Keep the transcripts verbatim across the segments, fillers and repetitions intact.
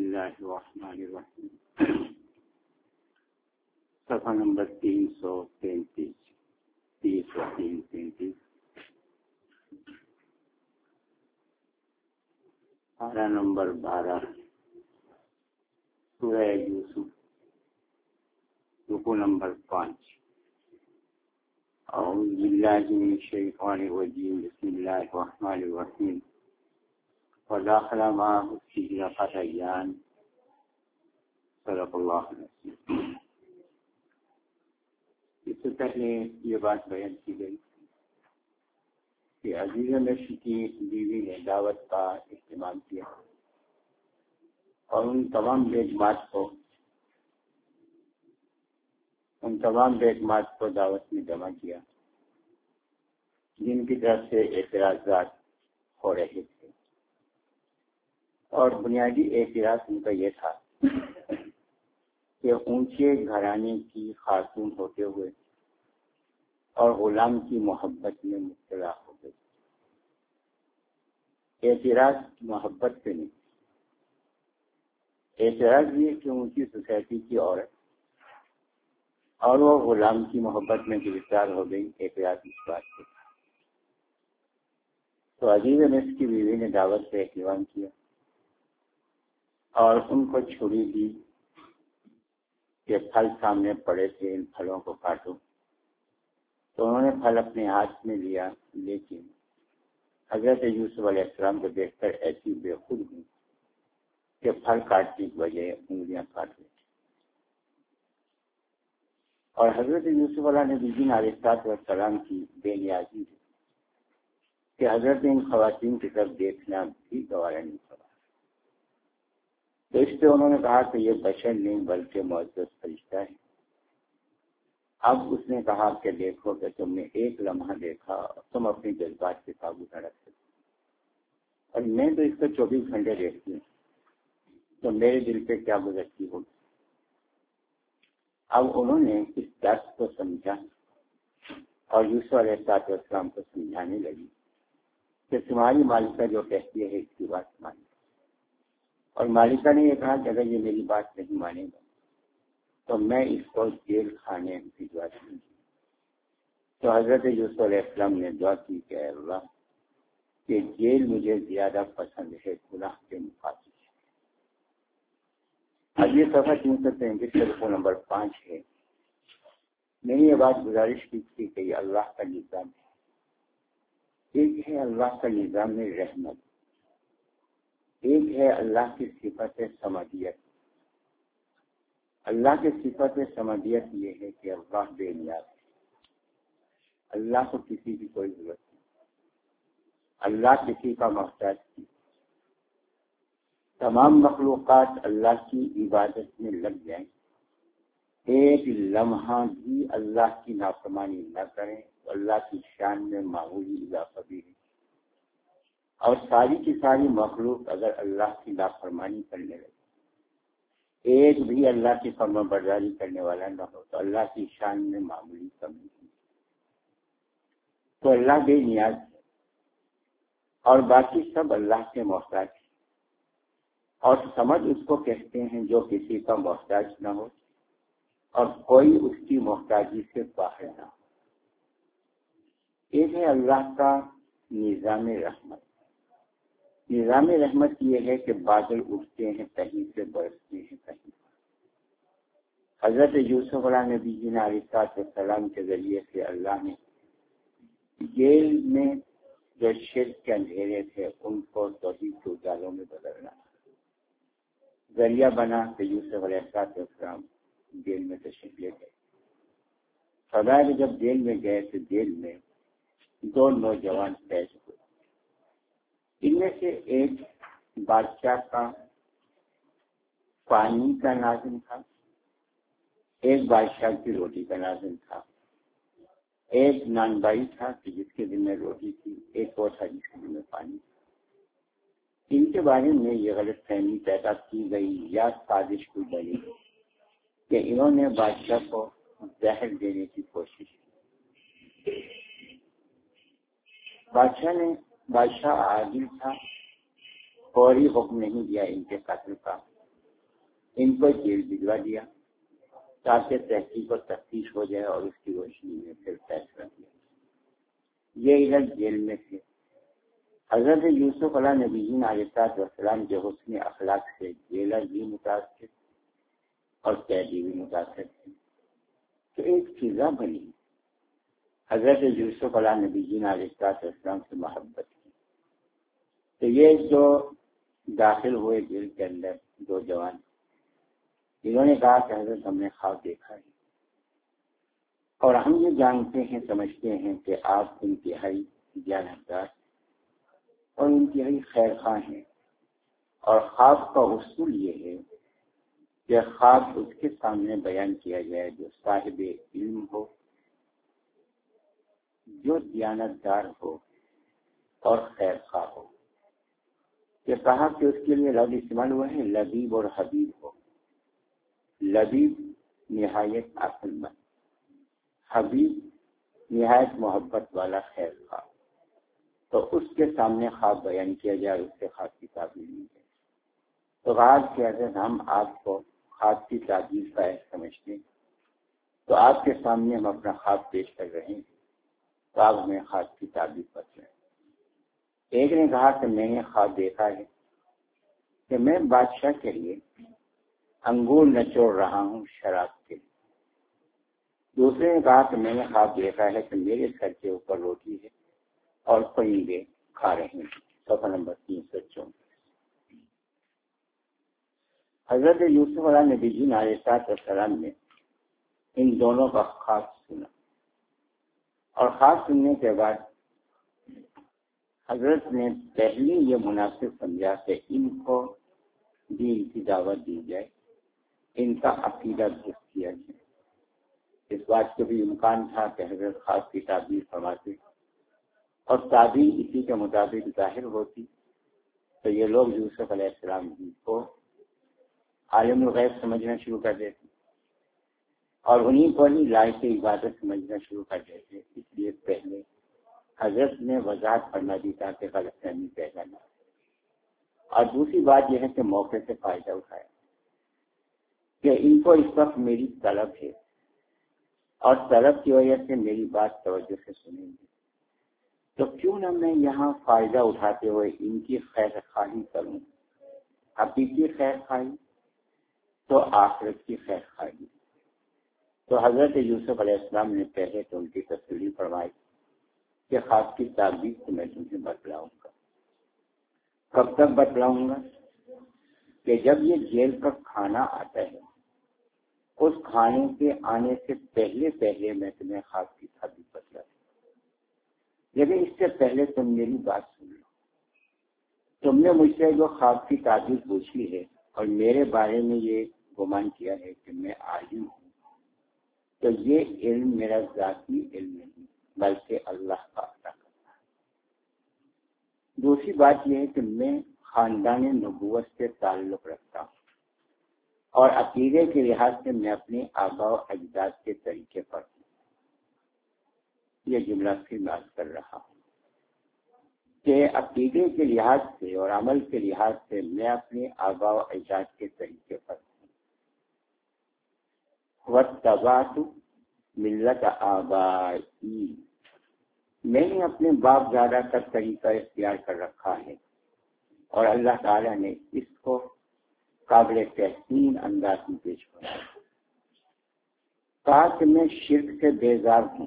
اللہ الرحمن الرحیم صفحہ نمبر تین سو تینتیس تین سو تین تینتیس پارہ نمبر بارہ سورہ یوسف رکوع نمبر پانچ اعوذ باللہ من الشیطان الرجیم بسم اللہ الرحمن الرحیم وَدَخَلَ مَعَهُ السِّجْنَ فَتَيَّانِ صدق اللہ العظیم۔ اس سے پہلے یہ بات بیان کی گئی کہ عزیز مصر کی بیوی نے دعوت کا اہتمام کیا اور ان تمام بیگمات کو ان تمام بیگمات کو دعوت میں جمع کیا جن کی طرف سے اعتراضات ہو رہے تھے، اور بنیادی اعتراض ان کا یہ تھا کہ اونچے گھرانے کی خاتون ہوتے ہوئے اور غلام کی محبت میں مبتلا ہو گئی۔ اعتراض محبت سے نہیں، اعتراض یہ کہ اونچی سوسائٹی کی عورت اور وہ غلام کی محبت میں گرفتار ہو گئی۔ اعتراض اس بات سے تھا۔ تو عزیز مصر کی بیوی نے دعوت کا اہتمام کیا اور ان کو چھری دی کہ پھل سامنے پڑے تھے، ان پھلوں کو کاٹو۔ تو انہوں نے پھل اپنے ہاتھ میں لیا، لیکن حضرت یوسف علیہ السلام کو دیکھ کر ایسی بے خود ہوئی کہ پھل کاٹنے کی بجائے انگلیاں کاٹ لی۔ اور حضرت یوسف علیہ نبی علیہ السلام کی بے نیازی ہے کہ حضرت ان خواتین کی طرف دیکھنا بھی گوارا نہیں پڑا۔ تو اس سے انہوں نے کہا کہ یہ بشر نہیں بلکہ معزز فرشتہ ہے۔ اب اس نے کہا کہ دیکھو کہ تم نے ایک لمحہ دیکھا، تم اپنے جذبات سے قابو نہ رکھ سکتے، اور میں تو اس کو چوبیس گھنٹے دیکھتی ہوں، تو میرے دل پہ کیا گزرتی ہوگی۔ اب انہوں نے اس درس کو سمجھا اور یوسف علیہ السلام کو سمجھانے لگی کہ تمہاری مالکہ جو کہتی ہے اس کی بات مانی۔ اور مالکہ نے یہ کہا کہ اگر یہ میری بات نہیں مانے گا تو میں اس کو جیل خانے بھجوا دوں گی۔ تو حضرت یوسف علیہ السلام نے دعا کی کہ اے اللہ کہ جیل مجھے زیادہ پسند ہے گناہ کے مقابلے۔ اب یہ صفحہ تین سو تینتیس رکوع نمبر پانچ ہے۔ میں نے یہ بات گزارش کی تھی کہ یہ اللہ کا نظام ہے۔ ایک ہے اللہ کا نظام میں رحمت، ایک ہے اللہ کی صفت سمدیت۔ اللہ کی صفت سمدیت یہ ہے کہ اللہ بے نیاز ہے، اللہ کو کسی کی کوئی ضرورت نہیں، اللہ کسی کا محتاج نہیں۔ تمام مخلوقات اللہ کی عبادت میں لگ جائیں، ایک لمحہ بھی اللہ کی نافرمانی نہ کریں تو اللہ کی شان میں معمولی اضافہ بھی ہے۔ اور ساری کی ساری مخلوق اگر اللہ کی نافرمانی کرنے لگے، ایک بھی اللہ کی فرما برداری کرنے والا نہ ہو تو اللہ کی شان میں معمولی کمی ہے۔ تو اللہ بے نیاز ہے اور باقی سب اللہ کے محتاج ہیں، اور سمجھ اس کو کہتے ہیں جو کسی کا محتاج نہ ہو اور کوئی اس کی محتاجی سے باہر نہ ہو۔ ایک ہے اللہ کا نظام رحمت۔ نظام رحمت یہ ہے کہ بادل اٹھتے ہیں کہیں سے، برستے ہیں کہیں۔ حضرت یوسف علیہ نبی علیہ السلام کے ذریعے سے اللہ نے جیل میں جو شرک کے اندھیرے تھے ان کو توحید کے اجالوں میں بدلنا ذریعہ بنا کہ یوسف علیہ السلام جیل میں تشریف لے گئے۔ خدا نے جب جیل میں گئے تو جیل میں دو نوجوان پیش ہوئے۔ ان میں سے ایک بادشاہ کا پانی کا ناظم تھا، ایک بادشاہ کی روٹی کا ناظم تھا، ایک نان بائی تھا کہ جس کے دن میں روٹی تھی، ایک اور تھا جس کے دن میں پانی تھا۔ ان کے بارے میں یہ غلط فہمی پیدا کی گئی یا سازش کی گئی کہ انہوں نے بادشاہ کو زہر دینے کی کوشش کی۔ بادشاہ نے بادشاہ عادل تھا، فوری حکم نہیں دیا ان کے قتل کا، ان کو جیل بھجوا دیا تاکہ تحقیق و تفتیش ہو جائے اور اس کی روشنی میں پھر فیصلہ کیا۔ یہ ادھر جیل میں تھے۔ حضرت یوسف علیہ نبیین علیہ السلام جو حسن اخلاق سے جیلر بھی متاثر اور قیدی بھی متاثر تھے، تو ایک فضا بنی حضرت یوسف علیہ نبیین علیہ السلام سے محبت کی۔ تو یہ جو داخل ہوئے جیل کے اندر دو جوان، انہوں نے کہا کہ حضرت ہم نے خواب دیکھا ہے اور ہم یہ جانتے ہیں سمجھتے ہیں کہ آپ انتہائی دیانتدار اور انتہائی خیر خواہ ہیں، اور خواب کا اصول یہ ہے کہ خواب اس کے سامنے بیان کیا جائے جو صاحب علم ہو، جو دیانتدار ہو اور خیر خواہ ہو۔ یہ کہا کہ اس کے لیے لفظ استعمال ہوا ہے لبیب اور حبیب ہو۔ لبیب نہایت عقل مند، حبیب نہایت محبت والا خیر خواہ، تو اس کے سامنے خواب بیان کیا جائے، اس سے خواب کی تعبیر نہیں ہے۔ تو بات کیا ہے ہم آپ کو خواب کی تعبیر کا سمجھتے ہیں، تو آپ کے سامنے ہم اپنا خواب پیش کر رہے ہیں، تو آپ ہمیں خواب کی تعبیر پتہ ہے۔ ایک نے کہا کہ میں نے خواب دیکھا ہے کہ میں بادشاہ کے لیے انگور نچوڑ رہا ہوں شراب کے لیے۔ دوسرے نے کہا کہ میں نے خواب دیکھا ہے کہ میرے سر کے اوپر روٹی ہے اور پرندے کھا رہے ہیں۔ صفحہ نمبر تین سو چونتیس۔ حضرت یوسف علیہ نبی علیہ السلام نے ان دونوں کا خواب سنا، اور خواب سننے کے بعد حضرت نے پہلے یہ مناسب سمجھا کہ ان کو دین کی دعوت دی جائے، ان کا عقیدہ درست کیا جائے۔ اس بات کو بھی امکان تھا کہ حضرت خواب کی تعبیر فرماتے اور تعبیر اسی کے مطابق ظاہر ہوتی تو یہ لوگ یوسف علیہ السلام جی کو عالم الغیب سمجھنا شروع کر دیتے اور انہیں کو ہی لائق عبادت سمجھنا شروع کر دیتے۔ اس لیے پہلے حضرت نے وضاحت فرما دی تاکہ غلط فہمی پیدا نہ ہو۔ اور دوسری بات یہ ہے کہ موقع سے فائدہ اٹھایا کہ ان کو اس وقت میری طلب ہے اور طلب کی وجہ سے میری بات توجہ سے سنیں گے، تو کیوں نہ میں یہاں فائدہ اٹھاتے ہوئے ان کی خیر خواہی کروں، حقیقی خیر خواہی تو آخرت کی خیر خواہی۔ تو حضرت یوسف علیہ السلام نے پہلے تو ان کی تسلی فرمائی کہ خواب کی تعبیر کو میں تمہیں بتلاؤں گا۔ کب تک بتلاؤں گا؟ کہ جب یہ جیل کا کھانا آتا ہے، اس کھانے کے آنے سے پہلے پہلے میں تمہیں خواب کی تعبیر بتلا دوں، لیکن اس سے پہلے تم میری بات سن لو۔ تم نے مجھ سے جو خواب کی تعبیر پوچھی ہے اور میرے بارے میں یہ گمان کیا ہے کہ میں عالم ہوں، تو یہ علم میرا ذاتی علم نہیں بلکہ اللہ کا عطا کرنا ہے۔ دوسری بات یہ ہے کہ میں خاندان نبوت سے تعلق رکھتا ہوں اور عقیدے کے لحاظ سے میں اپنے آباء و اجداد کے طریقے پر ہوں۔ یہ جملہ پھر بات کر رہا ہوں کہ عقیدے کے لحاظ سے اور عمل کے لحاظ سے میں اپنے آباء و اجداد کے طریقے پر ہوں۔ واتبعت ملت آبائی، میں نے اپنے باپ دادا کا طریقہ اختیار کر رکھا ہے، اور اللہ تعالیٰ نے اس کو قابل تحسین انداز میں پیش کیا۔ کہا کہ میں شرک سے بیزار ہوں،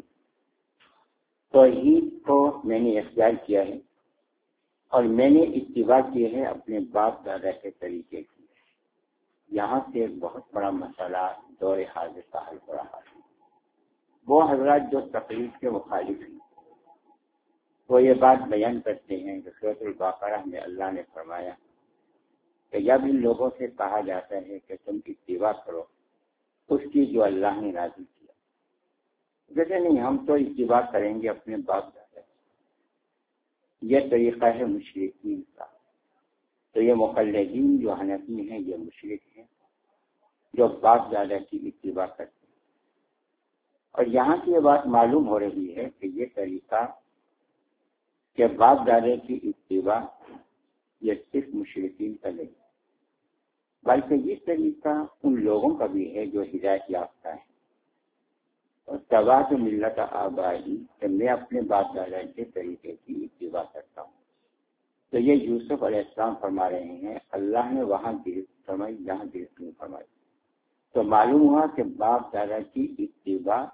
توحید کو میں نے اختیار کیا ہے اور میں نے اتباع کی ہے اپنے باپ دادا کے طریقے کی۔ یہاں سے ایک بہت بڑا مسئلہ دور حاضر کا حل ہو رہا ہے۔ وہ حضرات جو تقلید کے مخالف ہیں وہ یہ بات بیان کرتے ہیں کہ سورۃ البقرہ میں اللہ نے فرمایا کہ جب ان لوگوں سے کہا جاتا ہے کہ تم اتباع کرو اس کی جو اللہ نے نازل کیا، جیسے نہیں ہم تو اتباع کریں گے اپنے باپ دادا، یہ طریقہ ہے مشرکین کا۔ تو یہ مقلدین جو حنفی ہیں یہ مشرک ہیں جو باپ دادا کی اتباع کرتے ہیں، اور یہاں سے یہ بات معلوم ہو رہی ہے کہ یہ طریقہ کہ باپ دادا کی اتباع یہ صرف مشرکین کا نہیں، بلکہ یہ طریقہ ان لوگوں کا بھی ہے جو ہدایت یافتہ ہے. اور تبعت ملت آبائی کہ میں اپنے باپ دادا کے طریقے کی اتباع کرتا ہوں. تو یہ یوسف علیہ السلام فرما رہے ہیں اللہ نے وہاں گرفت فرمائی جہاں گرفت نہیں فرمائی. تو معلوم ہوا کہ باپ دادا کی اتباع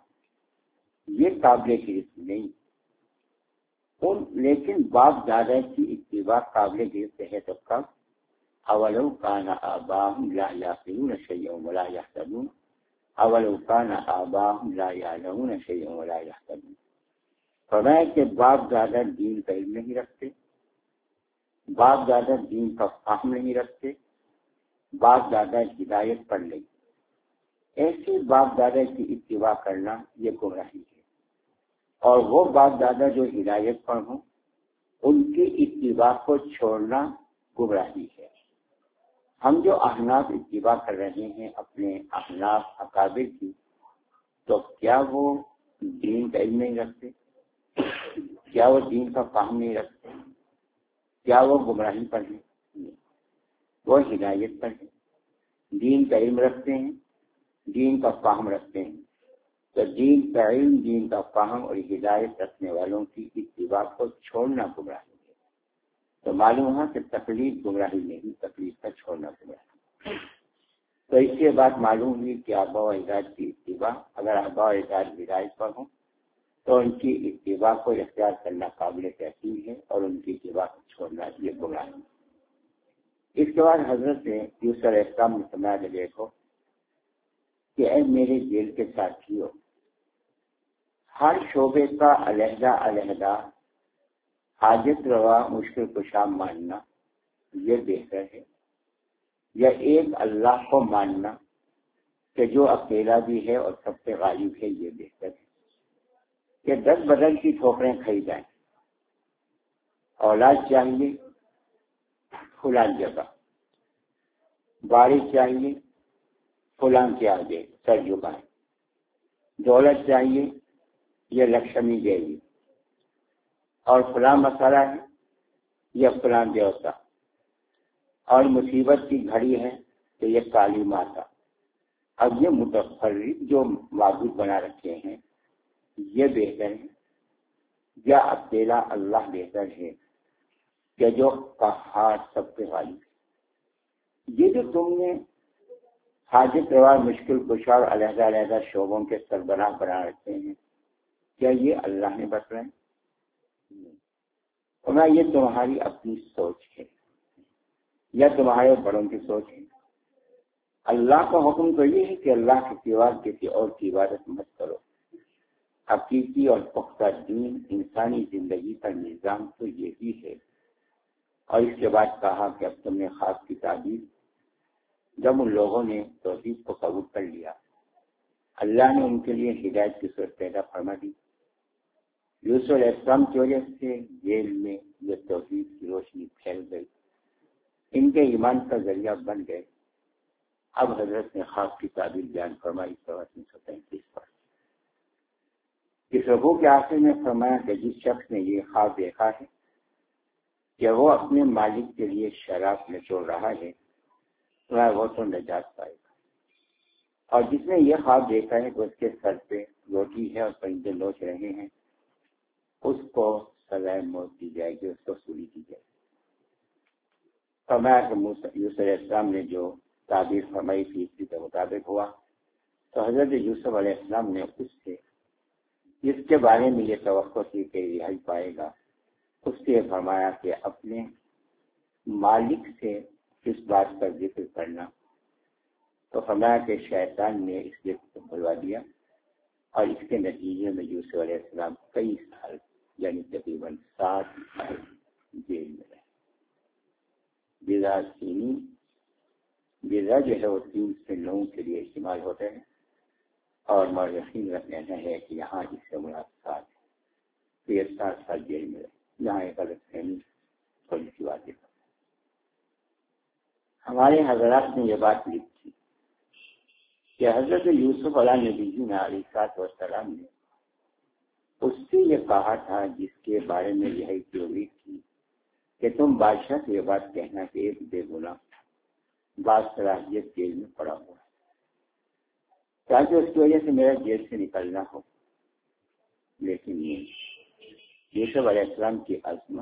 یہ قابل گرفت نہیں ان لیکن باپ دادا کی اتباع قابل گرفت ہے. تو کب؟ اولو کان آباؤہم لا یعقلون شیئا ولا یہتدون اولو کان آباؤہم لا یعلمون شیئا ولا یہتدون. فرمایا کہ باپ دادا دین کا علم نہیں رکھتے، باپ دادا دین کا فہم نہیں رکھتے، باپ دادا ہدایت پر نہیں. ایسے باپ دادا کی اتباع کرنا یہ گمراہی ہے. اور وہ باپ دادا جو ہدایت پر ہوں ان کی اتباع کو چھوڑنا گمراہی ہے. ہم جو احناف اتباع کر رہے ہیں اپنے احناف اکابر کی، تو کیا وہ دین کا علم نہیں رکھتے؟ کیا وہ دین کا فہم نہیں رکھتے؟ کیا وہ گمراہی پر ہیں؟ وہ ہدایت پر ہیں، دین کا علم رکھتے ہیں، دین کا فہم رکھتے ہیں. تو دین کا علم، دین کا فہم اور ہدایت رکھنے والوں کی اتباع کو چھوڑنا گمراہی ہے. تو معلوم ہوا کہ تقلید گمراہی نہیں، تقلید کا چھوڑنا گمراہی. تو اس سے بات معلوم ہوئی کہ آبا و اجداد کی اتباع، اگر آبا و اجداد ہدایت پر ہوں تو ان کی اتباع کو اختیار کرنا قابل تحسین ہے اور ان کی اتباع کو چھوڑنا یہ گمراہی ہے. اس کے بعد حضرت یوسف علیہ السلام نے فرمایا کہ دیکھو کہ اے میرے جیل کے ساتھیوں، ہر شعبے کا علیحدہ علیحدہ حاجت روا مشکل کشا ماننا یہ بہتر ہے، یا ایک اللہ کو ماننا کہ جو اکیلا بھی ہے اور سب سے غالب ہے یہ بہتر ہے. کہ دس بدن کی ٹھوکریں کھائی جائیں، اولاد چاہیے فلاں جگہ، بارش چاہیے فلاں کے آگے سر جھکائیں، دولت چاہیے یہ لکشمی دیوی، اور فلاں مسئلہ ہے یہ فلاں دیوتا، اور مصیبت کی گھڑی ہے تو یہ کالی ماتا. اب یہ متفرق جو معبود بنا رکھے ہیں یہ بہتر ہے یا اکیلا اللہ بہتر ہے کہ جو قہار سب کے غالب ہے؟ یہ جو تم نے حاجت روا مشکل کشا اور علیحدہ علیحدہ شعبوں کے سربراہ بنا رکھے ہیں، کیا یہ اللہ نے بتایا؟ اور یہ تمہاری اپنی سوچ ہے یا تمہارے بڑوں کی سوچ ہے؟ اللہ کا حکم تو یہ ہے کہ اللہ کے سوا کسی اور کی عبادت مت کرو. حقیقی اور پختہ دین انسانی زندگی کا نظام تو یہی ہے. اور اس کے بعد کہا کہ اب تم نے خواب کی تعبیر، جب ان لوگوں نے توحید کو قبول کر لیا اللہ نے ان کے لیے ہدایت کی صورت پیدا فرما دی. یوسف علیہ السلام کی وجہ سے جیل میں یہ توحید کی روشنی پھیل گئی، ان کے ایمان کا ذریعہ بن گئے. اب حضرت نے خواب کی تعبیر بیان فرمائی تین سو پینتیس پر. اس رکوع کے آخر میں فرمایا کہ جس شخص نے یہ خواب دیکھا ہے کہ وہ اپنے مالک کے لیے شراب نچوڑ رہا ہے وہ تو نجات پائے گا، اور جس نے یہ خواب دیکھا ہے کہ اس کے سر پہ روٹی ہے اور پرندے نوچ رہے ہیں اس کو سزائے موت دی جائے گی، اس کو سولی دی جائے گی. فرمایا کہ یوسف علیہ السلام نے جو تعبیر فرمائی تھی اسی کے مطابق ہوا. تو حضرت یوسف علیہ السلام نے اس سے جس کے بارے میں یہ توقع تھی کہ رہائی پائے گا اس سے فرمایا کہ اپنے مالک سے کس بات کا ذکر کرنا. تو فرمایا کہ شیطان نے اس ذکر کو بلوا دیا اور اس کے نتیجے میں یوسف علیہ السلام کئی سال یعنی تقریباً سات سال جیل میں رہے. بلا سینی بلا جو ہے وہ تین سے لوگوں کے لیے استعمال ہوتے ہیں اور مورخین کا کہنا ہے کہ یہاں اس سے مراد سات ہے. تو یہ سات سال جیل میں رہے. یہاں ایک غلط فہمی تھوڑی سی باتیں. ہمارے حضرات نے یہ بات لکھی کہ حضرت یوسف علیہ نبی علیہ السلام نے اس سے یہ کہا تھا جس کے بارے میں یہی تیوری تھی کہ تم بادشاہ سے یہ بات کہنا کہ ایک بے گناہ بعض صلاحیت جیل میں پڑا ہوا ہے، تاکہ اس کی وجہ سے میرا جیل سے نکلنا ہو. لیکن یہ یوسف علیہ السلام کی عظمت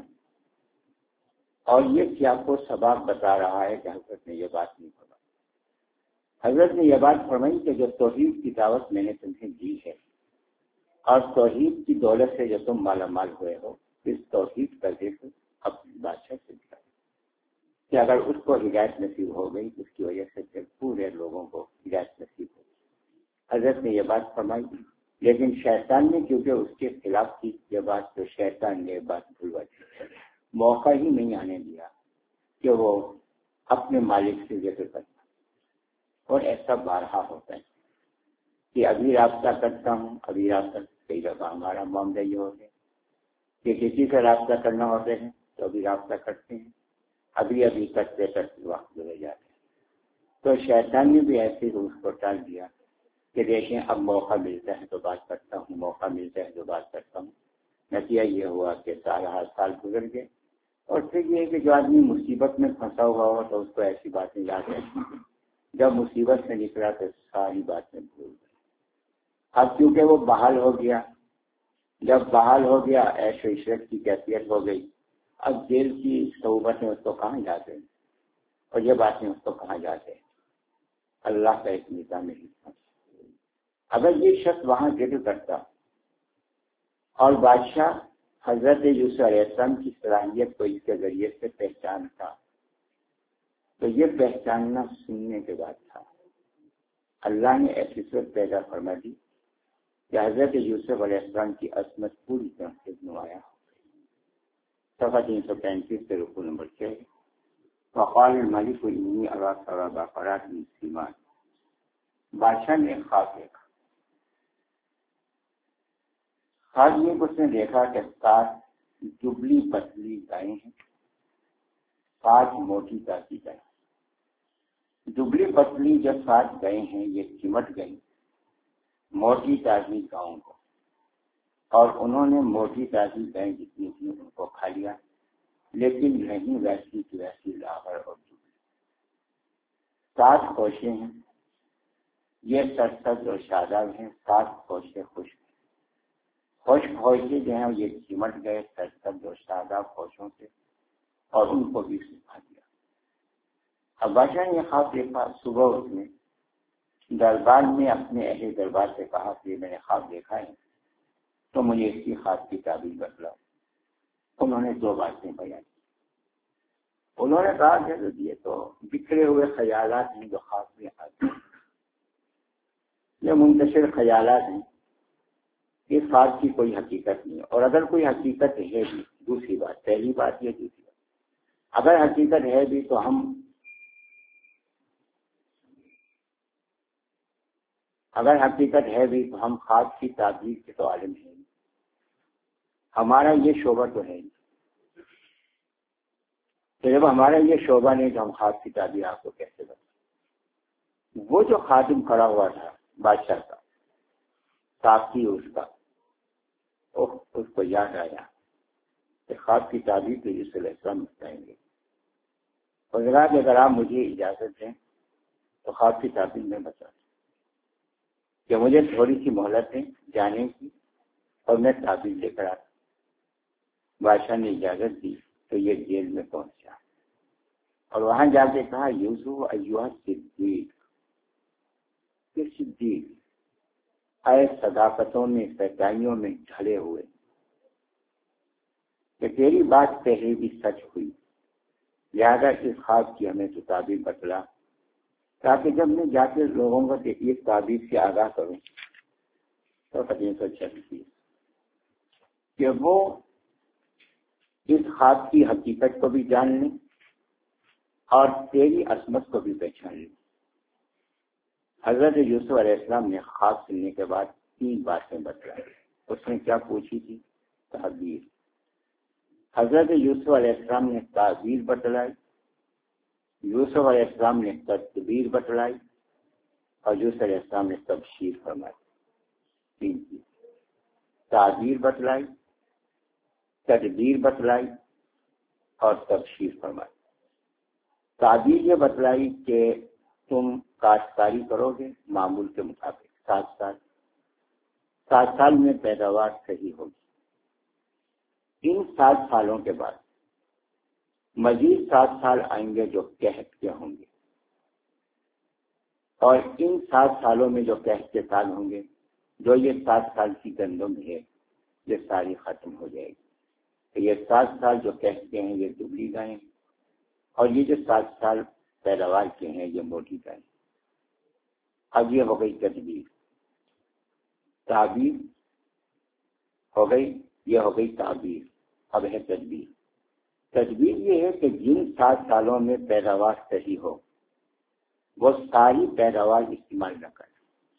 اور یہ کیا کو سبب بتا رہا ہے کہ حضرت نے یہ بات نہیں فرمائی. حضرت نے یہ بات فرمائی کہ جو توحید کی دعوت میں نے تمہیں دی ہے اور توحید کی دولت سے جو تم مالا مال ہوئے ہو، اس توحید کا ذکر اپنے بادشاہ سے دیا کہ اگر اس کو ہدایت نصیب ہو گئی اس کی وجہ سے پھر پورے لوگوں کو ہدایت نصیب ہو گئی. حضرت نے یہ بات فرمائی، لیکن شیطان نے کیونکہ اس کے خلاف کی یہ بات، تو شیطان نے یہ بات بھلوا دی، موقع ہی نہیں آنے دیا کہ وہ اپنے مالک سے ذکر کرتا. اور ایسا بارہا ہوتا ہے کہ ابھی رابطہ کرتا ہوں، ابھی رابطہ کئی دفعہ ہمارا معاملہ یہ ہوتا ہے کہ کسی سے رابطہ کرنا ہوتے ہیں تو ابھی رابطہ کرتے ہیں، ابھی ابھی کرتے کرتے وقت گزر جاتے ہیں. تو شیطان نے بھی ایسے ہی اس کو ٹال دیا کہ دیکھیں اب موقع ملتا ہے تو بات کرتا ہوں، موقع ملتا ہے تو بات کرتا ہوں. نتیجہ یہ ہوا کہ سال ہر سال گزر گئے. اور پھر یہ کہ جو آدمی مصیبت میں پھنسا ہوا ہو تو اس کو ایسی باتیں یاد رہتی ہیں، جب مصیبت سے نکلا تو ساری باتیں بھول گئی. اب کیونکہ وہ بحال ہو گیا، جب بحال ہو گیا عیش و عشرت کی کیفیت ہو گئی. اب جیل کی صحبتیں اس کو کہاں جاتے ہیں اور یہ باتیں اس کو کہاں جاتے ہیں. اللہ کا ایک نظام ہے. اگر یہ شخص وہاں ذکر کرتا اور بادشاہ حضرت یوسف علیہ السلام کی صلاحیت کو اس کے ذریعے سے پہچانتا تو یہ پہچاننا سننے کے بعد تھا. اللہ نے ایسی صورت پیدا فرما دی کہ حضرت یوسف علیہ السلام کی عظمت پوری طرح سے نمایاں ہو گئی. صفحہ تین سو پینتیس سے رکوع نمبر چھ. وقال الملک انی اری سبع بقرات سمان. بادشاہ نے خواب دیکھا. خواب یہ اس نے دیکھا کہ سات دبلی پتلی گائیں ہیں، سات موٹی تازی گائیں. دبلی پتلی جب سات گئے ہیں یہ چمٹ گئی موٹی تازی گاؤں کو، اور انہوں نے موٹی تازی گائیں جتنی تھی ان کو کھا لیا، لیکن نہیں ویسی کی ویسی لاغر اور دبلی. سات خوشے ہیں، یہ سرسبز اور شاداب ہیں. سات خوشے خشک خشک خوشے جو ہیں یہ چمٹ گئے سرسبز اور شاداب خوشوں سے اور ان کو بھی سکھا دیا. اب بادشاہ نے خواب دیکھا. صبح اس نے دربار میں اپنے اہل دربار سے کہا کہ میں نے خواب دیکھا ہے تو مجھے اس کی خواب کی تعبیر بتلاؤ. انہوں نے دو باتیں بیان کی. انہوں نے کہا کہ یہ تو بکھرے ہوئے خیالات ہیں جو خواب میں آتے ہیں، یہ منتشر خیالات ہیں، اس خواب کی کوئی حقیقت نہیں ہے. اور اگر کوئی حقیقت ہے بھی، دوسری بات پہلی بات یہ دوسری بات اگر حقیقت ہے بھی تو ہم اگر حقیقت ہے بھی تو ہم خواب کی تعبیر کے تو عالم ہیں. ہمارا یہ شعبہ تو ہے. تو جب ہمارا یہ شعبہ نہیں تو ہم خواب کی تعبیر آپ کو کیسے بتائیں. وہ جو خادم کھڑا ہوا تھا بادشاہ کا، ساتھی اس کا، اس کو یاد آیا کہ خواب کی تعبیر تو یوسف علیہ السلام بتائیں گے. اور ذرا کہ اگر آپ مجھے اجازت دیں تو خواب کی تعبیر میں بتا دوں کہ مجھے تھوڑی سی مہلت دیں جانے کی اور میں تعبیر لے کر آتا. بادشاہ نے اجازت دی تو یہ جیل میں پہنچا اور وہاں جا کے کہا یوسف ایھا صدیق، کہ صدیق اے صداقتوں میں سچائیوں میں ڈھلے ہوئے، کہ تیری بات پہلے بھی سچ ہوئی، لہذا اس خواب کی ہمیں تو تعبیر بتلا تاکہ جب میں جا کے لوگوں کو اس تعبیر سے آگاہ کروں تو تین سو چھتیس کہ وہ اس خواب کی حقیقت کو بھی جان لیں اور تیری عظمت کو بھی پہچان لیں. حضرت یوسف علیہ السلام نے خواب سننے کے بعد تین باتیں بتلائیں. اس نے کیا پوچھی تھی؟ تعبیر. حضرت یوسف علیہ السلام نے تعبیر بتلائی، یوسف علیہ السلام نے تدبیر بتلائی اور یوسف علیہ السلام نے تبشیر فرمائی. تین چیز، تعبیر بتلائی، تدبیر بتلائی اور تبشیر فرمائی. تعبیر یہ بتلائی کہ تم کاشتکاری کرو گے معمول کے مطابق سات سال سات سال میں پیداوار صحیح ہوگی۔ ان سات سالوں کے بعد مزید سات سال آئیں گے جو قحط کے ہوں گے، اور ان سات سالوں میں جو قحط کے سال ہوں گے، جو یہ سات سال کی گندم ہے یہ ساری ختم ہو جائے گی۔ یہ سات سال جو قحط کے ہیں یہ دبلی گائیں، اور یہ جو سات سال پیداوار کے ہیں یہ موٹی گائیں۔ اب یہ ہو گئی تدبیر، تعبیر ہو گئی، یہ ہو گئی تعبیر، اب ہے تدبیر۔ تدبیر یہ ہے کہ جن سات سالوں میں پیداوار صحیح ہو وہ ساری پیداوار استعمال نہ کریں،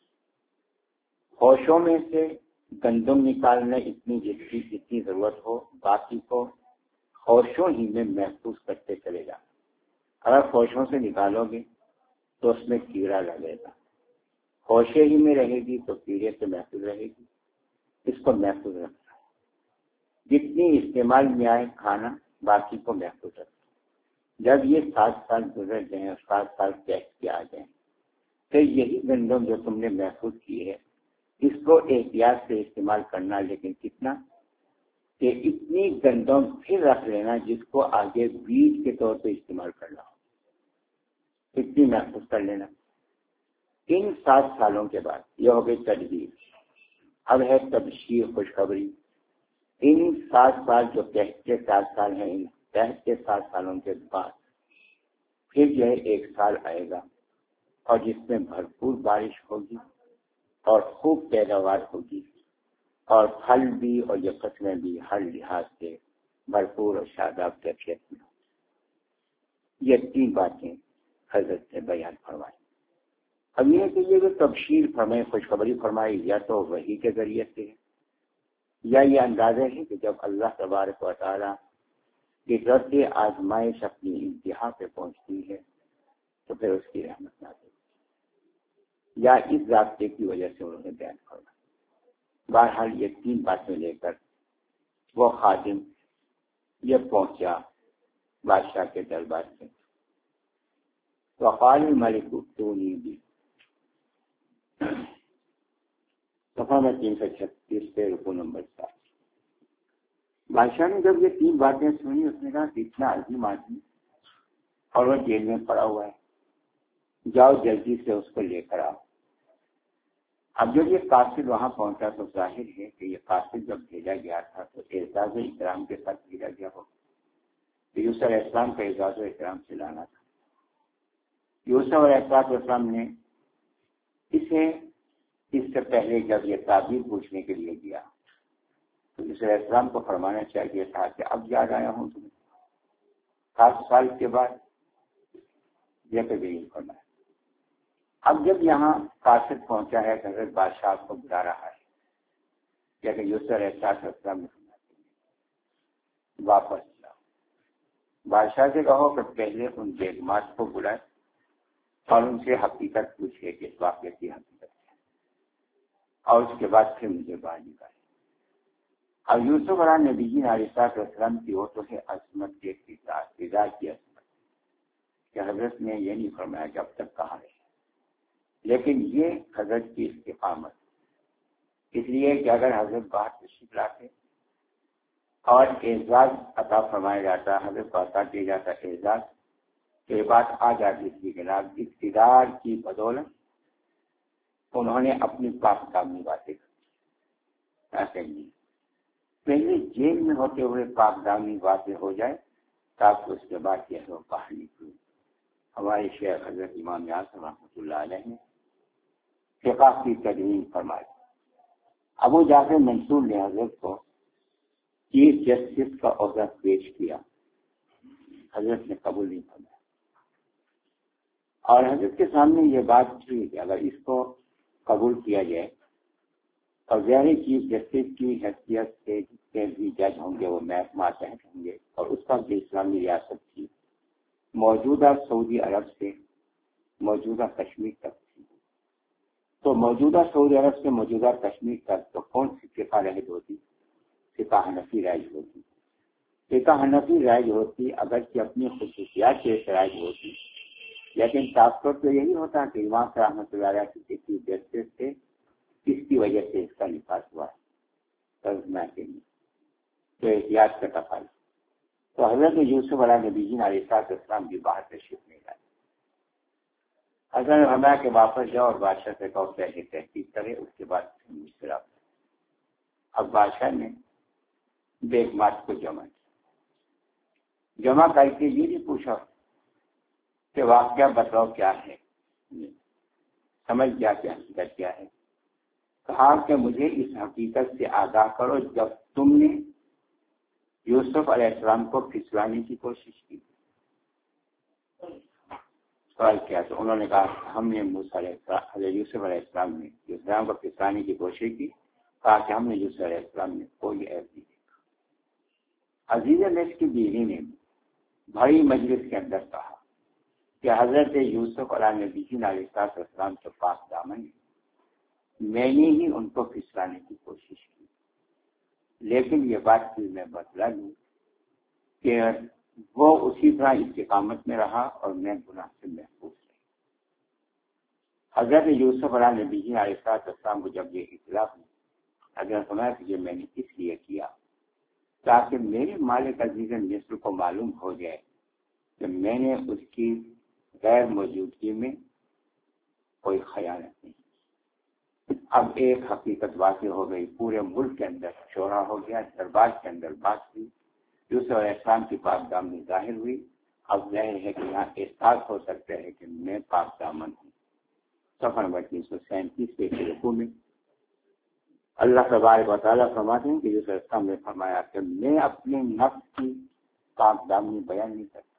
ہوشوں میں سے گندم نکالنے اتنی جتنی جتنی ضرورت ہو، باقی کو ہوشوں ہی میں محفوظ کرتے چلے جائیں۔ اگر ہوشوں سے نکالو گے تو اس میں کیڑا لگے گا، ہوشے ہی میں رہے گی تو کیڑے سے محفوظ رہے گی۔ اس کو محفوظ رکھنا ہے، جتنی استعمال میں آئے کھانا باقی کو محفوظ رکھنا۔ جب یہ سات سال گزر جائیں اور سات سال قحط کے آ جائیں تو یہی گندم جو تم نے محفوظ کی ہے اس کو احتیاط سے استعمال کرنا، لیکن کتنا کہ اتنی گندم پھر رکھ لینا جس کو آگے بیج کے طور پہ استعمال کرنا ہو، اتنی محفوظ کر لینا۔ ان سات سالوں کے بعد یہ ہو گئی تدبیر، اب ہے تبشیر، خوشخبری۔ ان سات سال جو قحط کے سات سال ہیں، ان قحط کے سات سالوں کے بعد پھر جو ہے ایک سال آئے گا اور جس میں بھرپور بارش ہوگی اور خوب پیداوار ہوگی، اور پھل بھی اور یہ فصلیں بھی ہر لحاظ سے بھرپور اور شاداب کیفیت میں ہوں۔ یہ تین باتیں حضرت نے بیان فرمائی۔ اب یہ کہ یہ جو تبشیر فرمائے، خوشخبری فرمائی، یا تو وحی کے ذریعے سے ہے، یا یہ اندازہ ہے کہ جب اللہ تبارک و تعالیٰ کی طرف سے آزمائش اپنی انتہا پہ پہنچتی ہے تو پھر اس کی رحمت نازل ہوتی ہے، یا اس ضابطے کی وجہ سے انہوں نے بیان فرمایا۔ بہرحال یہ تین باتیں لے کر وہ خادم یہ پہنچا بادشاہ کے دربار سے۔ وقال الملک ائتونی بہ، صفحہ میں تین سو چھتیس سے رکو نمبر سات۔ بادشاہ نے جب یہ تین باتیں سنی اس نے کہا کہ اتنا عظیم آدمی اور وہ جیل میں پڑا ہوا ہے، جاؤ جلدی سے اس کو لے کر آؤ۔ اب جب یہ قاصد وہاں پہنچا تو ظاہر ہے کہ یہ قاصد جب بھیجا گیا تھا تو اعزاز و اکرام کے ساتھ بھیجا گیا ہو، یوسف علیہ السلام کا اعزاز و اکرام سے لانا تھا۔ یوسف علیہ السلام نے اسے اس سے پہلے جب یہ تعبیر پوچھنے کے لیے گیا تو یوسف علیہ السلام کو فرمانا چاہیے تھا کہ اب یاد آیا ہوں تمہیں سات سال کے بعد، یہ کبھی فرمایا۔ اب جب یہاں قاصد پہنچا ہے تو حضرت بادشاہ کو بلا رہا ہے، لیکن یوسف علیہ السلام نے واپس جاؤ، بادشاہ سے کہو کہ پہلے ان بیگمات کو بلائے اور ان سے حقیقت پوچھے کہ اس واقعے کی حقیقت ہے، اور اس کے بعد پھر مجھے باہر نکالے۔ اب یوسف علیہ نبی جی علیہ السلام کی وہ تو ہے عظمت کے فضا فضا کی عظمت کہ حضرت نے یہ نہیں فرمایا کہ اب تک کہا ہے، لیکن یہ حضرت کی استقامت، اس لیے کہ اگر حضرت باہر تشریف لاتے اور اعزاز عطا فرمایا جاتا، حضرت کو عطا کیا جاتا اعزاز، تو یہ بات آ جاتی تھی کہ جناب اقتدار کی بدولت انہوں نے اپنی پاک دامنی باتیں کی، پہلے جیل میں ہوتے ہوئے پاک دامنی باتیں ہو جائے تاکہ اس کے بعد یہ وہ باہر نکلے۔ ہمارے شیخ حضرت امام اعظم رحمۃ اللہ علیہ نے فقہ کی تدوین فرمائی۔ ابو جعفر منصور نے حضرت کو چیف جسٹس کا عہدہ پیش کیا، حضرت نے قبول نہیں فرمایا، اور حضرت کے سامنے یہ بات تھی کہ اگر اس کو قبول کیا جائے اور ظاہر چیف جسٹس کی حیثیت سے جتنے بھی جج ہوں گے وہ ماتحت ہوں گے، اور اس کا بھی اسلامی ریاست تھی، موجودہ سعودی عرب سے موجودہ کشمیر تک تھی، تو موجودہ سعودی عرب سے موجودہ کشمیر تک تو کون سی فقہ رائج ہوتی؟ فقہ حنفی رائج ہوتی، فقہ حنفی رائج ہوتی اگرچہ اپنی خصوصیات سے رائج ہوتی، لیکن صاف طور تو یہی ہوتا کہ امام صاحب رحمۃ اللہ علیہ کی کسی درجے سے کس کی وجہ سے اس کا نفاذ ہوا ہے ترجمہ کے لیے تو احتیاط کا تقاضا۔ تو حضرت یوسف علیہ نبی جی علیہ السلام بھی باہر تشریف نہیں لائے۔ حضرت نے فرمایا کہ واپس جاؤ اور بادشاہ سے کہو کہ تحقیق کرے، اس کے بعد مجھ سے رابطہ۔ اب بادشاہ نے بیگ مات کو جمع کیا، جمع کر کے یہ بھی پوچھا کہ واقعہ بتاؤ کیا ہے، سمجھ گیا کہ حقیقت کیا ہے۔ کہا کہ مجھے اس حقیقت سے آگاہ کرو جب تم نے یوسف علیہ السلام کو پھسلانے کی کوشش کی۔ سوال کیا تو انہوں نے کہا کہ ہم نے موسیٰ علیہ السلام یوسف علیہ السلام نے اسلام کو پھسلانے کی کوشش کی۔ کہا کہ ہم نے یوسف علیہ السلام نے کوئی عیب نہیں دیکھا۔ عزیز مصر کی بیوی نے بڑی مجلس کے اندر کہا کہ حضرت یوسف علیہ نبی علیہ السلام کے پاک دامن میں نے ہی ان کو پھسلانے کی کوشش کی، لیکن یہ بات پھر میں بتلا دوں کہ وہ اسی طرح استقامت میں رہا اور میں گناہ سے محفوظ رہی۔ حضرت یوسف علیہ نبی علیہ السلام کو جب یہ اطلاع ہوئی، حضرت فرمایا کہ یہ میں نے اس لیے کیا تاکہ میرے مالک عزیز مصر کو معلوم ہو جائے کہ میں نے اس کی غیر موجودگی میں کوئی خیانت نہیں۔ اب ایک حقیقت واقع ہو گئی، پورے ملک کے اندر شورا ہو گیا، دربار کے اندر بات ہوئی، یوسف علیہ السلام کی پاک دامنی ظاہر ہوئی۔ اب ظاہر ہے کہ یہاں احساس ہو سکتا ہے کہ میں پاک دامن ہوں۔ صفحہ نمبر تین سو سینتیس کے رکوع میں اللہ تبارک و تعالیٰ فرماتے ہیں کہ یوسف علیہ السلام نے فرمایا کہ میں اپنے نفس کی پاک دامنی بیان نہیں کرتا۔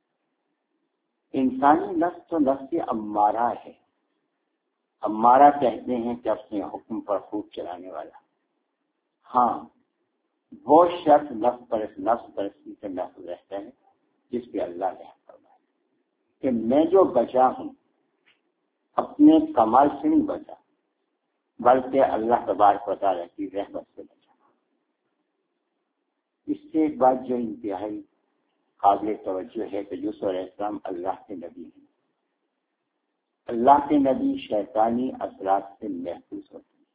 انسانی نفس تو نفس امارہ ہے، امارہ کہتے ہیں کہ اپنے حکم پر خوب چلانے والا۔ ہاں، وہ شخص نفس پرست نفس پرستی سے محفوظ رہتا ہے جس پہ اللہ نے فرمایا کہ میں جو بچا ہوں اپنے کمال سے نہیں بچا بلکہ اللہ تبارک و تعالیٰ کی رحمت سے بچا۔ اس سے ایک بات جو انتہائی قابل توجہ ہے کہ یوسف علیہ السلام اللہ کے نبی ہیں۔ اللہ کے نبی شیطانی اثرات سے محفوظ ہوتے ہیں،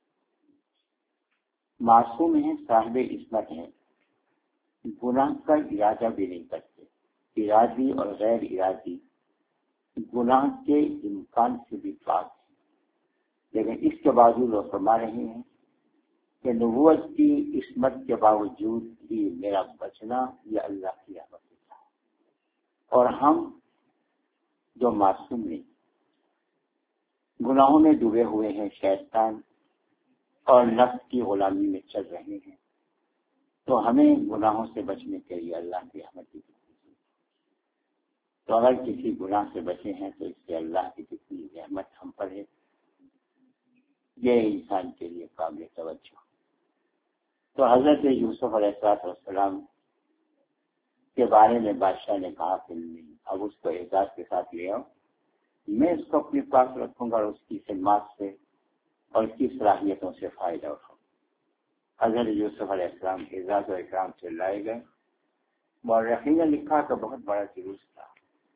معصوم ہیں، صاحب عصمت ہیں، گناہ کا ارادہ بھی نہیں کرتے، ارادی اور غیر ارادی گناہ کے امکان سے بھی پاک ہیں۔ لیکن اس کے باوجود وہ فرما رہے ہیں کہ نبوت کی عصمت کے باوجود بھی میرا بچنا یہ اللہ کی رحمت ہے۔ اور ہم جو معصوم نہیں، گناہوں میں ڈوبے ہوئے ہیں، شیطان اور نفس کی غلامی میں چل رہے ہیں، تو ہمیں گناہوں سے بچنے کے لیے اللہ کی رحمت کی ضرورت ہے۔ تو اگر کسی گناہ سے بچے ہیں تو اس سے اللہ کی کتنی رحمت ہم پر ہے، یہ انسان کے لیے قابل توجہ۔ تو حضرت یوسف علیہ السلام کے بارے میں بادشاہ نے کہا کہ نہیں، اب اس کو اعزاز کے ساتھ لے آؤ، میں اس کو اپنے پاس رکھوں گا اور اس کی خدمات سے اور اس کی صلاحیتوں سے فائدہ اٹھاؤں۔ حضرت یوسف علیہ السلام اعزاز و اکرام سے لائے گئے۔ مورخین نے لکھا کہ بہت بڑا جلوس تھا۔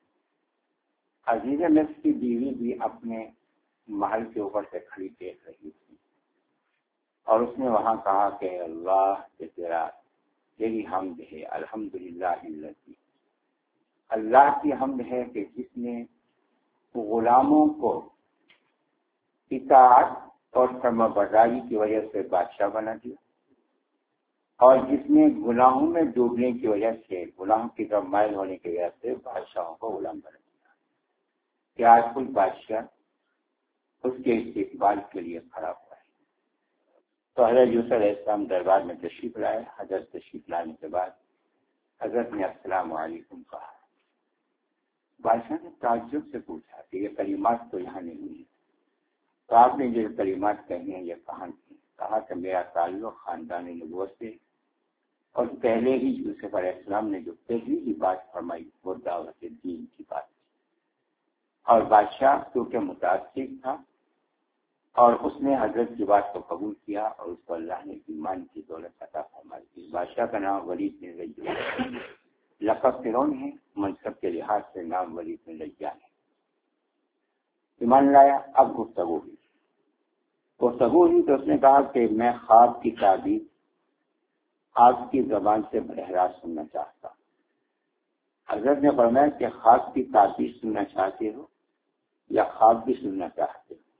عزیز مصر کی بیوی بھی اپنے محل کے اوپر سے کھڑی دیکھ رہی تھی اور اس نے وہاں کہا کہ اللہ کے تیرا تیری حمد ہے، الحمدللہ الذی، اللہ کی حمد ہے کہ جس نے غلاموں کو اطاعت اور فرما برداری کی وجہ سے بادشاہ بنا دیا، اور جس نے گناہوں میں ڈوبنے کی وجہ سے، گناہوں کی طرف مائل ہونے کی وجہ سے بادشاہوں کو غلام بنا دیا، کہ آج کوئی بادشاہ اس کے استقبال کے لیے کھڑا ہوا ہے۔ تو حضرت یوسف علیہ السلام دربار میں تشریف لائے۔ حضرت تشریف لانے کے بعد حضرت نے السلام علیکم کہا۔ بادشاہ نے تعجب سے پوچھا کہ یہ کلمات تو یہاں نہیں ہے، تو آپ نے جو کلمات کہی ہیں یہ کہاں کی؟ کہا کہ میرا تعلق خاندان نبوت سے، اور پہلے ہی یوسف علیہ السلام نے جو پہلی ہی بات فرمائی وہ دعوت دین کی بات تھی، اور بادشاہ کیونکہ متاثر تھا اور اس نے حضرت کی بات کو قبول کیا اور اس کو اللہ نے ایمان کی دولت عطا فرمائی تھی۔ بادشاہ کا نام ولید بن رجب لقب فرعون ہے، منصب کے لحاظ سے نام ولید بن لجان ہے۔ ایمان لایا، اب گفتگو ہوئی گفتگو ہوئی تو اس نے کہا کہ میں خواب کی تعبیر آپ کی زبان سے براہ راست سننا چاہتا ہوں۔ حضرت نے فرمایا کہ خواب کی تعبیر سننا چاہتے ہو یا خواب بھی سننا چاہتے ہو؟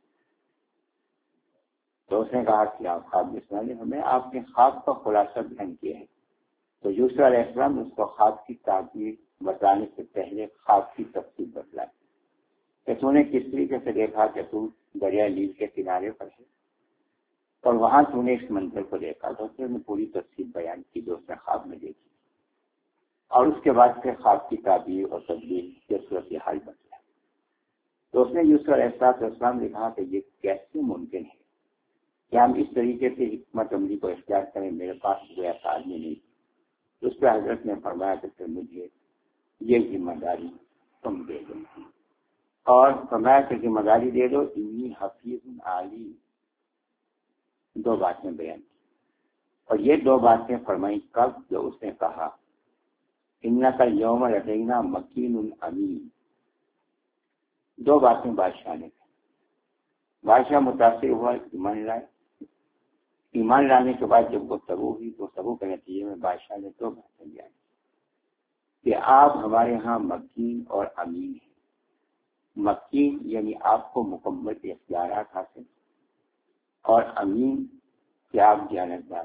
تو اس نے کہا کہ آپ خواب بھی سنا لیں، ہمیں آپ نے خواب کا خلاصہ بیان کیا ہے۔ تو یوسف علیہ السلام اس کو خواب کی تعبیر بتانے سے پہلے خواب کی تفصیل بتلائی کہ تو نے کس طریقے سے دیکھا کہ تو دریا نیل کے کنارے پر ہے اور وہاں تو نے اس منظر کو دیکھا، تو اس نے پوری تفصیل بیان کی جو اس نے خواب میں دیکھی، اور اس کے بعد پھر خواب کی تعبیر اور تدبیر کے صورتحال بتلا۔ تو اس نے یوسف علیہ السلام نے کہا کہ یہ کیسے ممکن ہے کہ ہم اس طریقے سے حکمت عملی کو اختیار کریں، میرے پاس کوئی آسان میں نہیں۔ اس پہ حضرت نے فرمایا کہ پھر مجھے یہ ذمہ داری تم دے دو، اور فرمایا کہ ذمہ داری دے دو، انی حفیظ علی، دو باتیں بیان کی، اور یہ دو باتیں فرمائی کب؟ جو اس نے کہا انک یوم لدینا مکین امین۔ دو باتیں بادشاہ نے کی، بادشاہ متاثر ہوا، ایمان لائے۔ ایمان لانے کے بعد جب گفتگو ہوئی تو گفتگو کے نتیجے میں بادشاہ نے دو باتیں بیان کہ آپ ہمارے ہاں مکین اور امین ہیں۔ مکین یعنی آپ کو مکمل اختیارات حاصل، اور امین کہ آپ جانبدار۔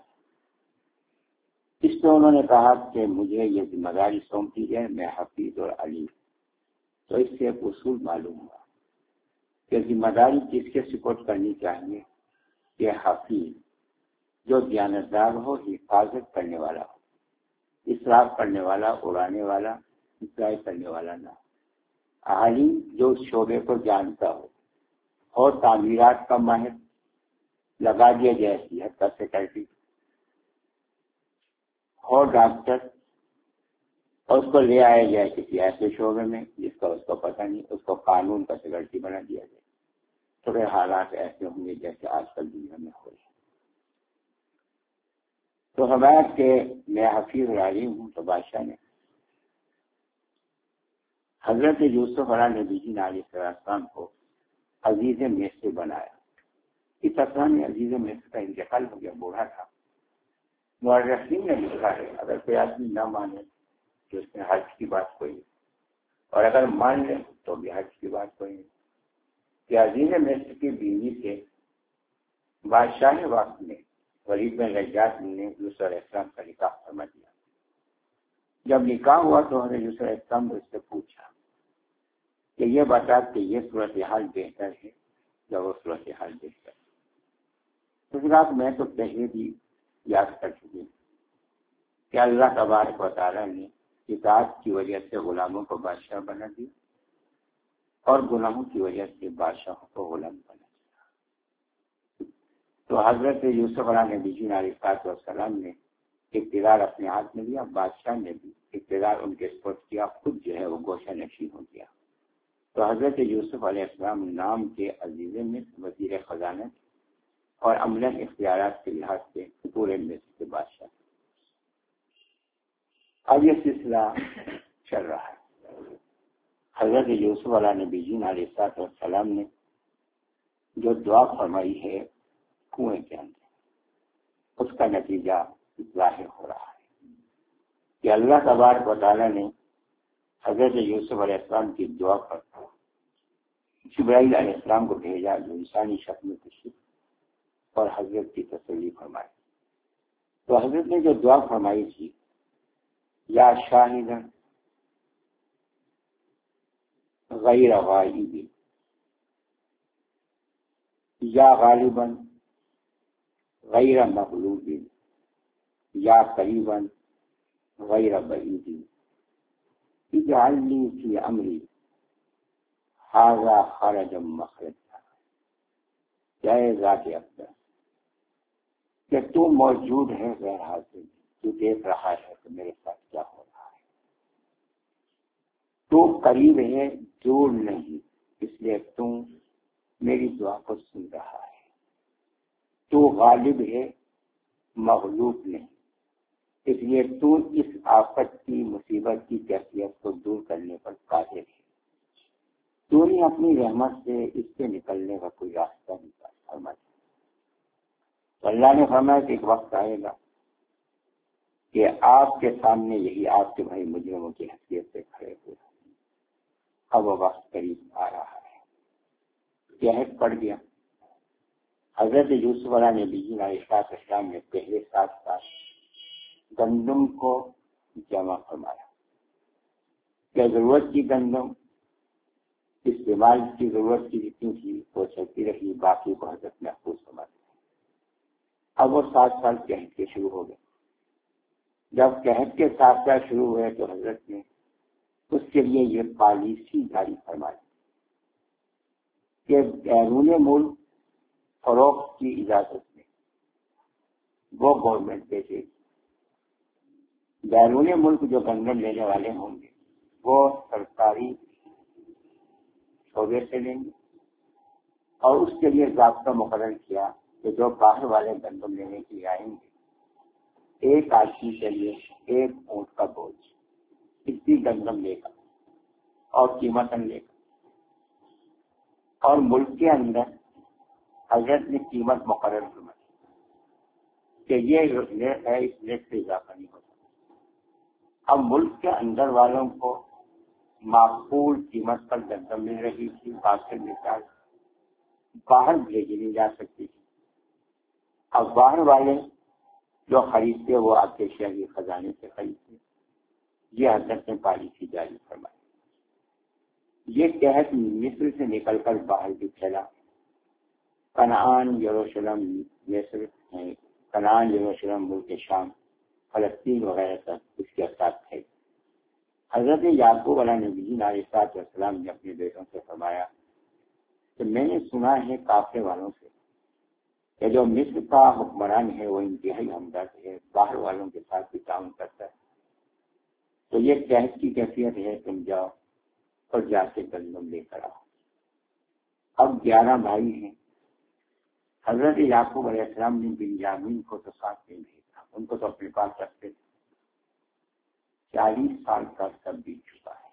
اس پہ انہوں نے کہا کہ مجھے یہ ذمہ داری سونپی ہے، میں حفیظ اور علیم۔ تو اس سے ایک اصول معلوم ہوا کہ ذمہ داری کس کے سپورٹ کرنی چاہیے کہ حفیظ جو دیانتدار ہو، حفاظت کرنے والا ہو، اصلاح کرنے والا، اڑانے والا، اصلاح کرنے والا نہ ہو، عالم جو اس شعبے کو جانتا ہو، اور تعمیرات کا ماہر لگا دیا جائے صحت کا سیکرٹری اور ڈاکٹر، اور اس کو لے آیا جائے کسی ایسے شعبے میں جس کا اس کو پتہ نہیں، اس کو قانون کا سیکرٹری بنا دیا جائے، تو پھر حالات ایسے ہوں گے جیسے آج کل دنیا میں ہو رہے ہیں۔ تو ہمارا کہ میں حفیظ عالم ہوں، تو بادشاہ نے حضرت یوسف علیہ نبی جی علیہ السلام کو عزیز مصر بنایا۔ اس اثر میں عزیز مصر کا انتقال ہو گیا، بوڑھا تھا۔ مورخین نے لکھا ہے اگر کوئی آدمی نہ مانے تو اس نے حج کی بات کوئی، اور اگر مان لے تو بھی حج کی بات کوئی نہیں، کہ عزیز مصر کی بیوی سے بادشاہ وقت میں ولید بن لجان نے یوسف علیہ السلام کا نکاح فرما دیا۔ جب نکاح ہوا تو حضرت یوسف علیہ السلام نے اس سے پوچھا کہ یہ بتا کہ یہ صورتحال بہتر ہے یا وہ صورتحال بہتر ہے؟ تو اس بات میں تو پہلے بھی یاد کر چکی ہوں کہ اللہ تبارک و تعالیٰ نے اطاعت کی وجہ سے غلاموں کو بادشاہ بنا دیا، اور گناہوں کی وجہ سے بادشاہوں کو غلام بنا دیا۔ تو حضرت یوسف علیہ نبی جی علیہ السلام نے اقتدار اپنے ہاتھ میں لیا، بادشاہ نے بھی اقتدار ان کے سپرد کیا، خود جو ہے وہ گوشہ نشین ہو گیا۔ تو حضرت یوسف علیہ السلام نام کے عزیز میں وزیر خزانہ اور عملاً اختیارات کے لحاظ سے پورے مصر کے بادشاہ۔ اب یہ سلسلہ چل رہا ہے۔ حضرت یوسف علیہ نبی جی علیہ السلام نے جو دعا فرمائی ہے کنویں کے اندر، اس کا نتیجہ ظاہر ہو رہا ہے کہ اللہ تبارک و تعالیٰ نے حضرت یوسف علیہ السلام کی دعا پر جبرائیل علیہ السلام کو بھیجا، جو انسانی شکل میں تشریف اور حضرت کی تسلی فرمائی۔ تو حضرت نے جو دعا فرمائی تھی، یا شاہداً غیر غائب، یا غالباً غیر مغلوب، یا قریباً غیر بعید، اجعلنی فی امری ھذا خرجا مخرجا۔ کیا ذات اقدس کہ تو موجود ہے غیر حاضر، تو دیکھ رہا ہے کہ میرے ساتھ کیا ہو رہا ہے، تو قریب ہے دور نہیں، اس لیے تم میری دعا کو سن رہا ہے، تو غالب ہے مغلوب نہیں، اس لیے کہ تو اس آفت کی مصیبت کی کیفیت کو دور کرنے پر قادر ہے، تو نے اپنی رحمت سے اس سے نکلنے کا کوئی راستہ نہیں فرمایا۔ تو اللہ نے فرمایا کہ ایک وقت آئے گا کہ آپ کے سامنے یہی آپ کے بھائی مجرموں کی حیثیت سے کھڑے ہوئے، اب وہ وقت قریب آ رہا ہے۔ قحط پڑ گیا۔ حضرت یوسف علیہ نبی علیہ السلام نے پہلے سات سال گندم کو جمع فرمایا کہ ضرورت کی گندم استعمال کی ضرورت کی جتنی تھی وہ چلتی رہی، باقی کو حضرت محفوظ فرما دیا۔ اب وہ سات سال قحط کے شروع ہو گئے۔ جب قحط کے سات سال شروع ہوئے تو حضرت نے اس کے لیے یہ پالیسی جاری فرمائی کہ بیرون ملک فروخت کی اجازت میں وہ گورنمنٹ دے دے گی۔ بیرون ملک جو گندم لینے والے ہوں گے وہ سرکاری شعبے سے لیں گے، اور اس کے لیے ضابطہ مقرر کیا کہ جو باہر والے گندم لینے کے لیے آئیں گے ایک آدمی کے لیے ایک اونٹ کا بوجھ اتنی گندم لے گا اور قیمتاً لے گا، اور ملک کے اندر حضرت نے قیمت مقرر فرمائی کہ یہ ریٹ ہے، اس ریٹ سے اضافہ نہیں ہوتا۔ اب ملک کے اندر والوں کو معقول قیمت پر گندم مل رہی تھی، باقی مثال باہر بھیجی نہیں جا سکتی تھی۔ اب باہر والے جو خریدتے وہ آتے شہری خزانے سے خریدتے۔ یہ حضرت نے پالیسی جاری فرمائی۔ یہ قحط مصر سے نکل کر باہر بھی پھیلا، کنعان، یروشلم، مصر، کنعان، یروشلم، ملک شام، فلسطین وغیرہ تک اس کے اثرات تھے۔ حضرت یعقوب علیہ نبی علیہ السلام نے اپنے بیٹوں سے فرمایا کہ میں نے سنا ہے کافر والوں سے کہ جو مصر کا حکمران ہے وہ انتہائی ہمدرد ہے، باہر والوں کے ساتھ بھی تعاون کرتا ہے، تو یہ قحط کی کیفیت ہے، تم جاؤ اور جا کے گندم لے کر آؤ۔ اب گیارہ بھائی ہیں۔ حضرت یعقوب علیہ السلام نے بنیامین کو تو ساتھ نہیں بھیجا، ان کو تو اپنے پاس رکھتے تھے۔ چالیس سال کا سب بیت چکا ہے۔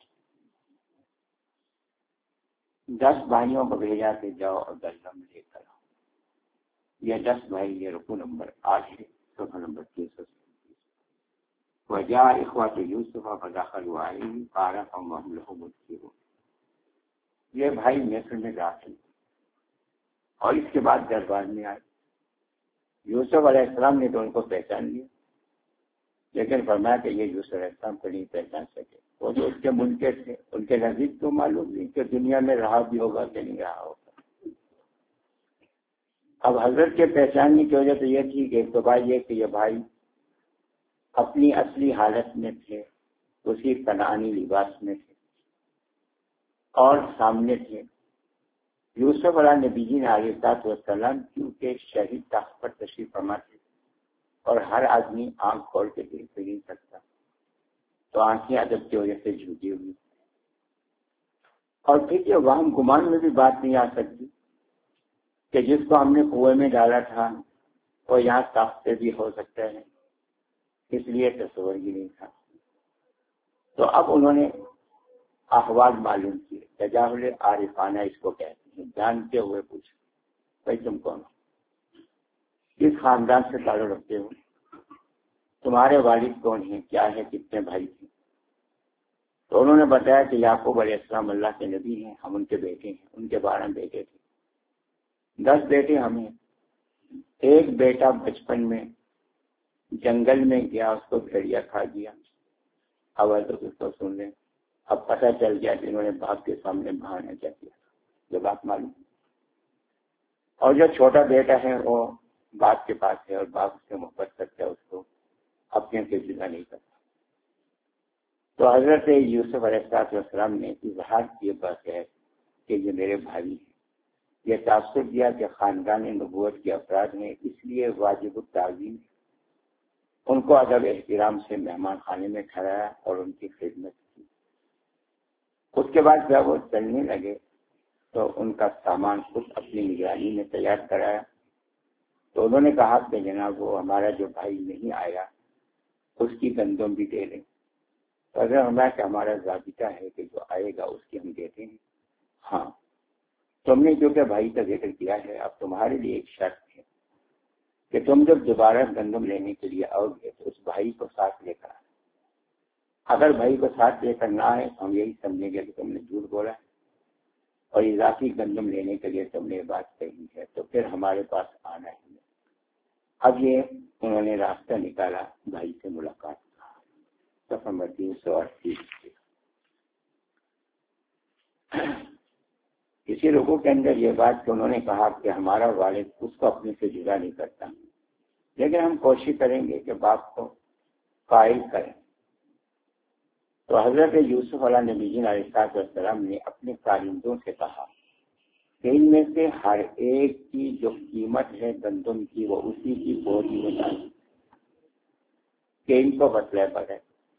دس بھائیوں کو بھیجا کہ جاؤ اور گندم لے کر آؤ۔ یہ دس بھائی، یہ رکو نمبر آٹھ ہے، صفحہ نمبر تین سو سینتیس۔ وجاء اخوۃ یوسف فدخلوا علیہ فعرفهم وهم له منکرون۔ یہ بھائی مصر میں داخل اور اس کے بعد دربار میں آئے۔ یوسف علیہ السلام نے تو ان کو پہچان لیا، لیکن فرمایا کہ یہ یوسف علیہ السلام کو نہیں پہچان سکے، وہ جو اس کے منکر تھے، ان کے نزدیک تو معلوم نہیں کہ دنیا میں رہا بھی ہوگا کہ نہیں رہا ہوگا۔ اب حضرت کے پہچاننے کی وجہ تو یہ تھی کہ ایک تو بات یہ کہ یہ بھائی اپنی اصلی حالت میں تھے، اسی کنعانی لباس میں تھے، اور سامنے تھے یوسف علیہ نبی علیہ السلام، کیونکہ شہید تخت پر تشریف فرما تھے اور ہر آدمی آنکھ کھول کے دیکھ نہیں سکتا، تو آنکھیں ادب کی وجہ سے جھوٹی ہوئی، اور پھر یہ وہاں گمان میں بھی بات نہیں آ سکتی کہ جس کو ہم نے کنویں میں ڈالا تھا وہ یہاں تخت سے بھی ہو سکتا ہے، اس لیے تصور ہی نہیں تھا۔ تو اب انہوں نے احوال معلوم کیے، تجاہل عارفانہ اس کو کہتے ہیں، جانتے ہوئے پوچھا بھائی تم کون ہو، کس خاندان سے تعلق رکھتے ہو، تمہارے والد کون ہیں، کیا ہے، کتنے بھائی تھے؟ تو انہوں نے بتایا کہ یعقوب علیہ السلام اللہ کے نبی ہیں، ہم ان کے بیٹے ہیں، ان کے بارہ بیٹے تھے، دس بیٹے ہمیں، ایک بیٹا بچپن میں جنگل میں گیا، اس کو بھیڑیا کھا گیا، اب حضرت اس کو سن لیں، اب پتہ چل گیا کہ انہوں نے باپ کے سامنے بہانا کیا کیا، جو بات معلوم، اور جو چھوٹا بیٹا ہے وہ باپ کے پاس ہے اور باپ اس سے محبت کرتا ہے، اس کو اپنے سے جدا نہیں کرتا۔ تو حضرت یوسف علیہ السلام نے اظہار کیے بات ہے کہ یہ میرے بھائی ہیں، یہ تاثر دیا کہ خاندان نبوت کے افراد ہیں، اس لیے واجب التعظیم ان کو ادب احترام سے مہمان خانے میں ٹھہرایا اور ان کی خدمت کی۔ اس کے بعد جب وہ چلنے لگے تو ان کا سامان خود اپنی نگرانی میں تیار کرایا۔ تو انہوں نے کہا کہ جناب وہ ہمارا جو بھائی نہیں آیا اس کی گندم بھی دے لیں. تو اگر ہمارا کہ ہمارا ضابطہ ہے کہ جو آئے گا اس کی ہم دیتے ہیں. ہاں تم نے جو کہ بھائی کا ذکر کیا ہے، اب تمہارے لیے ایک شرط ہے کہ تم جب دوبارہ گندم لینے کے لیے آؤ گے تو اس بھائی کو ساتھ لے کر آنا. اگر بھائی کو ساتھ لے کر نہ آئے تو ہم یہی سمجھیں گے کہ تم نے جھوٹ بولا ہے اور اضافی گندم لینے کے لیے تم نے یہ بات کہی ہے، تو پھر ہمارے پاس آنا ہی نہیں. اب یہ انہوں نے راستہ نکالا بھائی سے ملاقات کا. صفحہ نمبر تین سو اڑتیس. اسی رکوع کے اندر یہ بات کہ انہوں نے کہا کہ ہمارا والد اس کو اپنے سے جدا نہیں کرتا، لیکن ہم کوشش کریں گے کہ باپ کو قائل کریں. تو حضرت یوسف علیہ نبی جی علیہ السلام نے اپنے کارندوں سے کہا کہ ان میں سے ہر ایک کی جو قیمت ہے گندم کی وہ اسی کی بوری میں ڈالیں کہ ان کو بتلائے بغیر.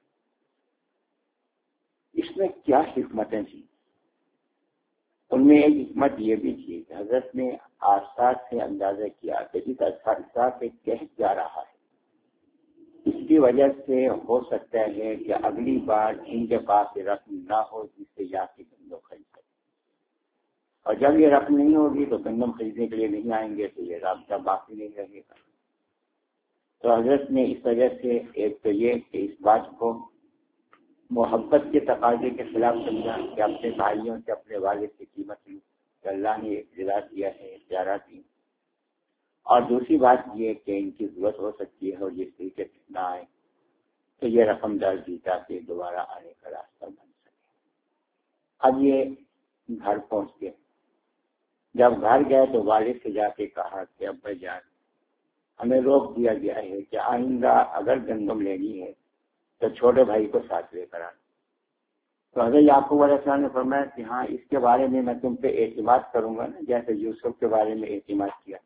اس میں کیا حکمتیں تھیں؟ ان میں ایک حکمت یہ بھی تھی کہ حضرت نے آسات سے اندازہ کیا کہ جس عرصہ سے کہہ جا رہا ہے اس کی وجہ سے ہو سکتا ہے کہ اگلی بار ان کے پاس یہ رقم نہ ہو جس سے یہاں کی گندم خرید سکے، اور جب یہ رقم نہیں ہوگی تو گندم خریدنے کے لیے نہیں آئیں گے تو یہ رابطہ باقی نہیں رہے گا. تو حضرت نے اس وجہ سے ایک تو یہ کہ اس بات کو محبت کے تقاضے کے خلاف سمجھا کہ اپنے بھائیوں سے اپنے والد کی قیمت لی کہ اللہ نے ایک دلا دیا ہے، اختیارات دی. اور دوسری بات یہ کہ ان کی ضرورت ہو سکتی ہے اور جس طریقے سے نہ آئے تو یہ رقم ڈال دی تاکہ دوبارہ آنے کا راستہ بن سکے. اب یہ گھر پہنچ گئے. جب گھر گئے تو والد سے جا کے کہا کہ ابا جان ہمیں روک دیا گیا ہے کہ آئندہ اگر گندم لینی ہے تو چھوٹے بھائی کو ساتھ لے کر آنا. تو حضرت یعقوب علیہ السلام نے فرمایا کہ ہاں اس کے بارے میں میں تم پہ اعتماد کروں گا نا جیسے یوسف کے بارے میں اعتماد کیا.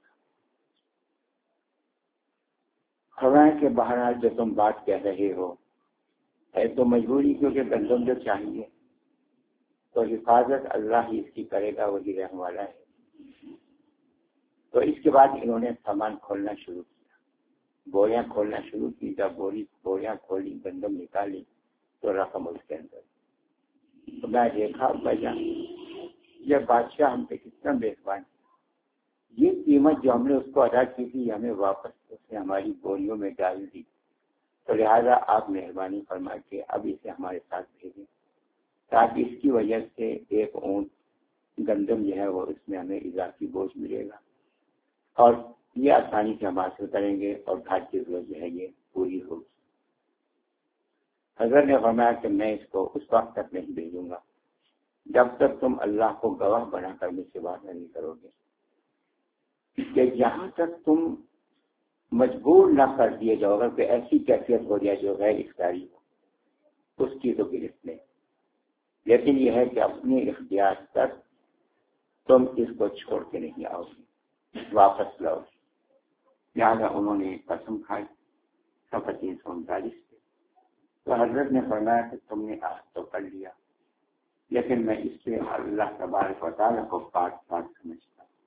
فرمایا کہ بہرحال جو تم بات کہہ رہے ہو ہے تو مجبوری، کیونکہ گندم جو چاہیے تو حفاظت اللہ ہی اس کی کرے گا، وہی رہنے والا ہے. تو اس کے بعد انہوں نے سامان کھولنا شروع کیا، بوریاں کھولنا شروع کی. جب بوری بوریاں کھولی گندم نکالی تو رقم اس کے اندر. تو میں دیکھا بجان یہ بادشاہ ہم پہ کتنا بےزبان، یہ قیمت جو ہم نے اس کو ادا کی تھی ہمیں واپس اس نے ہماری بوریوں میں ڈال دی. تو لہذا آپ مہربانی فرما کے اب اسے ہمارے ساتھ بھیجیں تاکہ اس کی وجہ سے ایک اونٹ گندم جو ہے وہ اس میں ہمیں اضافی بوجھ ملے گا اور یہ آسانی سے ہم حاصل کریں گے اور گھر کی ضرورت جو ہے یہ پوری ہوگی. حضرت نے فرمایا کہ میں اس کو اس وقت تک نہیں بھیجوں گا جب تک تم اللہ کو گواہ بنا کر مجھ سے وعدہ نہیں کرو گے کہ جہاں تک تم مجبور نہ کر دیے جاؤ گا کہ ایسی کیفیت ہو جائے جو غیر اختیاری ہو، اس کی تو گرفت نہیں. لیکن یہ ہے کہ اپنے اختیار تک تم اس کو چھوڑ کے نہیں آؤ گے، واپس لاؤ گے. لہٰذا انہوں نے قسم کھائی. صفحہ تین سو انتالیس پہ تو حضرت نے فرمایا کہ تم نے آج تو کر لیا لیکن میں اس سے اللہ تبارک و تعالیٰ کو پاک پاک سمجھتا ہوں.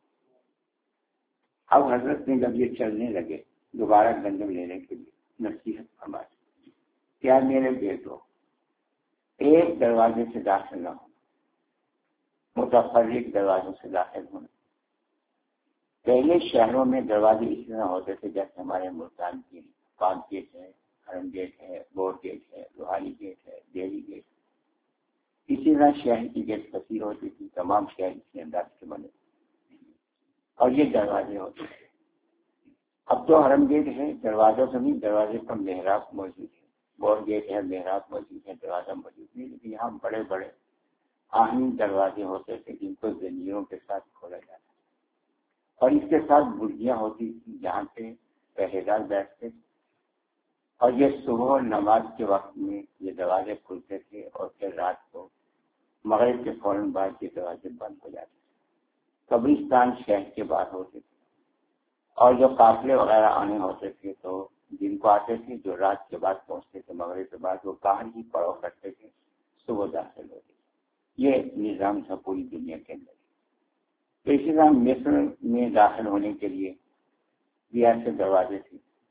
اب حضرت نے جب یہ چلنے لگے دوبارہ گندم لینے کے لیے نصیحت فرمائی، کیا میرے بیٹو ایک دروازے سے داخل نہ ہونا، متفرق دروازوں سے داخل ہونا. پہلے شہروں میں دروازے اس طرح ہوتے تھے جیسے ہمارے ملتان کی پاک گیٹ ہے، حرم گیٹ ہے، بور گیٹ ہے، لوہاری گیٹ ہے، دیوی گیٹ ہے. اسی طرح شہر کی گیٹ کثیر ہوتی تھی، تمام شہر اسی انداز کے بنے اور یہ دروازے ہوتے تھے. اب تو حرم گیٹ ہے، دروازوں سے نہیں، دروازے پر محراب موجود ہے، بور گیٹ ہے، محراب موجود ہے، دروازہ موجود نہیں. لیکن یہاں بڑے بڑے آہنی دروازے ہوتے تھے جن کو زنجیروں کے ساتھ کھولا جاتا تھا اور اس کے ساتھ برجیاں ہوتی تھیں جہاں پہ پہرےدار بیٹھتے تھے اور یہ صبح نماز کے وقت میں یہ دروازے کھلتے تھے اور پھر رات کو مغرب کے فوراً بعد یہ دروازے بند ہو جاتے تھے. قبرستان شہر کے باہر ہوتے تھے اور جو قافلے وغیرہ آنے ہوتے تھے تو جن کو آتے تھے جو رات کے بعد پہنچتے تھے مغرب کے بعد وہ باہر ہی پڑاؤ کرتے تھے، صبح داخل ہوتے. یہ نظام تھا پوری دنیا کے اندر. تو اسی طرح مصر میں داخل ہونے کے لیے بھی ایسے دروازے تھے.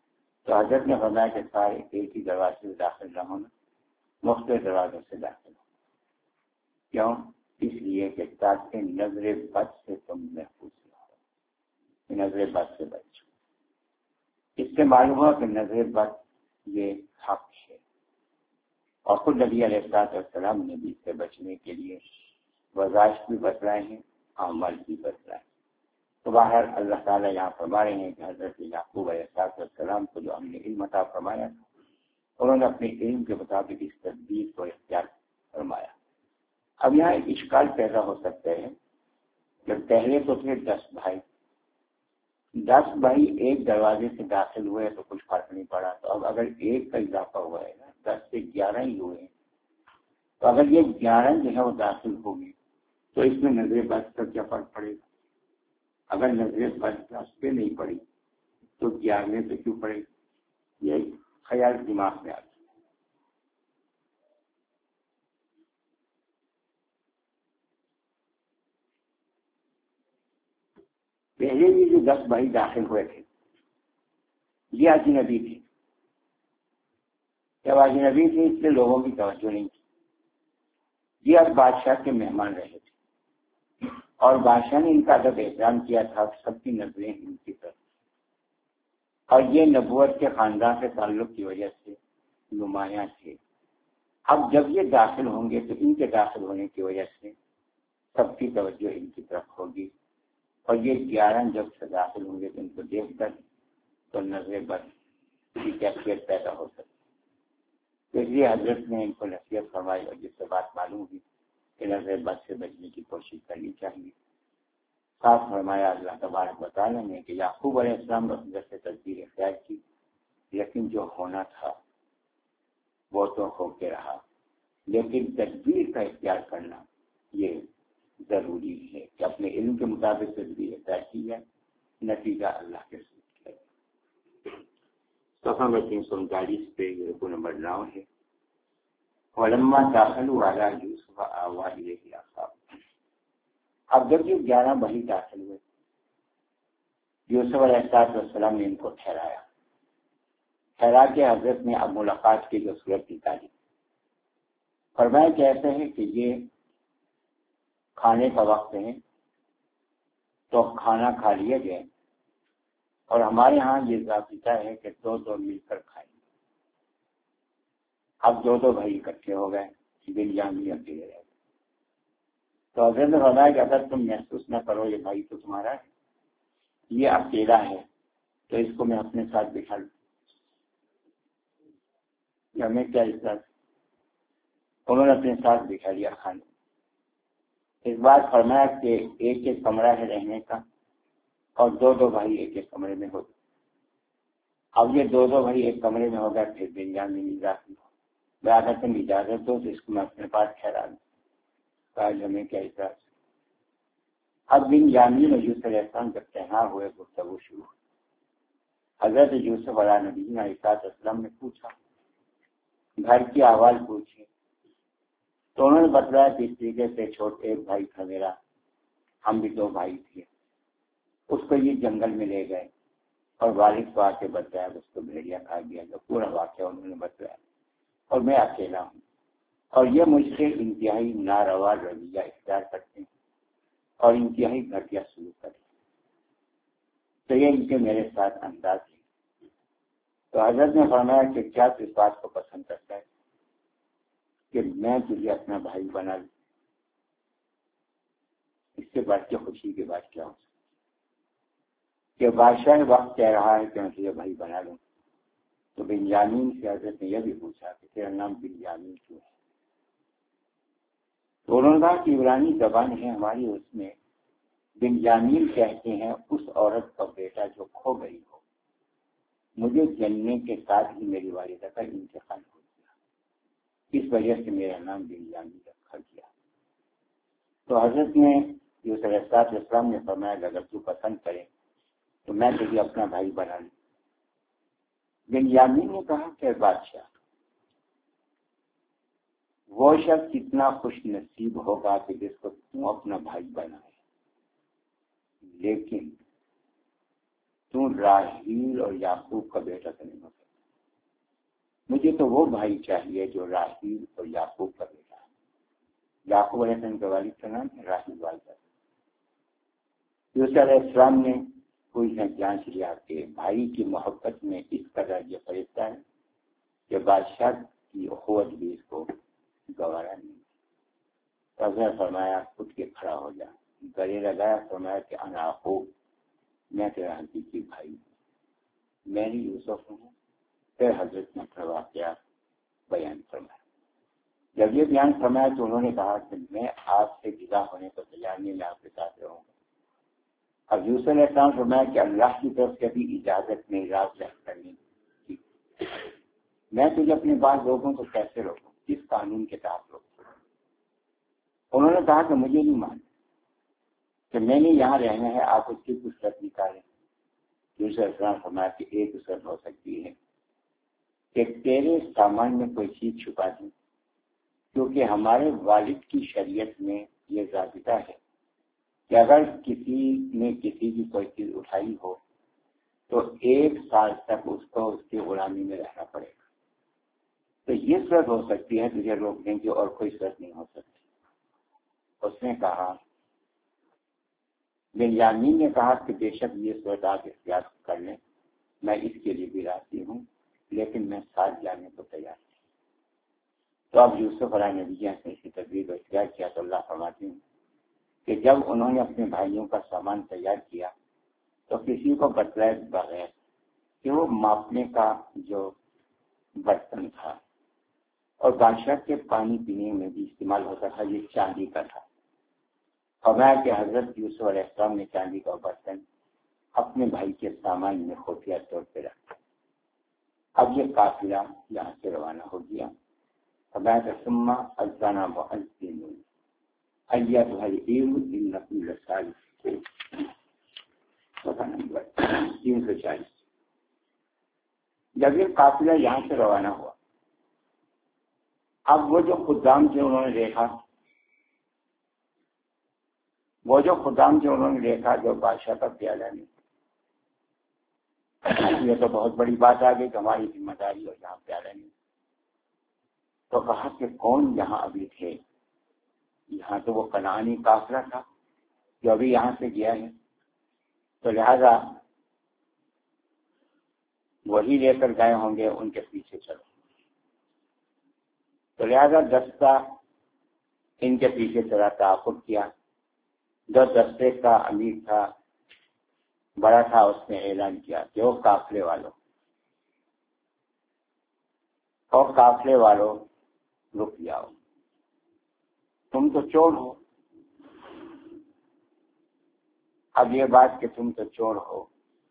تو حضرت نے فرمایا کہ سارے ایک ہی دروازے سے داخل نہ ہونا، مختلف دروازوں سے داخل ہو. کیوں؟ اس لیے کہ تاکہ نظر بد سے تم محفوظ رہو، نظر بد سے بچو. اس سے معلوم ہوا کہ نظر بد یہ حق ہے، اور خود نبی علیہ الصلوۃ والسلام نے بھی اس سے بچنے کے لیے وظائف بھی بتلائے ہیں، اعمال بھی بتلائے. تو باہر اللہ تعالیٰ یہاں فرما رہے ہیں کہ حضرت یعقوب علیہ الصلوۃ والسلام کو جو ہم نے علم عطا فرمایا تھا، انہوں نے اپنے علم کے مطابق اس تدبیر کو اختیار فرمایا. اب یہاں ایک اشکال پیدا ہو سکتا ہے کہ پہلے تو تھے دس بھائی، دس بھائی ایک دروازے سے داخل ہوئے تو کچھ فرق نہیں پڑا. تو اب اگر ایک کا اضافہ ہوا ہے نا، دس سے گیارہ ہی ہوئے، تو اگر یہ گیارہ جو ہے وہ داخل ہوگی تو اس میں نظر بد کا کیا فرق پڑے گا؟ اگر نظر بد دس پہ نہیں پڑی تو گیارہویں پہ کیوں پڑے گی؟ یہ خیال دماغ میں آتا. پہلے بھی جو دس بھائی داخل ہوئے تھے یہ اجنبی تھے. جب اجنبی تھے اس لیے لوگوں کی توجہ نہیں تھی. یہ اب بادشاہ کے مہمان رہے تھے اور بادشاہ نے ان کا ادب احترام کیا تھا، سب کی نظریں ان کی طرف، اور یہ نبوت کے خاندان سے تعلق کی وجہ سے نمایاں تھے. اب جب یہ داخل ہوں گے تو ان کے داخل ہونے کی وجہ سے سب کی توجہ ان کی طرف ہوگی، اور یہ گیارہ جب سے داخل ہوں گے تو ان کو دیکھ کر تو نظر بد کی کیفیت پیدا ہو سکتی. تو اس لیے حضرت نے ان کو نصیحت فرمائی، اور جس سے بات معلوم ہوئی کہ نظر بد سے بچنے کی کوشش کرنی چاہیے. صاف فرمایا اللہ تبارک و تعالیٰ نے کہ یعقوب علیہ السلام نے حضرت سے تدبیر اختیار کی، لیکن جو ہونا تھا وہ تو ہو کے رہا. لیکن تدبیر کا اختیار کرنا یہ ضروری ہے کہ اپنے علم کے مطابق تدبیر اختیار کی جائے، نتیجہ اللہ کے ساتھ ہے. صفحہ میں تین سو انتالیس پہ یہ رکو نمبر نو ہے. ولما داخلوا علی یوسف آویٰ الیہ اخاہ. اب جب یہ گیارہ بھائی داخل ہوئے، یوسف علیہ السلام نے ان کو ٹھہرایا. ٹھہرا کے حضرت نے اب ملاقات کی جو صورت نکالی. فرمایا کہ ایسا ہے کہ یہ کھانے کا وقت ہے تو کھانا کھا لیے گئے، اور ہمارے ہاں یہ ضابطہ ہے کہ دو دو مل کر کھائیں. اب دو دو بھائی اکٹھے ہو گئے، بنیامین اکیلے رہ گئے. تو حضرت نے فرمایا کہ اگر تم محسوس نہ کرو یہ بھائی تو تمہارا ہے، یہ اکیلا ہے، تو اس کو میں اپنے ساتھ بٹھا لوں. ہمیں کیا اس طرح انہوں نے اپنے ساتھ بٹھا لیا کھانے. اس بات فرمایا کہ ایک ایک کمرہ ہے رہنے کا، اور دو دو بھائی ایک ایک کمرے میں ہو گئے. اب یہ دو دو بھائی ایک کمرے میں ہو گئے، پھر بنیامین اضافی ہو. اگر تم اجازت دو تو اس کو میں اپنے پاس ٹھہرا دوں. آج ہمیں کیا اعتراض. اب بنیامین اور یوسف علیہ السلام جب تنہا ہوئے گفتگو شروع. حضرت یوسف علیہ نبی علیہ السلام نے پوچھا، گھر کی آواز پوچھی. تو انہوں نے بتلایا کہ اس طریقے سے چھوٹے ایک بھائی تھا میرا، ہم بھی دو بھائی تھے. اس کو یہ جنگل میں لے گئے اور والد کو آ کے بتایا، اس کو بھیڑیا کھا گیا. جو پورا واقعہ انہوں نے بتایا، اور میں اکیلا ہوں، اور یہ مجھ سے انتہائی ناروا رویہ اختیار کرتے ہیں اور انتہائی گھٹیا سلوک کرتے ہیں. تو یہ ان کے میرے ساتھ انداز ہے. تو حضرت نے فرمایا کہ کیا تو اس بات کو پسند کرتا ہے کہ میں تجھے اپنا بھائی بنا لوں؟ اس سے بڑھ کے خوشی کی بات کیا ہو سکتی کہ بادشاہ وقت کہہ رہا ہے کہ میں تجھے بھائی بنا لوں. تو بنیامین سے حضرت نے یہ بھی پوچھا کہ تیرا نام بنیامین کیوں ہے؟ تو انہوں نے کہا کہ عبرانی زبان ہے ہماری، اس میں بنیامین کہتے ہیں اس عورت کا بیٹا جو کھو گئی ہو. مجھے جننے کے ساتھ ہی میری والدہ کا انتقال ہو گیا، اس وجہ سے میرا نام بنیامین رکھا گیا. تو حضرت نے یوسف علیہ السلام نے فرمایا کہ اگر تو پسند کرے تو میں تجھے اپنا بھائی بنا لوں. بنیامین نے کہا کہ بادشاہ، وہ شخص کتنا خوش نصیب ہوگا کہ جس کو تم اپنا بھائی بنائے، لیکن تو راحیل اور یعقوب کا بیٹا تو نہیں ہو سکتا، مجھے تو وہ بھائی چاہیے جو راحیل اور یعقوب کا بیٹا ہے۔ یعقوب علیہ السلام کے والد کا نام ہے، راحیل والدہ۔ یوسف علیہ السلام نے کوئی نہ جانچ لیا کہ بھائی کی محبت میں اس قدر یہ فرشتہ ہے کہ بادشاہ کی اخوت بھی اس کو گوارا نہیں۔ حضرت فرمایا اٹھ کے کھڑا ہو جا، گلے لگایا، فرمایا کہ انا اخوک، میں تیرا حقیقی بھائی ہوں، میں ہی یوسف ہوں۔ پھر حضرت نے اپنا واقعہ بیان فرمایا۔ جب یہ بیان فرمایا تو انہوں نے کہا کہ میں آپ سے جدا ہونے کو تیار نہیں، میں آپ کے ساتھ رہوں گا۔ اب یوسف علیہ السلام فرمایا کہ اللہ کی طرف سے بھی اجازت نہیں راز رہ کرنی کی، میں تجھے اپنے بعض لوگوں کو کیسے روکوں، کس قانون کے تحت روکوں؟ انہوں نے کہا کہ مجھے نہیں ماننا کہ میں نے یہاں رہنا ہے، آپ اس کی کچھ شرط نکالیں۔ یوسف علیہ السلام فرمایا کہ ایک شرط ہو سکتی ہے کہ تیرے سامان میں کوئی چیز چھپا دیں، کیونکہ ہمارے والد کی شریعت میں یہ ضابطہ ہے کہ اگر کسی نے کسی کی کوئی چیز اٹھائی ہو تو ایک سال تک اس کو اس کی غلامی میں رہنا پڑے گا۔ تو یہ صورت ہو سکتی ہے تجھے روکنے کی، اور کوئی صورت نہیں ہو سکتی۔ اس نے کہا، بنیامین نے کہا کہ بے شک یہ صورت آپ اختیار کر لیں، میں اس کے لیے بھی راضی ہوں، لیکن میں ساتھ جانے کو تیار ہوں۔ تو اب یوسف علیہ نبی نے اسی تدبیر کو اختیار کیا تو اللہ فرماتے ہیں کہ جب انہوں نے اپنے بھائیوں کا سامان تیار کیا تو کسی کو بتلائے بغیر کہ وہ ماپنے کا جو برتن تھا اور بادشاہ کے پانی پینے میں بھی استعمال ہوتا تھا، یہ چاندی کا تھا۔ فرمایا کہ حضرت یوسف علیہ السلام نے چاندی کا برتن اپنے بھائی کے سامان میں خفیہ طور پہ رکھا۔ اب یہ قافلہ یہاں سے روانہ ہو گیا۔ فرمایا کہ ثم اذن مؤذن ایتھا العیر انکم لصادقون، صفحہ نمبر تین سو چالیس۔ جب یہ قافلہ یہاں سے روانہ ہوا، اب وہ جو خدام تھے انہوں نے دیکھا وہ جو خدام تھے انہوں نے دیکھا جو بادشاہ کا پیالہ نہیں، یہ تو بہت بڑی بات آ گئی کہ ہماری ذمہ داری اور یہاں پیالہ نہیں۔ تو کہا کہ کون یہاں ابھی تھے؟ یہاں تو وہ کنعانی قافلہ تھا جو ابھی یہاں سے گیا ہے، تو لہذا وہی لے کر گئے ہوں گے، ان کے پیچھے چلو۔ تو لہذا دستہ ان کے پیچھے چلا، تعاقب کیا۔ جو دستے کا امیر تھا، بڑا تھا، اس نے اعلان کیا کہ وہ قافلے والوں اور قافلے والوں رک جاؤ، تم تو چور ہو۔ اب یہ بات کہ تم تو چور ہو،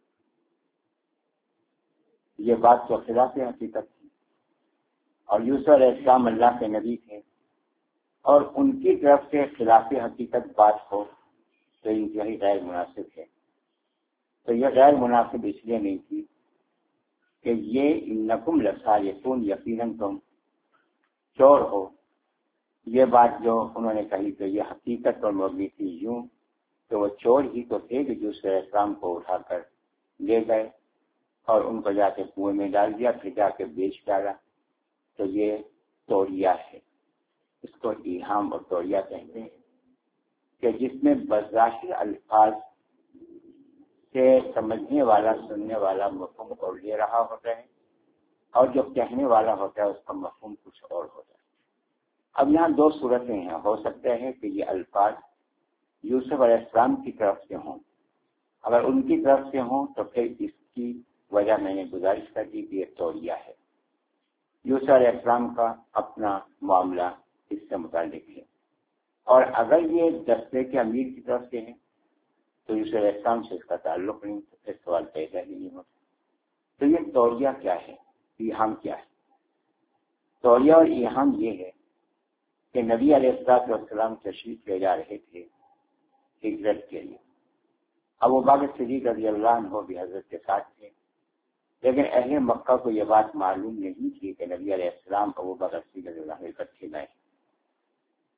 یہ بات تو خلاف حقیقت تھی، اور یوسف علیہ السلام اللہ کے نبی تھے، اور ان کی طرف سے خلاف حقیقت بات ہو تو انتہائی غیر مناسب ہے۔ تو یہ غیر مناسب اس لیے نہیں تھی کہ یہ انکم لصادقون، یقیناً تم چور ہو، یہ بات جو انہوں نے کہی تو یہ حقیقت اور مبنی تھی یوں کہ وہ چور ہی تو تھے کہ یوسف علیہ السلام کو اٹھا کر لے گئے اور ان کو جا کے کنویں میں ڈال دیا، پھر جا کے بیچ ڈالا۔ تو یہ توریہ ہے، اس کو ایہام اور توریہ کہتے ہیں، کہ جس میں بظاہر الفاظ سے سمجھنے والا سننے والا مفہوم اور لے رہا ہوتا ہے، اور جو کہنے والا ہوتا ہے اس کا مفہوم کچھ اور ہوتا ہے۔ اب یہاں دو صورتیں ہیں، ہو سکتا ہے کہ یہ الفاظ یوسف علیہ السلام کی طرف سے ہوں، اگر ان کی طرف سے ہوں تو پھر اس کی وجہ میں نے گزارش کر دی کہ یہ توریہ ہے، یوسف علیہ السلام کا اپنا معاملہ اس سے متعلق ہے۔ اور اگر یہ دستے کے امیر کی طرف سے ہے تو یوسف علیہ السلام سے اس کا تعلق نہیں، تو پھر سوال پیدا ہی نہیں ہوتا۔ تو یہ توریہ کیا ہے، ایہام کیا ہے؟ توریہ اور ایہام یہ ہے کہ نبی علیہ الصلوۃ والسلام تشریف لے جا رہے تھے ہجرت کے لیے، ابو بکر صدیق رضی اللہ عنہ بھی حضرت کے ساتھ تھے، لیکن اہل مکہ کو یہ بات معلوم نہیں تھی کہ نبی علیہ السلام ابو بکر صدیق رضی اللہ عنہ اکٹھے گئے۔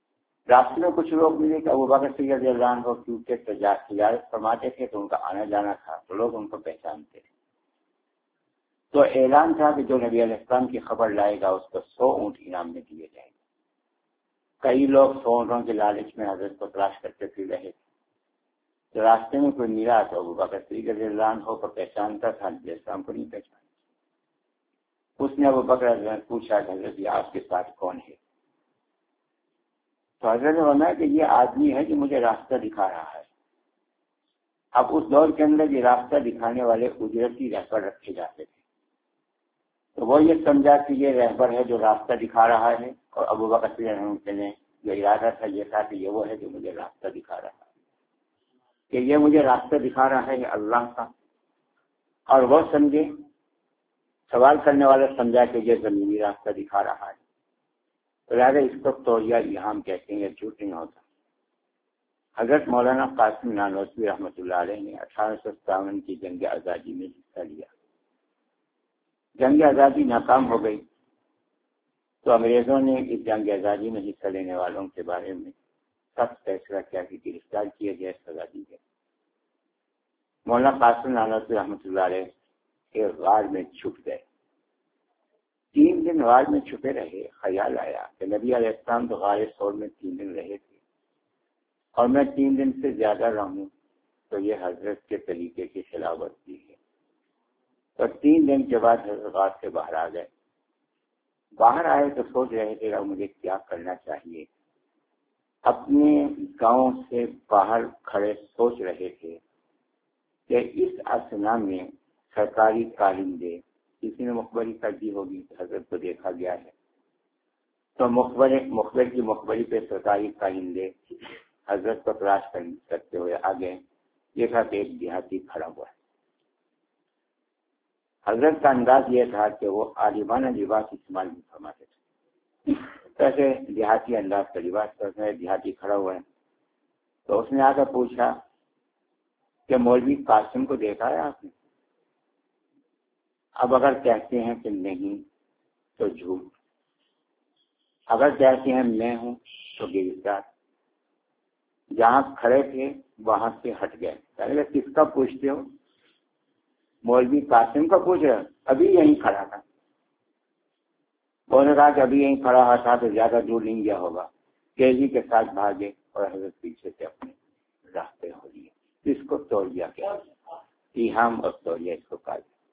راستے میں کچھ لوگ ملے کہ ابو بکر صدیق رضی اللہ عنہ کیونکہ تجارت فرماتے تھے تو ان کا آنا جانا تھا تو لوگ ان کو پہچانتے تھے. تو اعلان تھا کہ جو نبی علیہ السلام کی خبر لائے گا اس کو سو اونٹ انعام میں دیے جائیں گے. کئی لوگ سو اونٹوں کے لالچ میں حضرت کو تلاش کرتے پھر رہے تھے. تو راستے میں کوئی ملا تو ابو بکر صدیق رضی اللہ عنہ کو پہچانتا تھا، نبی علیہ السلام کو نہیں پہچانتا. اس نے ابو بکر رضی اللہ عنہ پوچھا کہ حضرت یہ آپ کے ساتھ کون ہے؟ تو حضرت نے فرمایا کہ یہ آدمی ہے جو مجھے راستہ دکھا رہا ہے. اب اس دور کے اندر یہ راستہ دکھانے والے اجرتی رہبر رکھے جاتے تھے. تو وہ یہ سمجھا کہ یہ رہبر ہے جو راستہ دکھا رہا ہے، اور ابو بکر صدیق رضی اللہ عنہ نے جو ارادہ تھا یہ تھا کہ یہ وہ ہے جو مجھے راستہ دکھا رہا ہے، کہ یہ مجھے راستہ دکھا رہا ہے اللہ کا. اور وہ سمجھے، سوال کرنے والا سمجھا کہ یہ زمینی راستہ دکھا رہا ہے. لہٰذا اس کو توریہ الہام کہتے ہیں، یہ جھوٹ نہیں ہوتا. حضرت مولانا قاسم نانوتوی رحمۃ اللہ علیہ نے اٹھارہ سو ستاون کی جنگ آزادی میں حصہ لیا. جنگ آزادی ناکام ہو گئی تو انگریزوں نے اس جنگ آزادی میں حصہ لینے والوں کے بارے میں سخت فیصلہ کیا کہ گرفتار کیے گئے، سزا دی گئی. مولانا قاسم نانوتوی رحمۃ اللہ علیہ ایک غار میں چھپ گئے. تین دن غار میں چھپے رہے. خیال آیا کہ نبی علیہ السلام تو غار ثور میں تین دن رہے تھے اور میں تین دن سے زیادہ رہوں تو یہ حضرت کے طریقے کی خلاف ورزی ہے. تو تین دن کے بعد حضرت غار سے باہر آ گئے. باہر آئے تو سوچ رہے تھے اب مجھے کیا کرنا چاہیے. اپنے گاؤں سے باہر کھڑے سوچ رہے تھے کہ اس اثنا میں سرکاری کارندے، کسی نے مخبری کر دی ہوگی، حضرت کو دیکھا گیا ہے، تو مخبر مخبر کی مخبری پہ سرکاری کارندے حضرت کو تلاش کرتے ہوئے آگے دیکھا کہ ایک دیہاتی کھڑا ہوا ہے. حضرت کا انداز یہ تھا کہ وہ عالمانہ لباس استعمال بھی فرماتے تھے، کیسے دیہاتی انداز کا لباس کرتے ہیں. دیہاتی کھڑا ہوا ہے تو اس نے آ کر پوچھا کہ مولوی قاسم کو دیکھا ہے آپ نے؟ اب اگر کہتے ہیں کہ نہیں تو جھوٹ، اگر کہتے ہیں میں ہوں تو گرفتار. جہاں کھڑے تھے وہاں سے ہٹ گئے. پہلے کس کا پوچھتے ہو؟ مولوی قاسم کا پوچھ رہے، ابھی یہیں کھڑا تھا. انہوں نے کہا کہ ابھی یہیں کھڑا ہوا تھا تو زیادہ دور نہیں گیا ہوگا. تیزی کے ساتھ بھاگے اور حضرت پیچھے سے اپنے راستے ہو لیے. اس کو توڑیا کیا ایہام اور توڑیا اس کو کہا.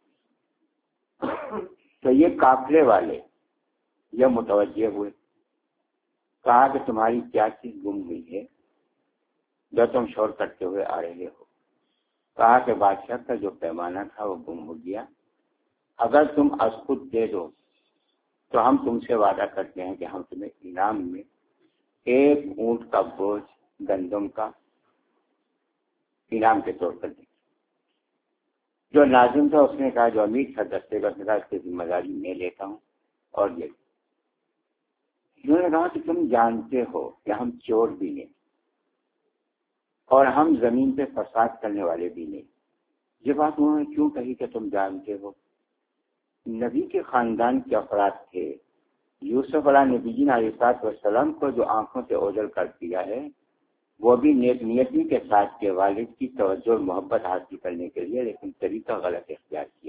تو یہ قافلے والے یہ متوجہ ہوئے، کہا کہ تمہاری کیا چیز گم ہوئی ہے جو تم شور کرتے ہوئے آ رہے ہو. کہا کہ بادشاہ کا جو پیمانہ تھا وہ گم ہو گیا. اگر تم از خود دے دو تو ہم تم سے وعدہ کرتے ہیں کہ ہم تمہیں انعام میں ایک اونٹ کا بوجھ گندم کا انعام کے طور پر دیں. جو ناظم تھا اس نے کہا، جو امیر تھا دستے کا تھا، اس کی ذمہ داری میں لیتا ہوں. اور یہ انہوں نے کہا کہ تم جانتے ہو کہ ہم چور بھی نہیں اور ہم زمین پہ فساد کرنے والے بھی نہیں. یہ بات انہوں نے کیوں کہی کہ تم جانتے ہو؟ نبی کے خاندان کے افراد تھے. یوسف علیہ نبی جی علیہ السلام کو جو آنکھوں سے اوجھل کر دیا ہے وہ بھی نیک نیتی کے ساتھ کے والد کی توجہ اور محبت حاصل کرنے کے لیے، لیکن طریقہ غلط اختیار کیا.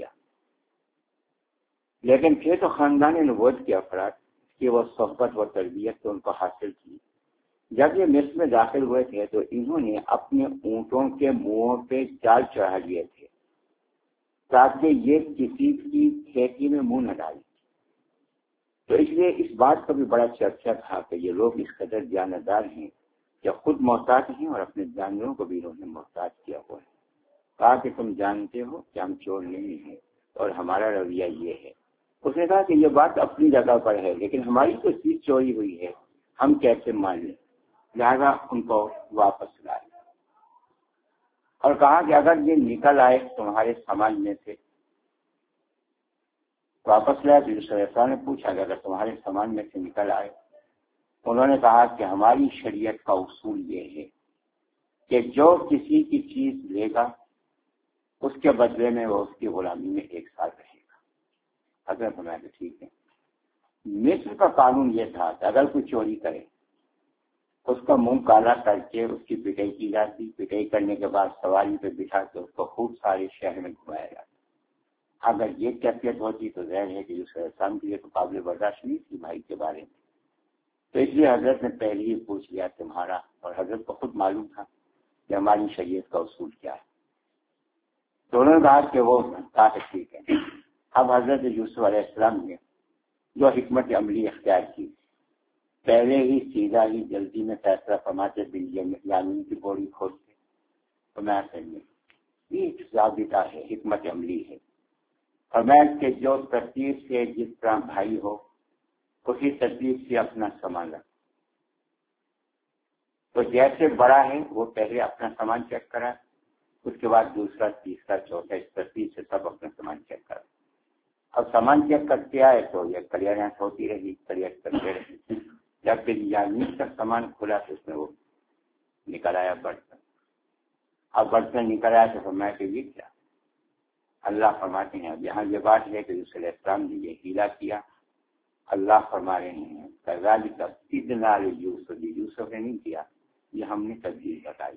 لیکن تھے تو خاندان نبوت کے افراد کہ وہ صحبت و تربیت تو ان کو حاصل کی. جب یہ مصر میں داخل ہوئے تھے تو انہوں نے اپنے اونٹوں کے منہوں پہ جال چڑھا لیے تھے تاکہ یہ کسی کی کھیتی میں منہ نہ ڈالے. تو اس لیے اس بات کا بھی بڑا چرچا تھا کہ یہ لوگ اس قدر جانبدار ہیں کہ خود محتاج ہیں اور اپنے جانوروں کو بھی انہوں نے محتاج کیا ہوا ہے. کہا کہ تم جانتے ہو کہ ہم چور نہیں ہیں اور ہمارا رویہ یہ ہے. اس نے کہا کہ یہ بات اپنی جگہ پر ہے لیکن ہماری تو چیز چوری ہوئی ہے، ہم کیسے مان لیں. لہذا ان کو واپس لائے اور کہا کہ اگر یہ نکل آئے تمہارے سامان میں سے، واپس لائے. تو یوسف نے پوچھا کہ اگر تمہارے سامان میں سے نکل آئے؟ انہوں نے کہا کہ ہماری شریعت کا اصول یہ ہے کہ جو کسی کی چیز لے گا اس کے بدلے میں وہ اس کی غلامی میں ایک سال رہے گا. حضرت فرمایا کہ ٹھیک ہے. مصر کا قانون یہ تھا کہ اگر کوئی چوری کرے اس کا منہ کالا کر کے اس کی پٹائی کی جاتی، پٹائی کرنے کے بعد سواری پہ بٹھا کے اس کو خوب سارے شہر میں گھمایا جاتا۔ اگر یہ کیفیت ہوتی تو ظاہر ہے کہ یوسف علیہ السلام کے لیے تو قابل برداشت نہیں تھی بھائی کے بارے میں، تو اس لیے حضرت نے پہلے ہی پوچھ لیا تمہارا، اور حضرت کو خود معلوم تھا کہ ہماری شریعت کا اصول کیا ہے۔ دونوں نے کہا کہ وہ کہا کہ ٹھیک ہے۔ اب حضرت یوسف علیہ السلام نے جو حکمت عملی اختیار کی، پہلے ہی سیدھا ہی جلدی میں فیصلہ فرماتے بن یامین کی بوری کھول کے فرمایا کرنے یہ ضابطہ ہے، حکمت عملی ہے۔ فرمایا کہ جو ترتیب سے جس طرح بھائی ہو اسی ترتیب سے اپنا سامان رکھ، تو جیسے بڑا ہے وہ پہلے اپنا سامان چیک کرا، اس کے بعد دوسرا تیسرا چوتھا اس ترتیب سے سب اپنا سامان چیک کرا۔ اب سامان چیک کرتے آئے تو یہ کلیاں ہوتی رہی، کلیئر کرتے رہی، جب پھر یامین کا سامان کھلا تو اس میں وہ نکل آیا برتن۔ اب برتن نکل آیا تو فرمایا کہ یہ کیا؟ اللہ فرماتے ہیں اب یہاں یہ بات ہے کہ یوسف علیہ السلام نے یہ ہیلا کیا۔ اللہ فرما رہے ہیں کذالک کدنا لیوسف، یوسف نے نہیں کیا، یہ ہم نے تدبیر بتائی۔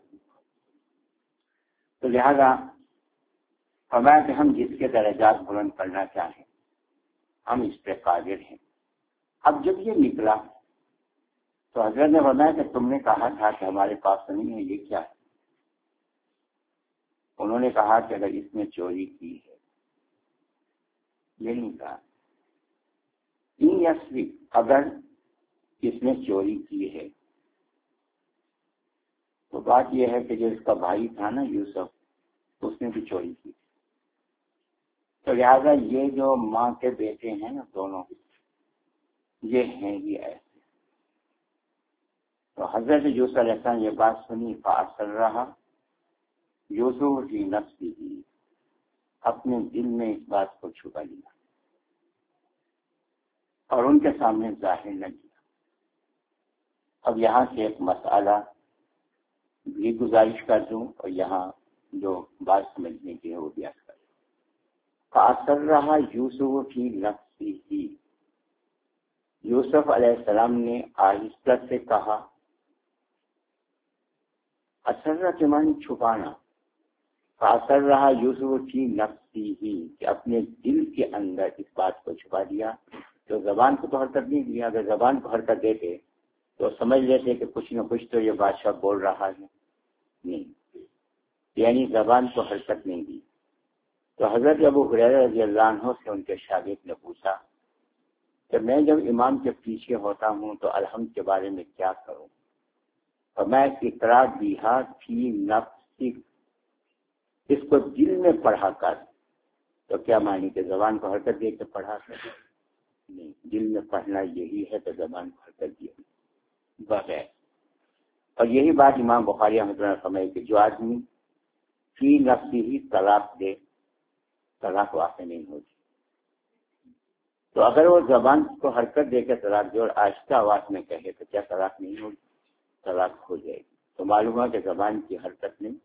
تو لہذا فرمایا کہ ہم جس کے درجات بلند کرنا چاہیں ہم اس پہ قادر ہیں۔ اب جب یہ نکلا تو حضرت نے فرمایا کہ تم نے کہا تھا کہ ہمارے پاس نہیں ہے، یہ کیا ہے؟ انہوں نے کہا کہ اگر اس نے چوری کی ہے، یہ نہیں کہا ان یسری، اگر اس نے چوری کی ہے تو بات یہ ہے کہ جو اس کا بھائی تھا نا یوسف، اس نے بھی چوری کی، تو لہذا یہ جو ماں کے بیٹے ہیں نا دونوں، یہ ہیں ہی ایسے۔ تو حضرت یوسف علیہ السلام یہ بات سنی، فاصل رہا یوسف کی نفسی ہی، اپنے دل میں اس بات کو چھپا لیا اور ان کے سامنے ظاہر نہ کیا۔ اب یہاں سے ایک مسئلہ بھی گزارش کر دوں اور یہاں جو بات سمجھنے کی ہے وہ بھی عرض کر دوں۔ فاصل رہا یوسف کی نفسی ہی، یوسف علیہ السلام نے آہستہ سے کہا، اثر کے معنی چھپانا، فاصل رہا یوسف کی نفسی ہی، کہ اپنے دل کے اندر اس بات کو چھپا دیا۔ تو زبان کو تو حرکت نہیں دیا، اگر زبان کو حرکت دیتے تو سمجھ لیتے کہ کچھ نہ کچھ تو یہ بادشاہ بول رہا ہے، نہیں، یعنی زبان کو حرکت نہیں دی۔ تو حضرت ابو ہریرہ رضی اللہ عنہ سے ان کے شاگرد نے پوچھا کہ میں جب امام کے پیچھے ہوتا ہوں تو الحمد کے بارے میں کیا کروں؟ اور میں اقرا بیہا فی نفسک، اس کو دل میں پڑھا کر، تو کیا معنی کہ زبان کو حرکت دے کے پڑھا کر؟ نہیں، دل میں پڑھنا یہی ہے تو زبان کو حرکت دیا بغیر۔ اور یہی بات امام بخاری رحمۃ اللہ علیہ فرمائے کہ جو آدمی فی نفسی ہی طلاق دے، طلاق واقع نہیں ہوتی۔ تو اگر وہ زبان کو حرکت دے کے طلاق دے اور آہستہ آواز میں کہے تو کیا طلاق نہیں ہوگی؟ طلاق ہو جائے گی۔ تو معلوم ہوا کہ زبان کی حرکت نہیں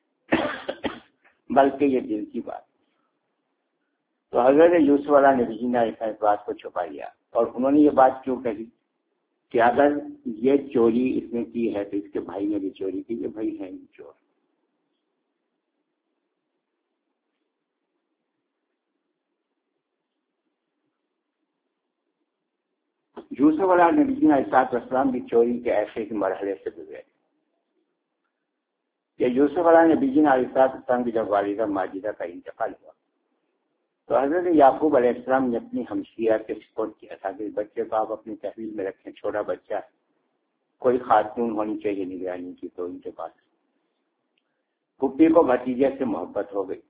بلکہ یہ دل کی بات۔ تو حضرت یوسف علیہ نبی جی نے اس بات کو چھپا لیا، اور انہوں نے یہ بات کیوں کہی کہ اگر یہ چوری اس نے کی ہے تو اس کے بھائی نے بھی چوری کی، یہ بھائی ہیں چور۔ یوسف علیہ نبی جی علیہ السلام بھی چوری کے ایسے ہی مرحلے سے گزرے کہ یوسف علیہ نبی جی علیہ السلام کی جب والدہ ماجدہ کا انتقال ہوا تو حضرت یعقوب علیہ السلام نے اپنی ہمشیرہ کے سپورٹ کیا تھا کہ بچے کو آپ اپنی تحویل میں رکھیں، چھوٹا بچہ ہے، کوئی خاتون ہونی چاہیے نگرانی کی، تو ان کے پاس پھپھی کو بھتیجے سے محبت ہو گئی،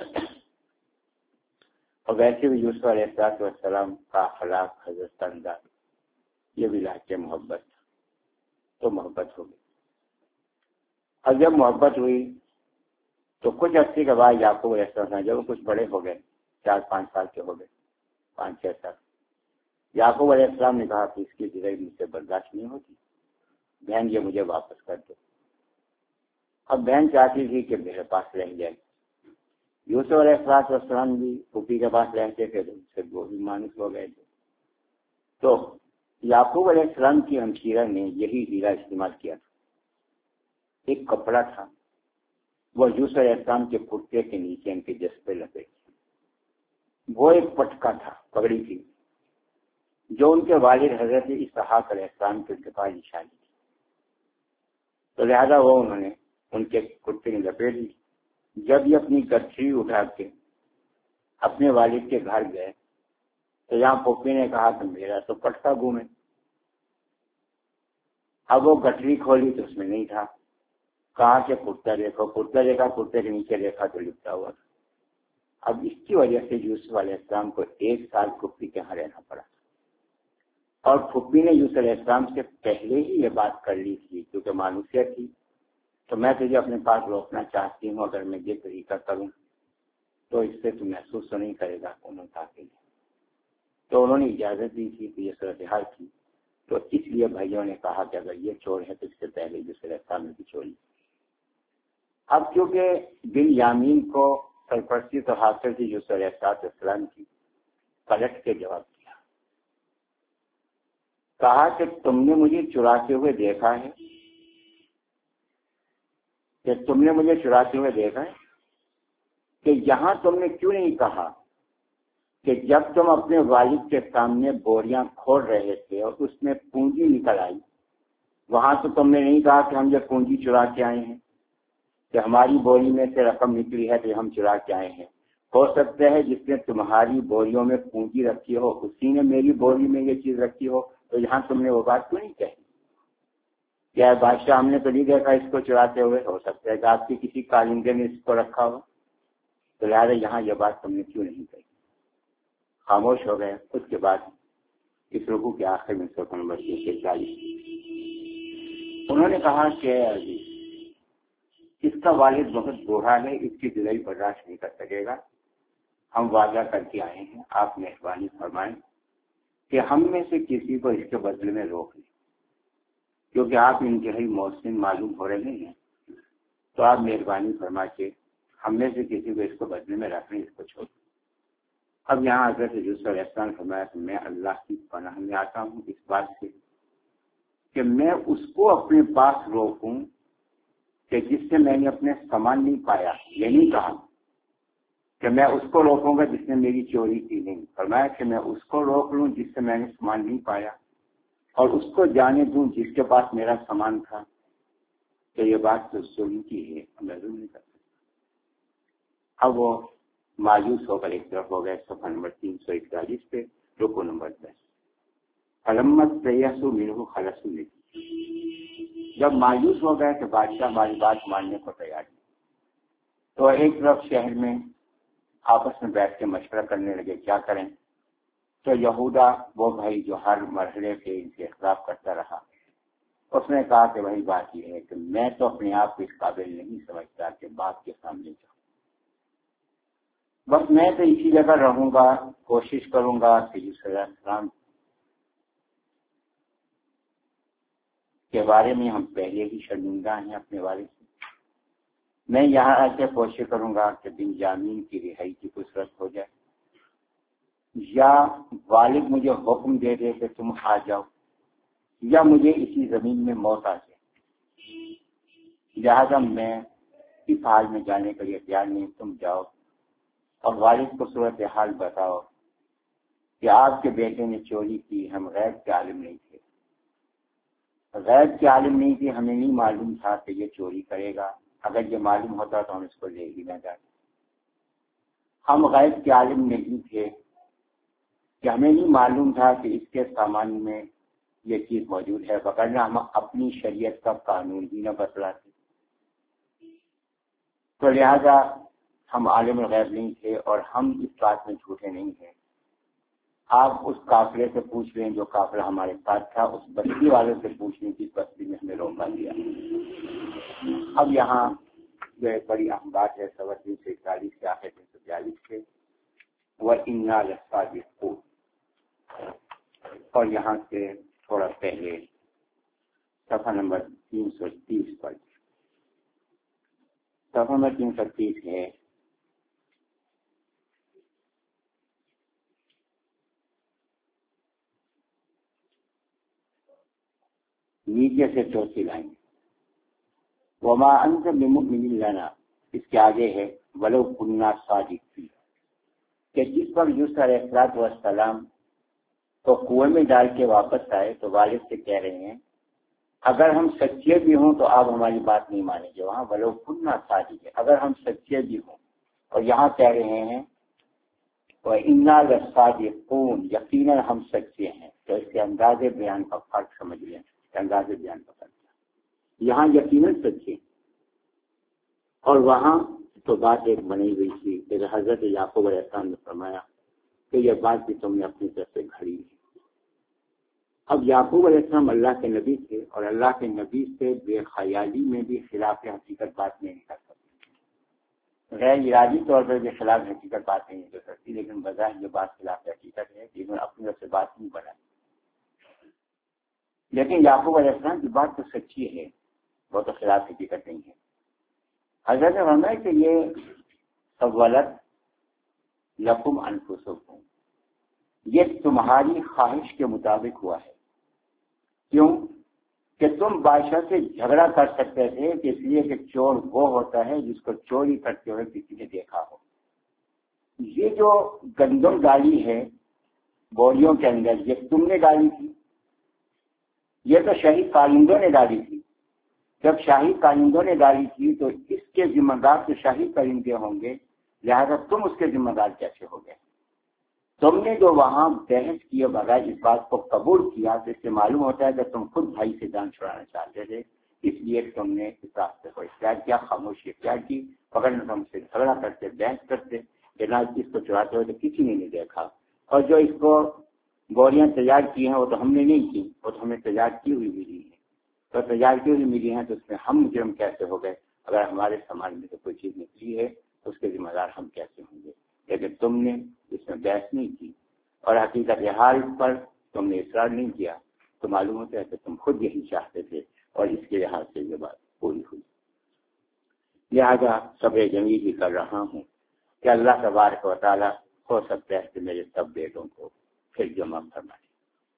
اور ویسے بھی یوسف علیہ السلام کا اخلاق حضرت انداز یہ بھی لا کے محبت تھا، تو محبت ہو گئی۔ اور جب محبت ہوئی تو کچھ عرصے کے بعد یعقوب علیہ السلام جب کچھ بڑے ہو گئے، چار پانچ سال کے ہو گئے، پانچ چھ سال، یعقوب علیہ السلام نے کہا کہ اس کی زندگی مجھ سے برداشت نہیں ہوتی، بہن یہ مجھے واپس کر دو۔ اب بہن چاہتی تھی کہ میرے پاس رہ جائے۔ یوسف علیہ السلام بھی پھوپھی کے پاس رہتے تھے، تو اس سے وہ بھی مانوس ہو گئے تھے، تو یعقوب علیہ السلام کی ہمشیرہ نے یہی ہیرا استعمال کیا تھا. ایک کپڑا تھا، وہ یوسف علیہ السلام کے کرتے کے نیچے ان کے جسم پہ لپیٹ. وہ ایک پٹکا تھا، پگڑی تھی، جو ان کے والد حضرت اسحاق علیہ السلام کے دفاع نشانی تھی. تو لہذا وہ انہوں نے ان کے کرتے میں لپیٹ دی. جب یہ اپنی گٹھری اٹھا کے اپنے والد کے گھر گئے تو یہاں پھوپھی نے کہا کہ میرا تو پٹکا گم ہے. اب وہ گٹھری کھولی تو اس میں نہیں تھا. کہا کہ کرتا دیکھو، کرتا دیکھا، کرتے کے نیچے دیکھا تو لپٹا ہوا تھا. اب اس کی وجہ سے یوسف علیہ السلام کو ایک سال پھوپھی کے یہاں رہنا پڑا. اور پھوپھی نے یوسف علیہ السلام سے پہلے ہی یہ بات کر لی تھی، کیونکہ مانوسیت تھی، تو میں تجھے اپنے پاس روکنا چاہتی ہوں، اگر میں یہ طریقہ کروں تو اس سے تو محسوس تو نہیں کرے گا. انہوں نے کہا کہ تو انہوں نے اجازت دی تھی کہ یہ صورتحال تھی. تو اس لیے بھائیوں نے کہا کہ اگر یہ چور ہے تو اس سے پہلے یوسف علیہ السلام نے بھی چوری. اب کیونکہ بنیامین کو سرپرستی تو حاصل تھی یوسف علیہ السلام کی، پلٹ کے جواب دیا. کہا کہ تم نے مجھے چراتے ہوئے دیکھا ہے، کہ تم نے مجھے چراتے ہوئے دیکھا ہے کہ یہاں تم نے کیوں نہیں کہا کہ جب تم اپنے والد کے سامنے بوریاں کھول رہے تھے اور اس میں پونجی نکل آئی، وہاں تو تم نے نہیں کہا کہ ہم یہ پونجی چرا کے آئے ہیں، کہ ہماری بوری میں سے رقم نکلی ہے تو ہم چرا کے آئے ہیں. ہو سکتا ہے جس نے تمہاری بوریوں میں پونجی رکھی ہو اسی نے میری بوری میں یہ چیز رکھی ہو. تو یہاں تم نے وہ بات کیوں نہیں کہی؟ کیا بادشاہ ہم نے تو نہیں دیکھا اس کو چراتے ہوئے، ہو سکتا ہے کہ آپ کی کسی کارندے نے اس کو رکھا ہو. تو لہٰذا یہاں یہ بات تم نے کیوں نہیں کہی؟ خاموش ہو گئے. اس کے بعد اس رکوع کے آخر میں سورۃ نمبر تین سے چالیس انہوں نے کہا کہ اس کا والد بہت بوڑھا ہے، اس کی دلائی برداشت نہیں کر سکے گا. ہم وعدہ کر کے آئے ہیں، آپ مہربانی فرمائیں کہ ہم میں سے کسی کو اس کے بدلے میں روک لیں، کیونکہ آپ انتہائی محسن معلوم ہو رہے ہیں. تو آپ مہربانی فرما کے ہم میں سے کسی کو اس کو بدلے میں رکھ لیں، اس کو چھوڑ. اب یہاں حضرت یوسف علیہ السلام فرمایا کہ میں اللہ کی پناہ میں آتا ہوں اس بات سے کہ میں اس کو اپنے پاس روکوں کہ جس سے میں نے اپنے سامان نہیں پایا. یہ نہیں کہا کہ میں اس کو روکوں گا جس نے میری چوری کی، نہیں. فرمایا کہ میں اس کو روک لوں جس سے میں نے سامان نہیں پایا، اور اس کو جانے دوں جس کے پاس میرا سامان تھا. کہ یہ بات تو ظلم کی ہے، میں ظلم نہیں کر سکتا. اب وہ مایوس ہو کر ایک طرف ہو گئے. صفحہ نمبر تین سو اکتالیس پہ رکوع نمبر دس. علمت سیسو منہ خلص نے، جب مایوس ہو گئے کہ بادشاہ ہماری بات ماننے کو تیار نہیں، تو ایک طرف شہر میں آپس میں بیٹھ کے مشورہ کرنے لگے کیا کریں. تو یہودا وہ بھائی جو ہر مرحلے پہ ان کے خلاف کرتا رہا، اس نے کہا کہ وہی بات یہ ہے کہ میں تو اپنے آپ کو اس قابل نہیں سمجھتا کہ باپ کے سامنے جاؤں، بس میں تو اسی جگہ رہوں گا، کوشش کروں گا کہ یوسف علیہ السلام کے بارے میں ہم پہلے ہی شرمندہ ہیں اپنے والد سے. میں یہاں آ کے کوشش کروں گا کہ بنیامین کی رہائی کی کوئی صورت ہو جائے، یا والد مجھے حکم دے دے کہ تم آ جاؤ، یا مجھے اسی زمین میں موت آ جائے. لہٰذا میں اس حال میں جانے کے لیے تیار نہیں، تم جاؤ اور والد کو صورت حال بتاؤ کہ آپ کے بیٹے نے چوری کی، ہم غیب کے عالم نہیں تھے. غیب کے عالم نہیں تھے، ہمیں نہیں معلوم تھا کہ یہ چوری کرے گا. اگر یہ معلوم ہوتا تو ہم اس کو لے ہی نہ جاتے. ہم غیب کے عالم نہیں تھے کہ ہمیں نہیں معلوم تھا کہ اس کے سامان میں یہ چیز موجود ہے، وگرنہ ہم اپنی شریعت کا قانون ہی نہ بتلاتے. تو لہذا ہم عالم الغیب نہیں تھے اور ہم اس بات میں جھوٹے نہیں ہیں. آپ اس قافلے سے پوچھ لیں جو قافلہ ہمارے ساتھ تھا، اس بستی والوں سے پوچھ لیں کہ اس بستی میں ہمیں روکا دیا. اب یہاں جو ایک بڑی اہم بات ہے سوا تین سو اکتالیس سے آخر تین سو بیالیس سے وَإِنَّا لَصَادِقُونَ، اور یہاں سے تھوڑا پہلے صفحہ نمبر تین سو تیس پر. صفحہ نمبر تین سو تیس ہے نیچے سے چوتھی لائن وما انت بمؤمن لنا، اس کے آگے ہے ولو كنا صادقین، کہ جس وقت یوسف علیہ الصلوۃ والسلام تو کنویں میں ڈال کے واپس آئے تو والد سے کہہ رہے ہیں اگر ہم سچے بھی ہوں تو آپ ہماری بات نہیں مانیں گے، وہاں ولو كنا صادقین، اگر ہم سچے بھی ہوں، اور یہاں کہہ رہے ہیں وَإِنَّا لَصَادِقُونَ، یقیناً ہم سچے ہیں، تو اس کے انداز بیان کا فرق سمجھ لیں، انداز بیان کا فرق، یہاں یقیناً سچے اور وہاں تو بات ایک بنی ہوئی تھی کہ حضرت یعقوب علیہ السلام نے فرمایا کہ یہ بات بھی تم نے اپنی طرف سے گھڑی ہے۔ اب یعقوب علیہ السلام اللہ کے نبی تھے اور اللہ کے نبی سے بے خیالی میں بھی خلاف حقیقت بات نہیں کر سکتے، غیر ارادی طور پر بھی خلاف حقیقت بات نہیں کر سکتی، لیکن بظاہر یہ بات خلاف حقیقت ہے کہ انہوں نے اپنی طرف سے بات نہیں بنائی، لیکن یعقوب علیہ السلام کی بات تو سچی ہے، وہ تو خلاف حقیقت نہیں ہے۔ حضرت نے فرمایا کہ یہ سولت لکم انفسکم، یہ تمہاری خواہش کے مطابق ہوا ہے، کیوں کہ تم بادشاہ سے جھگڑا کر سکتے تھے، کہ اس لیے کہ چور وہ ہوتا ہے جس کو چوری کرتے ہوئے کسی نے دیکھا ہو۔ یہ جو گندم ڈالی ہے بوریوں کے اندر یہ تم نے ڈالی تھی، یہ تو شاہی کارندوں نے ڈالی تھی، جب شاہی کارندوں نے ڈالی تھی تو اس کے ذمہ دار تو شاہی کارندے ہوں گے، لہذا تم اس کے ذمہ دار کیسے ہو گئے؟ تم نے جو وہاں بحث کیے بغیر اس بات کو قبول کیا تو اس سے معلوم ہوتا ہے کہ تم خود بھائی سے جان چھڑانا چاہتے تھے، اس لیے تم نے اس راستے کو اختیار کیا، خاموشی اختیار کی، پکڑ نہ تم سے جھگڑا کرتے، بحث کرتے، جناب اس کو چڑھاتے ہوئے تو کسی نے نہیں دیکھا، اور جو اس کو گولیاں تیار کی ہیں وہ تو ہم نے نہیں کی، وہ تو ہمیں تیار کی ہوئی ملی ہیں، تو تیار کی ہوئی ملی ہیں تو اس میں ہم مجرم کیسے ہو گئے؟ اگر ہمارے سامان میں سے کوئی چیز نکلی ہے تو اس کے ذمہ دار ہم کیسے ہوں گے؟ لیکن تم نے اس میں بحث نہیں کی اور حقیقت حال پر تم نے اصرار نہیں کیا، تو معلوم ہوتا ہے کہ تم خود یہی چاہتے تھے اور اس کے لحاظ سے یہ بات پوری ہوئی۔ لہذا صبر جمیل ہی کر رہا ہوں کہ اللہ تبارک و تعالیٰ ہو سکتا ہے کہ میرے سب بیٹوں کو پھر جمع فرما دے۔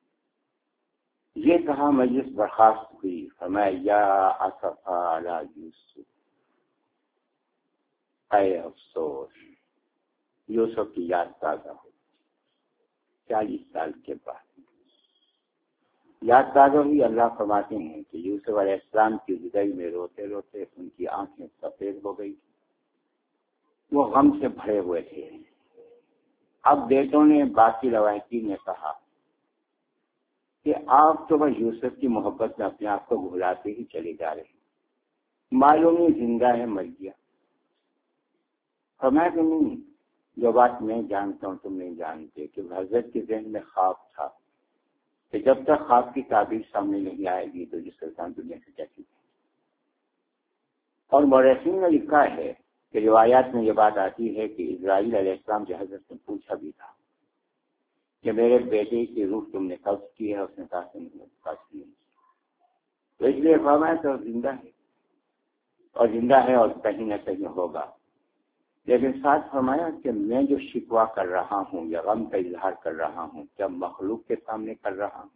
یہ کہا مجلس برخاست ہوئی، فرمایا یا اسفا علی یوسف، اے افسوس یوسف کی یاد تازہ ہو، چالیس سال کے بعد یاد تازہ ہوئی۔ اللہ فرماتے ہیں کہ یوسف علیہ السلام کی جدائی میں روتے روتے ان کی آنکھیں سفید ہو گئی، وہ غم سے بھرے ہوئے تھے۔ اب بیٹوں نے باقی روایتی نے کہا کہ آپ تو بس یوسف کی محبت میں اپنے آپ کو بھلاتے ہی چلے جا رہے ہیں، معلوم نہیں زندہ ہے مر گیا۔ فرمایا کہ نہیں، جو بات میں جانتا ہوں تم نہیں جانتے، کہ حضرت کے ذہن میں خواب تھا کہ جب تک خواب کی تعبیر سامنے نہیں آئے گی تو جس انسان دنیا سے کیسی ہے۔ اور مورخین نے لکھا ہے کہ روایات میں یہ بات آتی ہے کہ اسرائیل علیہ السلام سے حضرت نے پوچھا بھی تھا کہ میرے بیٹے کی روح تم نے قبض کی ہے، اس نے کہا کہ نہیں قبض کی، تو اس لیے فرمایا تو زندہ ہے اور زندہ ہے اور کہیں نہ کہیں ہوگا، لیکن ساتھ فرمایا کہ میں جو شکوہ کر رہا ہوں یا غم کا اظہار کر رہا ہوں کیا مخلوق کے سامنے کر رہا ہوں؟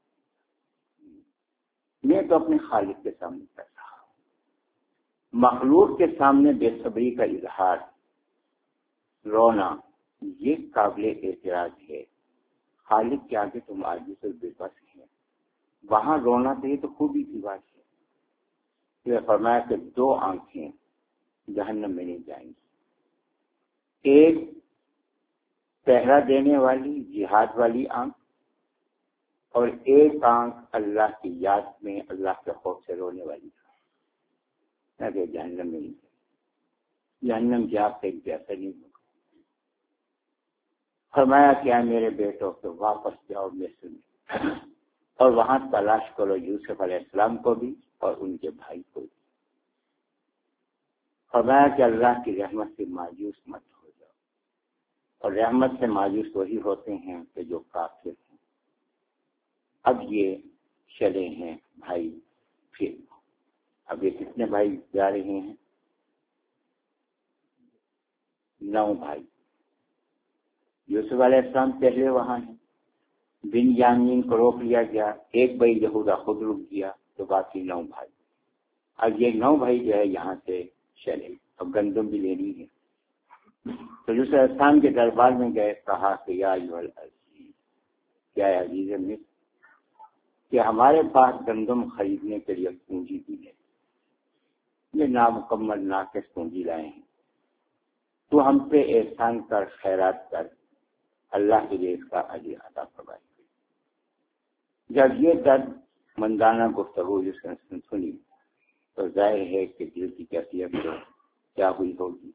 میں تو اپنے خالق کے سامنے کر رہا ہوں۔ مخلوق کے سامنے بے صبری کا اظہار، رونا، یہ قابل اعتراض ہے۔ خالق کے آگے تم عاجز اور بے بس ہیں، وہاں رونا تو یہ تو خوبی کی بات ہے۔ یہ فرمایا کہ دو آنکھیں جہنم میں نہیں جائیں گی، ایک پہرا دینے والی جہاد والی آنکھ، اور ایک آنکھ اللہ کی یاد میں اللہ کے خوف سے رونے والی آنکھ، کہ جہنم میں نہیں جائیں، جہنم کی آگ سے ایک جیسا نہیں ہوگا۔ فرمایا کیا میرے بیٹوں کو واپس جاؤ مصر میں اور وہاں تلاش کرو یوسف علیہ السلام کو بھی اور ان کے بھائی کو بھی۔ فرمایا کہ اللہ کی رحمت سے مایوس مت ہو جاؤ، اور رحمت سے مایوس وہی ہوتے ہیں کہ جو کافر ہیں۔ اب یہ چلے ہیں بھائی، پھر اب یہ کتنے بھائی جا رہے ہیں؟ نو بھائی۔ یوسف علیہ السلام پہلے وہاں ہیں، بنیامین کو روک لیا گیا، ایک بھائی یہودا خود رک گیا، تو باقی نو بھائی. اب یہ نو بھائی جو ہے یہاں سے چلے، اب گندم بھی لینی ہے. تو یوسف علیہ السلام کے دربار میں گئے، کہا کہ یا ایھا العزیز، کیا عزیز مصر کہ ہمارے پاس گندم خریدنے کے لیے پونجی بھی ہے، یہ نامکمل ناقص پونجی لائے ہیں، تو ہم پہ احسان کر، خیرات کر، اللہ کے لیے اس کا اجر عطا فرمائے. جب یہ درد مندانہ گفتگو جس نے سنی تو ظاہر ہے کہ دل کی کیفیت کیا ہوئی ہوگی.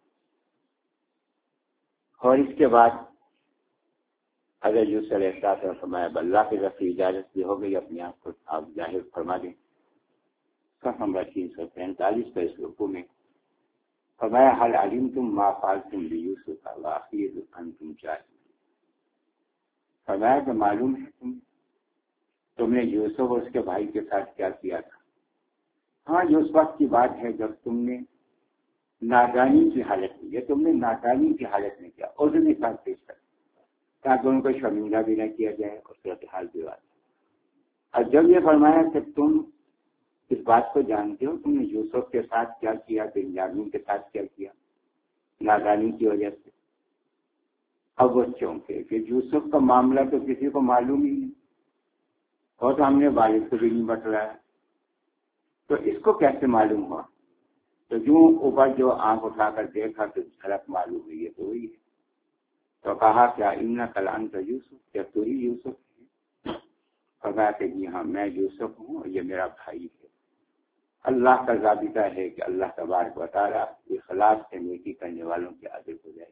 اور اس کے بعد حضرت یوسف علیہ السلام نے فرمایا اللہ کی طرف سے اجازت بھی ہو گئی، اپنے آپ کو آپ ظاہر فرما دیں. نمبر تین سو پینتالیس کا اس رکوع میں فرمایا حل علمتم ما فعلتم بیوسف واخیہ اذ انتم جاہلون. فرمایا کہ معلوم ہے تم تم نے یوسف اور اس کے بھائی کے ساتھ کیا کیا تھا. ہاں یہ اس وقت کی بات ہے جب تم نے نادانی کی حالت میں، یہ تم نے نادانی کی حالت میں کیا، عذر کے ساتھ پیش کر تاکہ ان کو شرمندہ بھی نہ کیا جائے اور صورتحال بھی بات. اور جب یہ فرمایا کہ تم اس بات کو جانتے ہو تم نے یوسف کے ساتھ کیا کیا، بنیامین کے ساتھ کیا کیا، نادانی کی وجہ سے، اب وہ چونکے کہ یوسف کا معاملہ تو کسی کو معلوم ہی نہیں، اور تو ہم نے والد کو بھی نہیں بتلایا، تو اس کو کیسے معلوم ہوا. تو جو اوپر جو آنکھ اٹھا کر دیکھا تو جھلک معلوم ہوئی ہے تو وہی ہے. تو کہا کیا انک لانت یوسف، کیا تو ہی یوسف ہے؟ کہا کہ جی ہاں میں یوسف ہوں اور یہ میرا بھائی ہے. اللہ کا ضابطہ ہے کہ اللہ تبارک و تعالیٰ اخلاص سے نیکی کرنے والوں کے اجر کو جائے.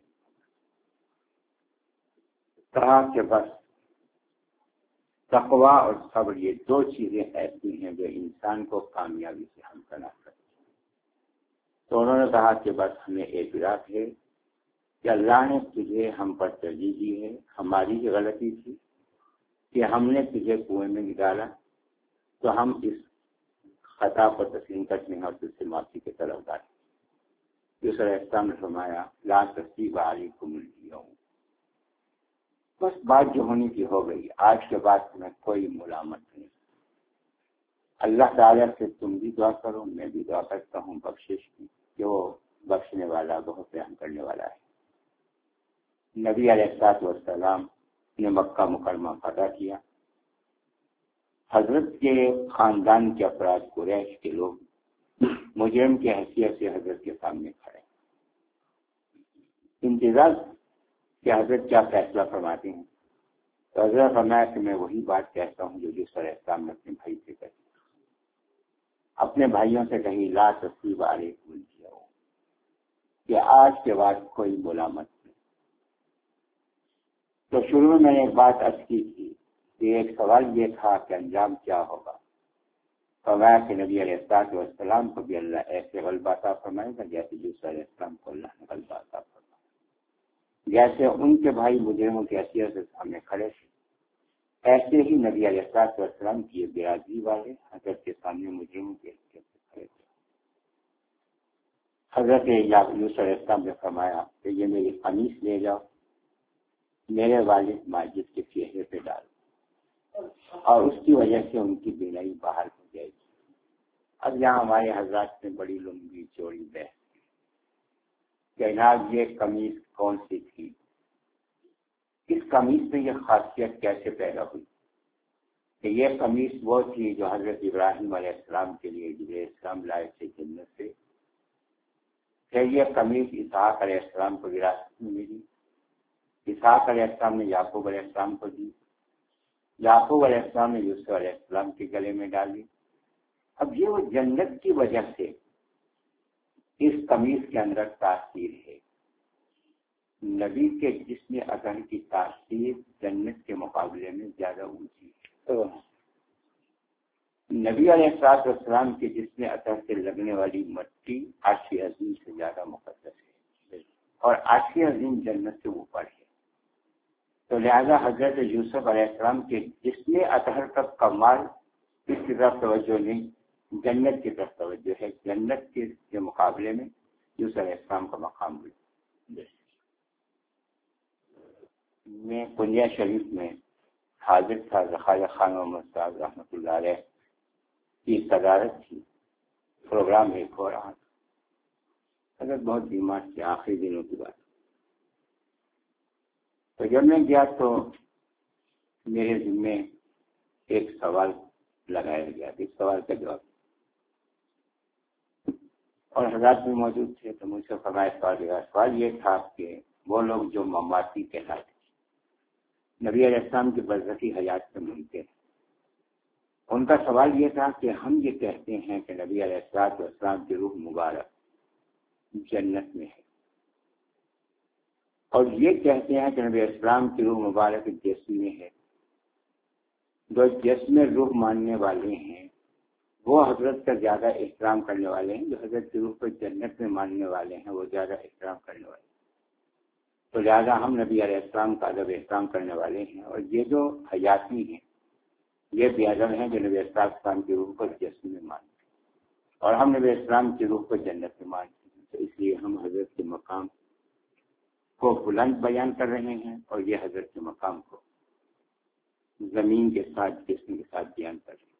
کہا کہ بس تقویٰ اور صبر یہ دو چیزیں ایسی ہیں جو انسان کو کامیابی سے ہمکنار کرتی ہیں. تو انہوں نے کہا کہ بس ہمیں اعتراف ہے کہ اللہ نے تجھے ہم پر ترجیح دی ہے، ہماری یہ غلطی تھی کہ ہم نے تجھے کنویں میں ڈالا، تو ہم اس خطا کو تسلیم کرتے ہیں اور تجھ سے معافی کے طلبگار ہیں. یوسف علیہ السلام نے فرمایا لا تصریب علیکم اليوم، بس بات جو ہونی کی ہو گئی، آج کے بعد تمہیں کوئی ملامت نہیں. اللہ تعالیٰ سے تم بھی دعا کرو، میں بھی دعا کرتا ہوں بخشش کی، کہ وہ بخشنے والا بہت رحم کرنے والا ہے. نبی علیہ الصلوۃ والسلام نے مکہ مکرمہ فتح کیا. حضرت کے خاندان کے افراد قریش کے لوگ مجرم کی حیثیت سے حضرت کے سامنے کھڑے، انتظار کہ حضرت کیا فیصلہ فرماتے ہیں. تو حضرت فرمایا کہ میں وہی بات کہتا ہوں جو یوسف علیہ السلام نے اپنے بھائی سے کہی، اپنے بھائیوں سے کہی لا تصریب علیکم اليوم، کہ آج کے بعد کوئی ملامت نہیں. تو شروع میں میں نے ایک بات عرض کی تھی کہ ایک سوال یہ تھا کہ انجام کیا ہوگا. فرمایا کہ نبی علیہ الصلوۃ والسلام کو بھی اللہ ایسے غلبہ عطا فرمائے گا جیسے یوسف علیہ السلام کو اللہ نے غلبہ عطا فرمایا. جیسے ان کے بھائی مجرموں کی حیثیت سے سامنے کھڑے تھے، ایسے ہی نبی علیہ الصلوۃ والسلام کی برادری والے حضرت کے سامنے مجرموں کی حیثیت سے کھڑے تھے. حضرت یوسف علیہ السلام نے فرمایا کہ یہ میری قمیص لے جاؤ، میرے والد ماجد کے چہرے پہ ڈالو، اور اس کی وجہ سے ان کی بینائی باہر ہو جائے گی. اب یہاں ہمارے حضرات میں بڑی لمبی چوڑی بحث کہ جناب یہ قمیص کون سی تھی، اس قمیص میں یہ خاصیت کیسے پیدا ہوئی کہ یہ قمیص وہ تھی جو حضرت ابراہیم علیہ السلام کے لیے جبریل السلام لائے تھے جنت سے، پھر یہ قمیص اسحاق علیہ السلام کو وراثت میں ملی، اسحاق علیہ السلام نے یعقوب علیہ السلام کو دی، یعقوب علیہ السلام نے یوسف علیہ السلام کے گلے میں ڈالی. اب یہ وہ جنت کی وجہ سے اس قمیص کے اندر تاثیر ہے. نبی کے جسم اطہر کی تاثیر جنت کے مقابلے میں زیادہ اونچی ہے. نبی علیہ الصلوۃ والسلام کے جسم اطہر سے لگنے والی مٹی عرش عظیم سے زیادہ مقدس ہے، اور عرش عظیم جنت سے اوپر ہے. تو لہذا حضرت یوسف علیہ السلام کے جسم اطہر کا کمال اس کی طرف توجہ نہیں، جنت کی طرف توجہ ہے. جنت کے مقابلے میں یوسف علیہ السلام کا مقام بھی. میں کنیا شریف میں حاضر تھا خواجہ خان محمد صاحب رحمۃ اللہ علیہ کی صدارت تھی، پروگرام ایک ہو رہا تھا. حضرت بہت بیمار تھے، آخری دنوں کی بات. تو جب میں گیا تو میرے ذمے ایک سوال لگایا گیا، اس سوال کا جواب، اور حضرات بھی موجود تھے. تو مجھ سے فرمایا سوال لگا. سوال یہ تھا کہ وہ لوگ جو مماتی کہلاتے نبی علیہ السلام کی برزخی حیات سے منکر ہیں، ان کا سوال یہ تھا کہ ہم یہ کہتے ہیں کہ نبی علیہ السلام کی روح مبارک جنت میں ہے، اور یہ کہتے ہیں کہ نبی علیہ السلام کی روح مبارک جسم میں ہے. جو جسم میں روح ماننے والے ہیں وہ حضرت کا زیادہ احترام کرنے والے ہیں، جو حضرت کی روح کو جنت میں ماننے والے ہیں وہ زیادہ احترام کرنے والے ہیں. تو لہٰذا ہم نبی علیہ السلام کا ادب احترام کرنے والے ہیں، اور یہ جو حیاتی ہیں یہ بے ادب ہیں جو نبی علیہ السلام کی روح کو جسم میں مانتے ہیں، اور ہم نبی علیہ السلام کی روح کو جنت میں مانتے ہیں. تو اس لیے ہم حضرت کے مقام کو بلند بیان کر رہے ہیں، اور یہ حضرت کے مقام کو زمین کے ساتھ جسم کے ساتھ بیان کر رہے ہیں.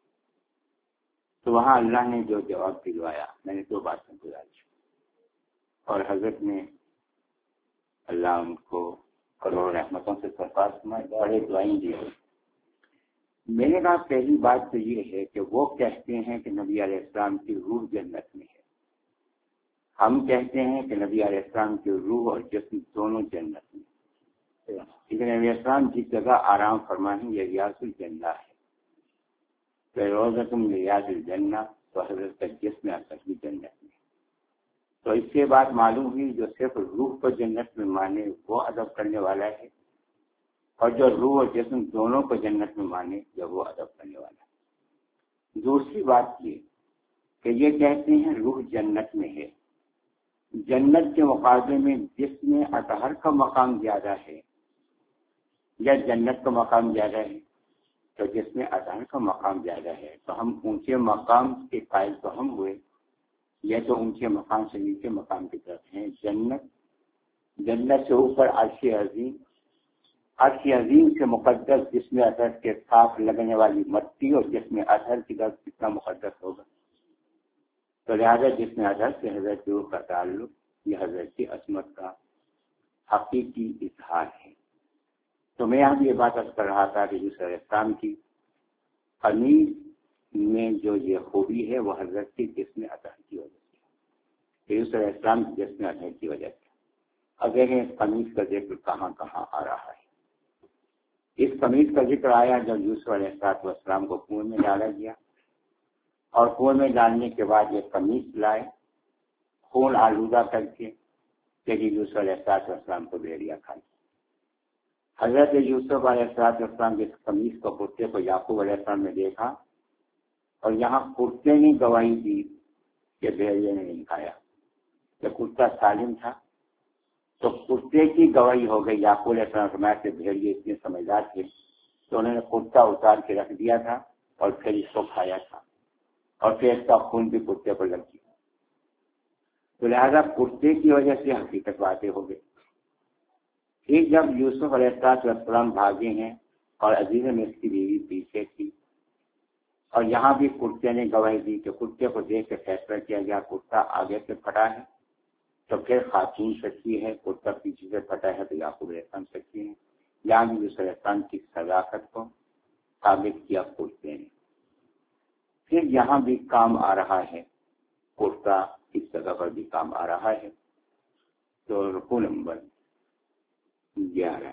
تو وہاں اللہ نے جو جواب دلوایا، میں نے دو باتیں گزاری، اور حضرت نے اللہ ان کو کروڑ رحمتوں سے سرفراز فرمائے اور ایک دعائیں دی. میں نے کہا پہلی بات تو یہ ہے کہ وہ کہتے ہیں کہ نبی علیہ السلام کی روح جنت میں ہے، ہم کہتے ہیں کہ نبی علیہ السلام کی روح اور جسم دونوں جنت میں. لیکن نبی علیہ السلام جس جگہ آرام فرمائیں یہ ریاض الجنہ ہے، روزۃ من ریاض الجنہ، تو حضرت کا جسم اصل بھی جنت میں. تو اس سے بات معلوم ہوئی جو صرف روح کو جنت میں مانے وہ ادب کرنے والا ہے، اور جو روح اور جسم دونوں کو جنت میں مانے جو وہ ادب کرنے والا ہے. دوسری بات یہ کہ یہ کہتے ہیں روح جنت میں ہے، جنت کے مقابلے میں جسم اطہر کا مقام زیادہ ہے یا جنت کا مقام زیادہ ہے؟ تو جسم اطہر کا مقام زیادہ ہے. تو ہم اونچے مقام کے قائل تو ہم ہوئے، یہ تو اونچے مقام سے نیچے مقام کی طرف ہیں. جنت جنت سے اوپر عرش عظیم، عرش عظیم سے مقدس جسم اطہر کے ساتھ لگنے والی مٹی اور جسم اطہر کی طرف کتنا مقدس ہوگا. تو لہٰذا جسم اطہر سے حضرت روح کا تعلق یہ حضرت کی عظمت کا حقیقی اظہار ہے. تو میں یہاں بھی یہ بات عرض کر رہا تھا کہ یوسف علیہ السلام کی قمیص میں جو یہ خوبی ہے وہ حضرت کی جسم اطہر کی وجہ سے، یوسف علیہ السلام کی جسم اطہر کی وجہ سے. اب دیکھیں اس قمیص کا ذکر کہاں کہاں آ رہا ہے. اس قمیص کا ذکر آیا جب یوسف علیہ السلام کو کنویں میں ڈالا گیا، اور کنویں میں ڈالنے کے بعد یہ قمیص لائے خون آلودہ کر کے کہ یوسف علیہ السلام کو بھیڑیا کھا گیا. حضرت یوسف علیہ السلام کے قمیص کو کرتے کو یعقوب علیہ السلام نے دیکھا، اور یہاں کرتے نے گواہی دی کہ بھیڑیے نے نہیں کھایا، کہ کرتا سالم تھا. تو کرتے کی گواہی ہو گئی. یعقوب علیہ السلام فرمایا کہ بھیڑیے اتنے سمجھدار تھے تو انہوں نے کرتا اتار کے رکھ دیا تھا اور پھر اس کو کھایا تھا، اور پھر اس کا خون بھی کرتے پر لگ گیا. تو لہٰذا کرتے کی وجہ سے حقیقت باتیں ہو گئی. پھر جب یوسف علیہ السلام بھاگے ہیں اور عزیز میں اس کی بیوی پیچھے تھی، اور یہاں بھی کرتے نے گواہی دی کہ کرتے کو دیکھ کے فیصلہ کیا گیا کرتا آگے سے پھٹا ہے تو پھر خاتون سچی ہے، کرتا پیچھے سے پھٹا ہے تو یعقوب علیہ السلام سچی ہے. یہاں بھی یوسف علیہ السلام کی صداقت کو ثابت کیا کرتے نے. پھر یہاں بھی کام آ رہا ہے، کرتا اس جگہ پر بھی کام آ رہا ہے. تو رکوع نمبر گیارہ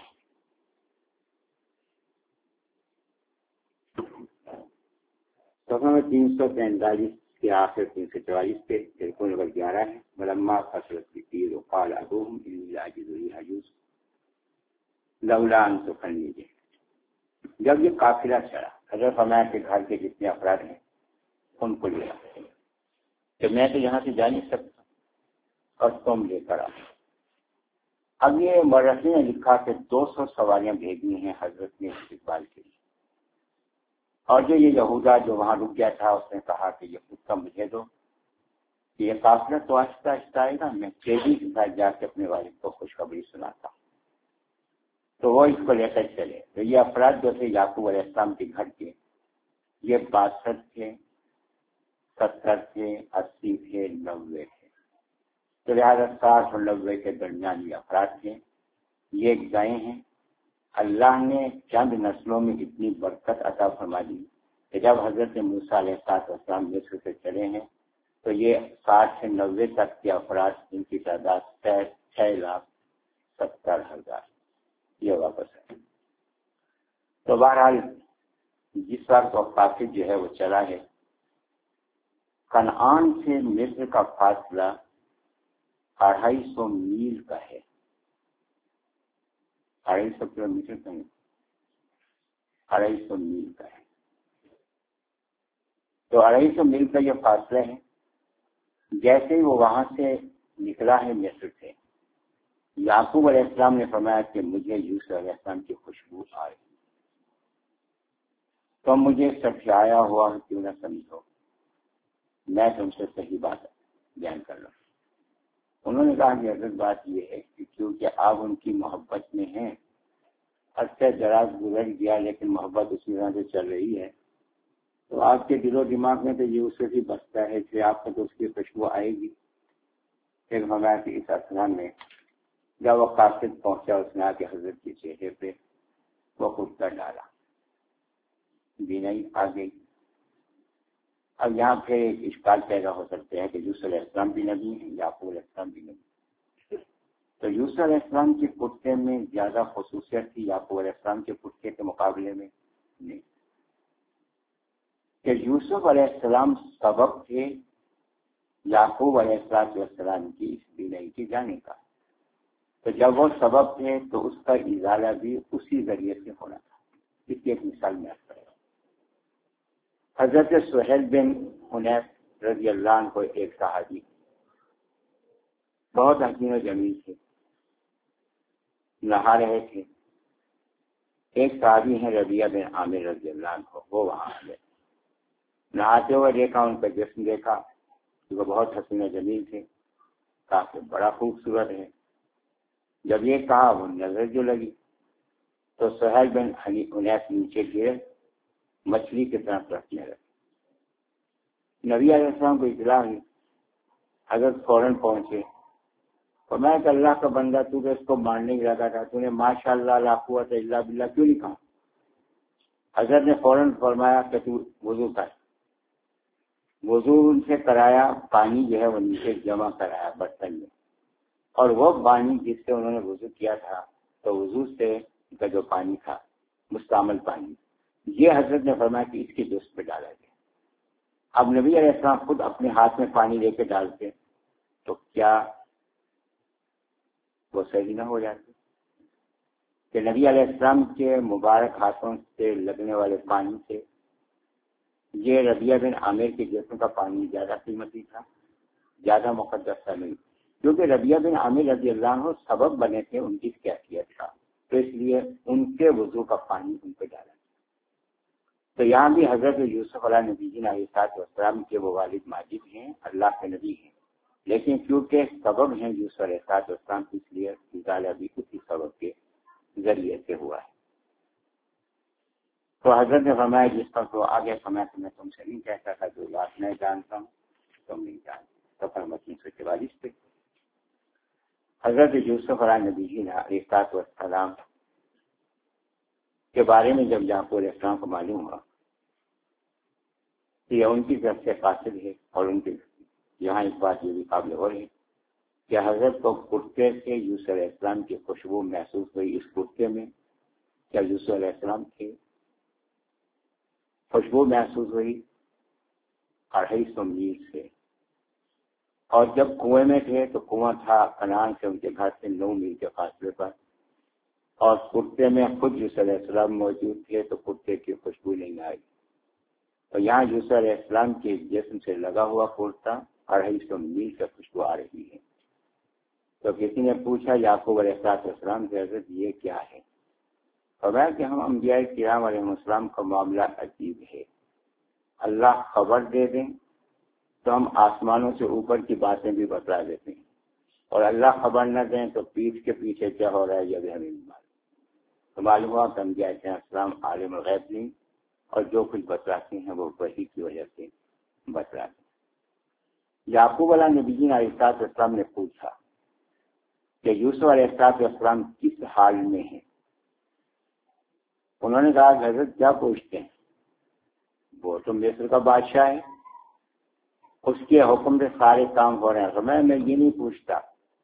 صفحہ میں تین سو پینتالیس کے آخر تین سو چوالیس پہ رکوع نمبر گیارہ ہے. ملما فصلت تیر وقال ابوہم انی عاجز حجوز لولا ان تفنیجے. جب یہ قافلہ چلا حضرت فرمایا کہ گھر کے جتنے افراد ہیں ان کو لے آتے ہیں کہ میں تو یہاں سے جا نہیں سکتا اور تم لے کر آؤ. اب یہ مورخین نے لکھا کہ دو سو سواریاں بھیجی ہیں حضرت نے استقبال کے لیے، اور جو یہ یہودا جو وہاں رک گیا تھا اس نے کہا کہ یہ کتا مجھے دو، یہ قافلہ تو آہستہ آہستہ آئے گا، میں تیزی کے ساتھ جا کے اپنے والد کو خوشخبری سناتا ہوں. تو وہ اس کو لے کر چلے. تو یہ افراد جو تھے یعقوب علیہ السلام کے گھر کے، یہ باسٹھ تھے، ستر تھے، اسی تھے، نوے تھے. تو لہٰذا ساٹھ اور نوے کے درمیان یہ افراد تھے. یہ گئے ہیں. اللہ نے چند نسلوں میں اتنی برکت عطا فرما دی کہ جب حضرت موسیٰ علیہ السلام مصر سے چلے ہیں تو یہ ساٹھ سے نوے تک کے افراد، ان کی تعداد چھ لاکھ ستر ہزار یہ واپس ہے. تو بہرحال جس وقت وہ قافلہ جو ہے وہ چلا ہے، کنعان سے مصر کا فاصلہ اڑھائی سو میل کا ہے. اڑھائی سو کلو میٹر کا نہیں، اڑھائی سو میل کا ہے. تو اڑھائی سو میل کا یہ فاصلہ ہے. جیسے ہی وہ وہاں سے نکلا ہے مصر سے، یعقوب علیہ السلام نے فرمایا کہ مجھے یوسف علیہ السلام کی خوشبو آ رہی، تو مجھے سچایا ہوا کیوں نہ سمجھو، میں تم سے صحیح بات بیان کر رہا ہوں. انہوں نے کہا کہ حضرت بات یہ ہے کہ کیونکہ آپ ان کی محبت میں ہیں، عرصہ دراز گزر گیا لیکن محبت اسی طرح سے چل رہی ہے، تو آپ کے دل و دماغ میں تو یہ اس سے بھی بستا ہے کہ آپ کو تو اس کی خوشبو آئے گی. پھر ہمارا کہ اس اثنان میں جب وہ قاصد پہنچا، اس نے آ کے حضرت کے چہرے پہ وہ خود کر ڈالا، بینائی آ گئی. اب یہاں پہ ایک اشکال پیدا ہو سکتے ہیں کہ یوسف علیہ السلام بھی نبی ہیں، یعقوب علیہ السلام بھی نبی. تو یوسف علیہ السلام کے پٹے میں زیادہ خصوصیت تھی یعقوب علیہ السلام کے پٹے کے مقابلے میں نہیں. کہ یوسف علیہ السلام سبب تھے یعقوب علیہ السلام کی اس بینائی کی جانے کا. تو جب وہ سبب تھے تو اس کا ازالہ بھی اسی ذریعے سے ہونا تھا. اس کی ایک مثال میں آپ کروں. حضرت سہیل بن حنیف رضی اللہ عنہ کو ایک صحابی بہت حسین و جمیل تھے، نہا رہے تھے. ایک صحابی ہیں ربیعہ بن عامر رضی اللہ عنہ، وہ وہاں آ گئے. نہاتے ہوئے دیکھا، ان کا جسم دیکھا، وہ بہت حسین و جمیل تھے، کافی بڑا خوبصورت ہے. جب یہ کہا وہ نظر جو لگی تو سہیل بن حنیف نیچے گرے، مچھلی کی طرح رکھنے لگے. نبی علیہ السلام کو اطلاع ہوئی، حضرت فوراً پہنچے. اور میں کہ اللہ کا بندہ، تو کہ اس کو مارنے کی لگا تھا، تو نے ماشاء اللہ لا قوت الا باللہ کیوں نہیں کہا؟ حضرت نے فوراً فرمایا کہ تو وضو کر. وضو ان سے کرایا، پانی جو ہے وہ نیچے جمع کرایا برتن میں، اور وہ پانی جس سے انہوں نے وضو کیا تھا تو وضو سے کا جو پانی تھا مستعمل پانی، یہ حضرت نے فرمایا کہ اس کے جسم پہ ڈالا گیا. اب نبی علیہ السلام خود اپنے ہاتھ میں پانی لے کے ڈالتے تو کیا وہ صحیح نہ ہو جاتے؟ کہ نبی علیہ السلام کے مبارک ہاتھوں سے لگنے والے پانی سے یہ ربیعہ بن عامر کے جسم کا پانی زیادہ قیمتی تھا، زیادہ مقدس تھا نہیں، کیونکہ ربیعہ بن عامر رضی اللہ عنہ سبب بنے تھے ان کی کیفیت کا، تو اس لیے ان کے وضو کا پانی ان پہ ڈالا. تو یہاں بھی حضرت یوسف علیہ نبی جی علیہ السلام کے وہ والد ماجد ہیں، اللہ کے نبی ہیں، لیکن کیونکہ سبب ہیں یوسف علیہ السلام، اس لیے ازالہ بھی اسی سبب کے ذریعے سے ہوا ہے. تو حضرت نے فرمایا جس پر تو آگے فرمایا کہ میں تم سے نہیں کہتا تھا، جو بات میں جانتا ہوں تم نہیں جانتے. سفر متن سو چوالیس پہ حضرت یوسف علیہ نبی جی علیہ السلام کے بارے میں جب یعقوب علیہ السلام کو معلوم ہوا کہ یہ ان کی طرف سے قاصد ہے، اور ان کے یہاں ایک بات یہ بھی قابل غور ہے کہ حضرت کو کرتے سے یوسف علیہ السلام کی خوشبو محسوس ہوئی. اس کرتے میں کیا یوسف علیہ السلام کی خوشبو محسوس ہوئی اڑھائی سو میل سے، اور جب کنویں میں تھے تو کنواں تھا کنعان سے ان کے گھر سے نو میل کے فاصلے پر، اور کرتے میں خود یوسف علیہ السلام موجود تھے تو کرتے کی خوشبو نہیں آئی. تو یہاں یوسف علیہ السلام کے جسم سے لگا ہوا کرتا اڑھائی سو میل سے خوشبو آ رہی ہے. تو کسی نے پوچھا یعقوب علیہ السلام سے، حضرت یہ کیا ہے؟ فرمایا کہ ہم انبیاء کرام علیہ السلام کا معاملہ عجیب ہے، اللہ خبر دے دیں تو ہم آسمانوں سے اوپر کی باتیں بھی بتلا دیتے ہیں، اور اللہ خبر نہ دیں تو پیٹھ کے پیچھے کیا ہو رہا ہے یہ بھی ہمیں نہیں معلوم. تو معلوم ہوا کہ انبیاء علیہ السلام عالم الغیب نہیں، اور جو کچھ بتلاتے ہیں وہ وحی کی وجہ سے بتلاتے ہیں۔ یعقوب علیہ نبی علیہ السلام نے پوچھا کہ یوسف علیہ السلام کس حال میں ہیں؟ انہوں نے کہا کہ حضرت کیا پوچھتے ہیں، وہ تو مصر کا بادشاہ ہے، اس کے حکم سے سارے کام ہو رہے ہیں۔ میں میں یہ نہیں پوچھتا،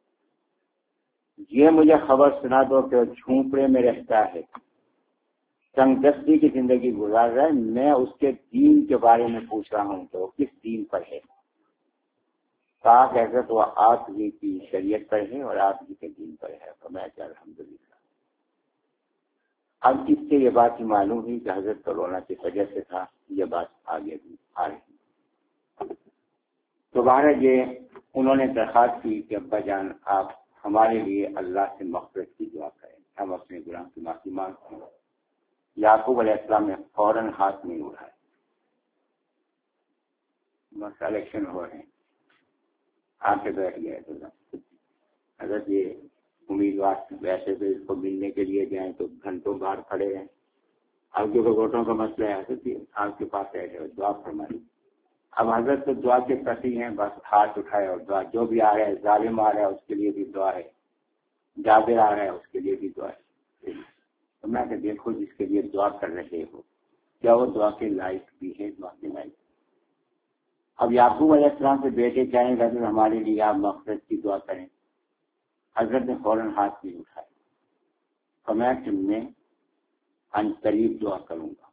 یہ مجھے خبر سنا دو کہ وہ جھونپڑے میں رہتا ہے، تنگ دستی کی زندگی گزار رہا ہے، میں اس کے دین کے بارے میں پوچھ رہا ہوں کہ وہ کس دین پر ہے۔ کہا کہ حضرت وہ آپ ہی کی شریعت پر ہے اور آپ ہی کے دین پر ہے۔ تو میں کہا الحمدللہ۔ اب اس سے یہ بات ہی معلوم ہوئی کہ حضرت کرونا کی وجہ سے تھا، یہ بات آگے بھی آ رہی۔ دوبارہ یہ انہوں نے درخواست کی کہ ابا جان آپ ہمارے لیے اللہ سے مغفرت کی دعا کریں، ہم اپنے گناہ کی معافی مانگتے ہیں۔ یعقوب علیہ السلام نے فوراً ہاتھ نہیں اٹھائے، بس الیکشن ہو رہے ہیں، آنکھیں بیٹھ گئے تو حضرت یہ امیدوار ویسے تو اس کو ملنے کے لیے جائیں تو گھنٹوں باہر کھڑے رہیں، اب جو ووٹوں کا مسئلہ ہے حضرت آپ کے پاس ہے دعا فرمائی۔ اب حضرت تو دعا کے پرتی ہیں، بس ہاتھ اٹھائے اور دعا، جو بھی آ رہا ہے، ظالم آ رہا ہے اس کے لیے بھی دعا ہے، جابر آ رہا ہے اس کے لیے بھی دعا ہے۔ تو میں کہ دیکھو جس کے لیے دعا کر رہے ہو کیا وہ دعا کے لائق بھی ہے، دعا کے لائق۔ اب یعقوب علیہ السلام سے بیٹے چاہیں حضرت ہمارے لیے آپ مغفرت کی دعا کریں، حضرت نے فوراً ہاتھ نہیں اٹھائے، فرمایا کہ میں ان قریب دعا کروں گا۔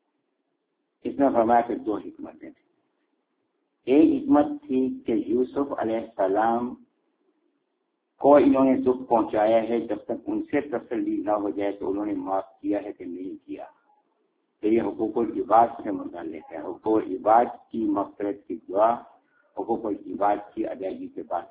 اس نے فرمایا کہ دو حکمتیں تھیں۔ ایک حکمت تھی کہ یوسف علیہ السلام کو انہوں نے دکھ پہنچایا ہے، جب تک ان سے تسلی نہ ہو جائے تو انہوں نے معاف کیا ہے کہ نہیں کیا، تو یہ حقوق العباد سے متعلق ہے۔ حقوق العباد کی مغفرت کی دعا حقوق العباد کی ادائیگی کے بعد،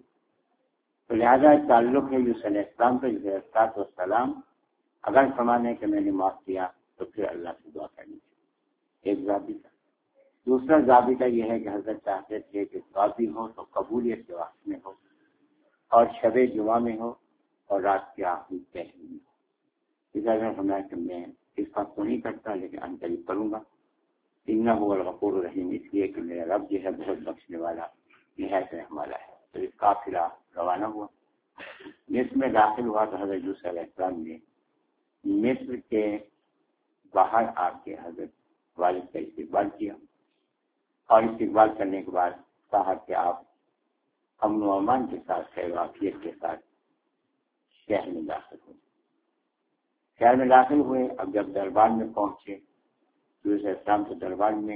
تو لہذا تعلق ہے یوسف علیہ السلام کا علیہ السلام اگر فرمانے کہ میں نے معاف کیا تو پھر اللہ سے دعا کرنی چاہیے، ایک ضابطہ۔ دوسرا ضابطہ یہ ہے کہ حضرت چاہتے تھے کہ دعا بھی ہو تو قبولیت کے وقت میں ہو، اور شب جمعہ میں ہو، اور رات کے آخری پہلے میں ہو۔ اس لیے فرمایا کہ میں اس بات کو نہیں کرتا لیکن ان قریب کروں گا۔ انہ الغفور الرحیم، اس لیے کہ میرا رب جو ہے بہت بخشنے والا نہایت رحم والا ہے۔ تو اس قافلہ روانہ ہوا، مصر میں داخل ہوا تو حضرت یوسف علیہ السلام نے مصر کے باہر آ کے حضرت والد کا استقبال کیا، اور استقبال کرنے کے بعد کہا کہ آپ امن و امان کے ساتھ خیر و عافیت کے ساتھ شہر میں داخل ہوئے۔ شہر میں داخل ہوئے، اب جب دربار میں پہنچے یوسف علیہ السلام کے دربار میں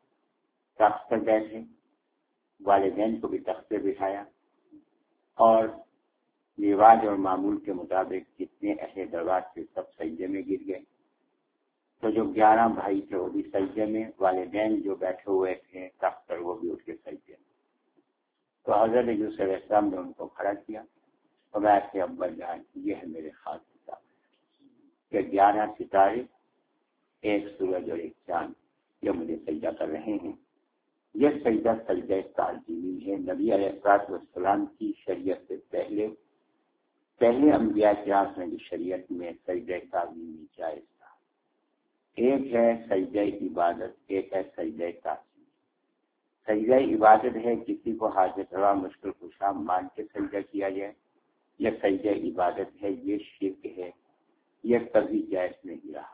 تخت پر بیٹھے، والدین کو بھی تخت پہ بٹھایا، اور رواج اور معمول کے مطابق جتنے اہل دربار تھے سب سجدے میں گر گئے۔ تو جو گیارہ بھائی تھے وہ بھی سجدے میں، والدین جو بیٹھے ہوئے تھے تخت پر وہ بھی اٹھ کے سجدے میں۔ تو حضرت یوسف علیہ السلام نے ان کو کھڑا کیا اور میں کہ ابا جان یہ ہے میرے خاص کتاب کہ گیارہ ستارے، ایک سورج اور ایک چاند یہ مجھے سجدہ کر رہے ہیں۔ یہ سجدہ سجدہ تعظیمی ہے۔ نبی علیہ الصلوۃ والسلام کی شریعت سے پہلے پہلے انبیاء کرام نے شریعت میں سجدہ تعظیمی جائز تھا۔ ایک ہے سجدہ عبادت، ایک ہے سجدہ تعظیم۔ سجدہ عبادت ہے کسی کو حاجت روا مشکل کشا مان کے سجدہ کیا جائے، یہ سجدہ عبادت ہے، یہ شرک ہے، یہ کبھی جائز نہیں رہا۔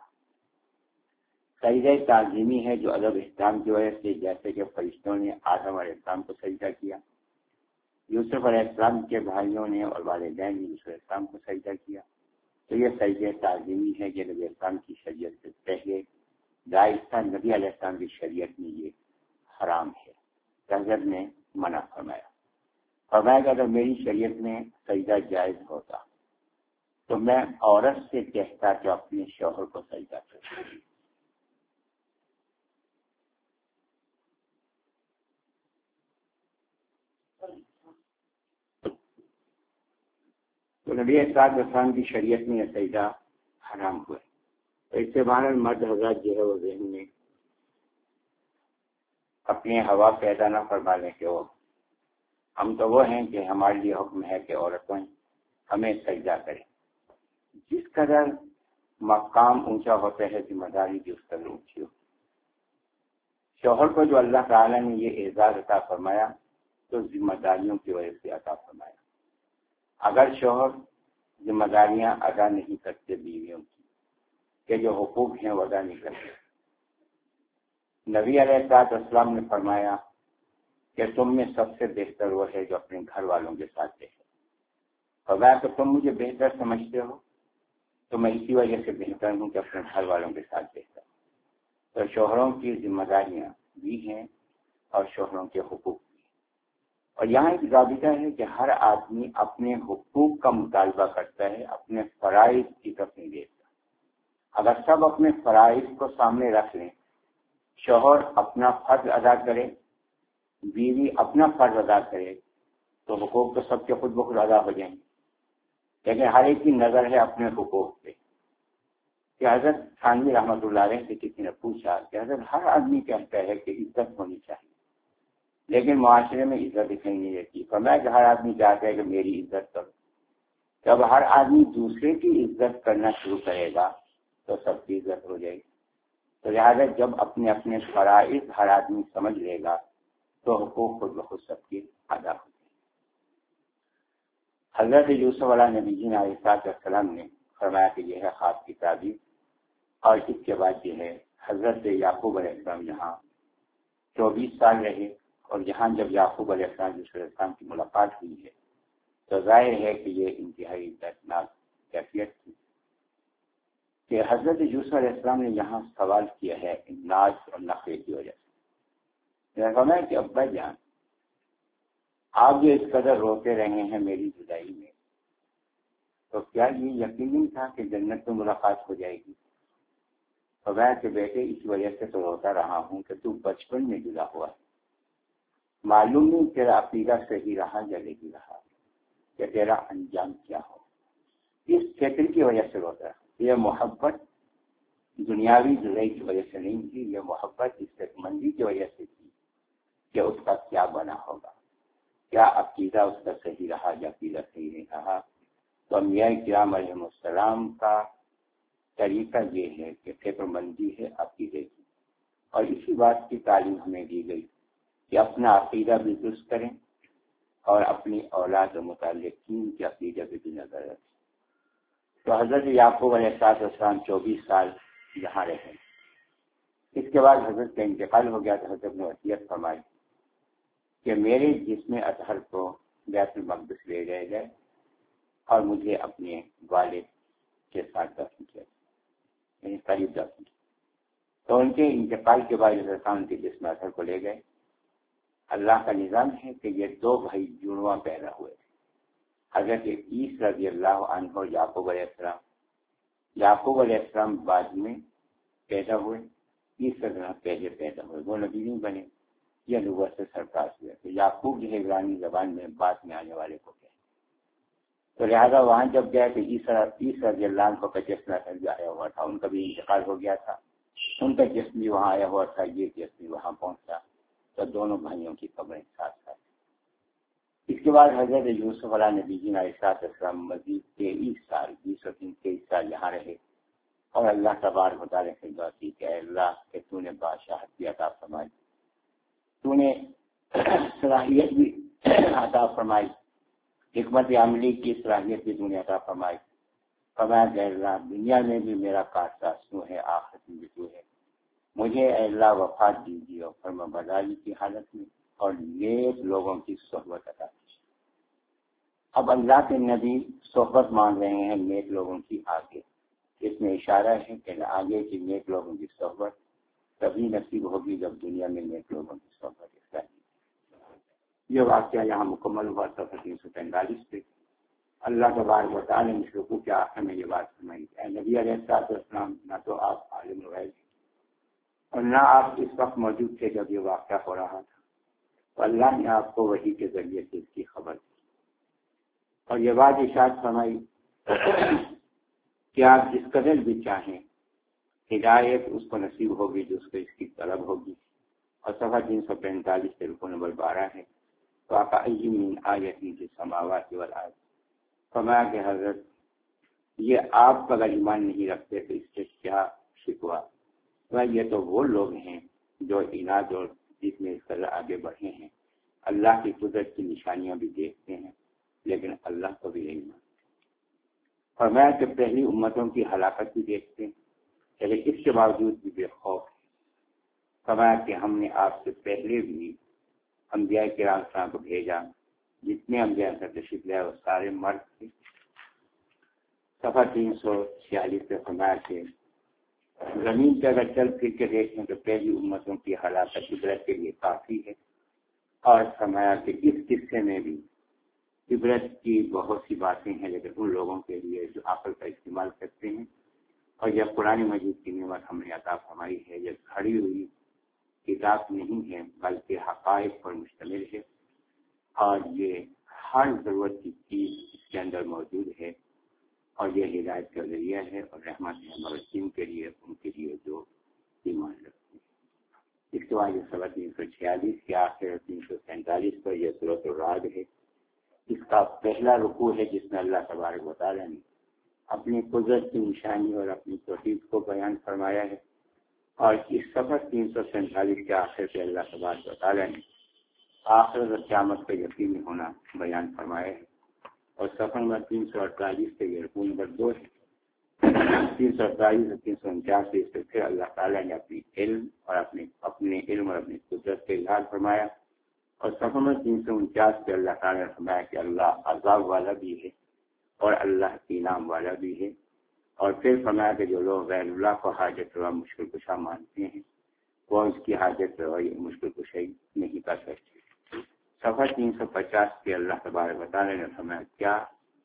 سجدہ تعظیمی ہے جو ادب احترام کی وجہ سے، جیسے کہ فرشتوں نے آدم علیہ السلام کو سجدہ کیا، یوسف علیہ السلام کے بھائیوں نے اور والدین نے یوسف علیہ السلام کو سجدہ کیا، تو یہ سجدہ تعظیمی ہے کہ نبی السلام کی شریعت سے پہلے جائز تھا، نبی علیہ السلام کی شریعت میں یہ حرام ہے۔ حضرت نے منع فرمایا، فرمایا کہ اگر میری شریعت میں سجدہ جائز ہوتا تو میں عورت سے کہتا کہ اپنے شوہر کو سجدہ کرے۔ تو نبی اسحاق اسلام کی شریعت میں یہ سجدہ حرام ہوئے۔ تو اس سے باہر مرد حضرات جو ہے وہ ذہن میں اپنے ہوا پیدا نہ فرما لیں کہ وہ ہم تو وہ ہیں کہ ہمارے لیے حکم ہے کہ عورتیں ہمیں سجدہ کریں۔ جس قدر مقام اونچا ہوتا ہے ذمہ داری بھی اس قدر اونچی ہوتی ہے۔ شوہر کو جو اللہ تعالیٰ نے یہ اعزاز عطا فرمایا تو ذمہ داریوں کی وجہ سے عطا فرمایا۔ اگر شوہر ذمہ داریاں ادا نہیں کرتے بیویوں کی کہ جو حقوق ہیں وہ ادا نہیں کرتے، نبی علیہ الصلوۃ والسلام نے فرمایا کہ تم میں سب سے بہتر وہ ہے جو اپنے گھر والوں کے ساتھ رہے۔ فرمایا کہ تم مجھے بہتر سمجھتے ہو تو میں اسی وجہ سے بہتر ہوں کہ اپنے گھر والوں کے ساتھ بہتر ہوں۔ تو شوہروں کی ذمہ داریاں بھی ہیں اور شوہروں کے حقوق بھی ہیں، اور یہاں ایک ضابطہ ہے کہ ہر آدمی اپنے حقوق کا مطالبہ کرتا ہے، اپنے فرائض کی طرف نہیں دیکھتا۔ اگر سب اپنے فرائض کو سامنے رکھ لیں، شوہر اپنا فرض ادا کرے، بیوی اپنا فرض ادا کرے، تو حقوق تو سب کے خود بخود ادا ہو جائیں گے۔ لیکن ہر ایک کی نظر ہے اپنے حقوق پہ۔ کہ حضرت تھانوی رحمۃ اللہ علیہ سے کسی نے پوچھا کہ حضرت ہر آدمی کہتا ہے کہ عزت ہونی چاہیے لیکن معاشرے میں عزت دکھائی نہیں دیتی۔ فرمایا کہ ہر آدمی چاہتا ہے کہ میری عزت کرو۔ جب ہر آدمی دوسرے کی عزت کرنا شروع کرے گا تو سب کی عزت ہو جائے گی۔ تو لہٰذا جب اپنے اپنے فرائض ہر آدمی سمجھ لے گا تو حقوق خود بخود سب کی ادا ہو جائے گی۔ حضرت یوسف علیہ نبی جی علیہ السلام نے فرمایا کہ یہ ہے خواب کی تعبیر، اور اس کے بعد یہ ہے حضرت یعقوب علیہ السلام یہاں چوبیس سال رہے، اور یہاں جب یعقوب علیہ السلام یوسف علیہ السلام کی ملاقات ہوئی ہے تو ظاہر ہے کہ یہ انتہائی دردناک کیفیت تھی کہ حضرت یوسف علیہ السلام نے یہاں سوال کیا ہے ناز اور نخرے کی وجہ سے۔ فرمایا کہ ابا جان، آپ جو اس قدر روتے رہے ہیں میری جدائی میں، تو کیا یہ یقین نہیں تھا کہ جنت میں ملاقات ہو جائے گی؟ فرمایا کہ بیٹے اس وجہ سے تو روتا رہا ہوں کہ تو بچپن میں جدا ہوا ہے، معلوم نہیں تیرا عقیدہ صحیح رہا یا نہیں رہا، کہ تیرا انجام کیا ہو۔ اس فکر کی وجہ سے روتا ہے۔ یہ محبت دنیاوی جدائی کی وجہ سے نہیں تھی، یہ محبت استحق مندی کی وجہ سے تھی کہ اس کا کیا بنا ہوگا، کیا عقیدہ اس کا صحیح رہا یا عقیدہ صحیح نہیں رہا۔ تو انبیاء کرام علیہ السلام کا طریقہ یہ ہے کہ فکر مندی ہے عقیدے کی، اور اسی بات کی تعلیم ہمیں دی گئی کہ اپنا عقیدہ بھی درست کریں اور اپنی اولاد و متعلقین کے عقیدہ پہ بھی نظر رکھیں۔ تو حضرت یعقوب علیہ السلام چوبیس سال یہاں رہے۔ اس کے بعد حضرت کا انتقال ہو گیا تو حضرت نے وصیت فرمائی کہ میرے جسم اطہر کو بیت المقدس لے جائے گئے اور مجھے اپنے والد کے ساتھ دفن کیا، یعنی قریب دفن کیا۔ تو ان کے انتقال کے بعد حضرت ان کے جسم اطہر کو لے گئے۔ اللہ کا نظام ہے کہ یہ دو بھائی جڑواں پیدا ہوئے تھے، حضرت عیسی رضی اللہ عنہ اور یعقوب علیہ السلام۔ یعقوب علیہ السلام بعد میں پیدا ہوئے، عیسی رضی اللہ پہلے پیدا ہوئے، وہ نبی نہیں بنے، یہ نبوت سے سرفراز ہوئے۔ تو یعقوب جو ہے عبرانی زبان میں بعد میں آنے والے کو کہتے ہیں۔ تو لہٰذا وہاں جب گئے تو عیسی رضی اللہ عنہ کا جسم بھی آیا ہوا تھا، ان کا بھی انتقال ہو گیا تھا، ان کا جسم بھی وہاں آیا ہوا تھا، یہ جسم بھی وہاں پہنچا، تو دونوں بھائیوں کی قبریں ساتھ ساتھ۔ اس کے بعد حضرت یوسف علیہ نبی جی علیہ السلام مزید تیئیس سال بیس سو تیئیس سال یہاں رہے، اور اللہ تبارک و تعالیٰ سے دعا کی کہ اے اللہ کہ تو نے بادشاہت بھی عطا فرمائی، تو نے صلاحیت بھی عطا فرمائی، حکمت عملی کی صلاحیت بھی تو نے عطا فرمائی۔ فرمایا کہ اے اللہ دنیا میں بھی میرا کارساز تو ہے، آخرت میں بھی تو ہے، مجھے اے اللہ وفات دیجیے اور فرما برداری کی حالت میں اور نیک لوگوں کی صحبت عطا کیجیے۔ اب اللہ کے نبی صحبت مان رہے ہیں نیک لوگوں کی آگے، اس میں اشارہ ہے کہ آگے کی نیک لوگوں کی صحبت تبھی نصیب ہوگی جب دنیا میں نیک لوگوں کی صحبت اختیار کی۔ یہ واقعہ یہاں مکمل ہوا صفحہ تین سو پینتالیس پہ۔ اللہ تبارک و تعالیٰ نے اس رکوع کے آخر میں یہ بات فرمائی کہ اے نبی علیہ السلام، نہ تو آپ عالم الغیب اور نہ آپ اس وقت موجود تھے جب یہ واقعہ ہو رہا تھا، تو اللہ نے آپ کو وحی کے ذریعے سے اس کی خبر دی، اور یہ بات ارشاد فرمائی کہ آپ جس قدر بھی چاہیں ہدایت اس کو نصیب ہوگی جو اس کو اس کی طلب ہوگی۔ اور صفحہ تین سو پینتالیس سے رکوع نمبر بارہ ہے، وَكَأَيٍّ مِّنْ آیَةٍ فِي السَّمَاوَاتِ وَالْأَرْضِ۔ فرمایا کہ حضرت یہ آپ اگر ایمان نہیں رکھتے تو اس سے کیا شکوا؟ یہ تو وہ لوگ ہیں جو عناد اور جس میں اس طرح آگے بڑھے ہیں، اللہ کی قدرت کی نشانیاں بھی دیکھتے ہیں لیکن اللہ کو بھی نہیں مانتے۔ فرمایا کہ پہلی امتوں کی ہلاکت بھی دیکھتے ہیں لیکن اس کے باوجود بھی بے خوف ہے۔ فرمایا کہ ہم نے آپ سے پہلے بھی انبیاء کرام کو بھیجا، جتنے انبیاء کا تشریف لائے وہ سارے مرد تھے۔ صفحہ تین سو چھیالیس پہ فرمایا کہ زمین پہ اگر چل پھر کے دیکھیں تو پہلی امتوں کی ہلاکت عبرت کے لیے کافی ہے، اور فرمایا کہ اس قصے میں بھی عبرت کی بہت سی باتیں ہیں لیکن ان لوگوں کے لیے جو عقل کا استعمال کرتے ہیں۔ اور یہ قرآن مجید کی نعمت ہم نے عطا فرمائی ہے، یہ کھڑی ہوئی کتاب نہیں ہے بلکہ حقائق پر مشتمل ہے، اور یہ ہر ضرورت کی چیز اس کے اندر موجود ہے، اور یہ ہدایت کا ذریعہ ہے اور رحمت ہے مرسیم کے لیے، ان کے لیے جو ایمان رکھتے ہیں۔ اس کے بعد یہ سوا تین سو چھیالیس کے آخر تین سو سینتالیس پر یہ سورۃ الرعد ہے۔ اس کا پہلا رکوع ہے جس میں اللہ تبارک و تعالیٰ نے اپنی قدرت کی نشانی اور اپنی توحید کو بیان فرمایا ہے، اور اس صفحہ تین سو سینتالیس کے آخر سے اللہ تبارک و تعالیٰ نے آخرت اور قیامت کا یقینی ہونا بیان فرمایا ہے، اور صفحہ نمبر تین سو اڑتالیس سے یہ رکوع نمبر دو ہے۔ تین سو اڑتالیس اور تین سو انچاس سے اس سے پھر اللہ تعالیٰ نے اپنی علم اور اپنے اپنے علم اور اپنی قدرت کا اظہار فرمایا، اور صفحہ نمبر تین سو انچاس سے اللہ تعالیٰ نے فرمایا کہ اللہ عذاب والا بھی ہے اور اللہ انعام والا بھی ہے، اور پھر فرمایا کہ جو لوگ غیر اللہ کو حاجت روا مشکل کشا مانتے ہیں وہ اس کی حاجت روائی مشکل کشائی نہیں کر سکتے۔ صفحہ تین سو پچاس کے اللہ تبارک و تعالیٰ نے فرمایا کیا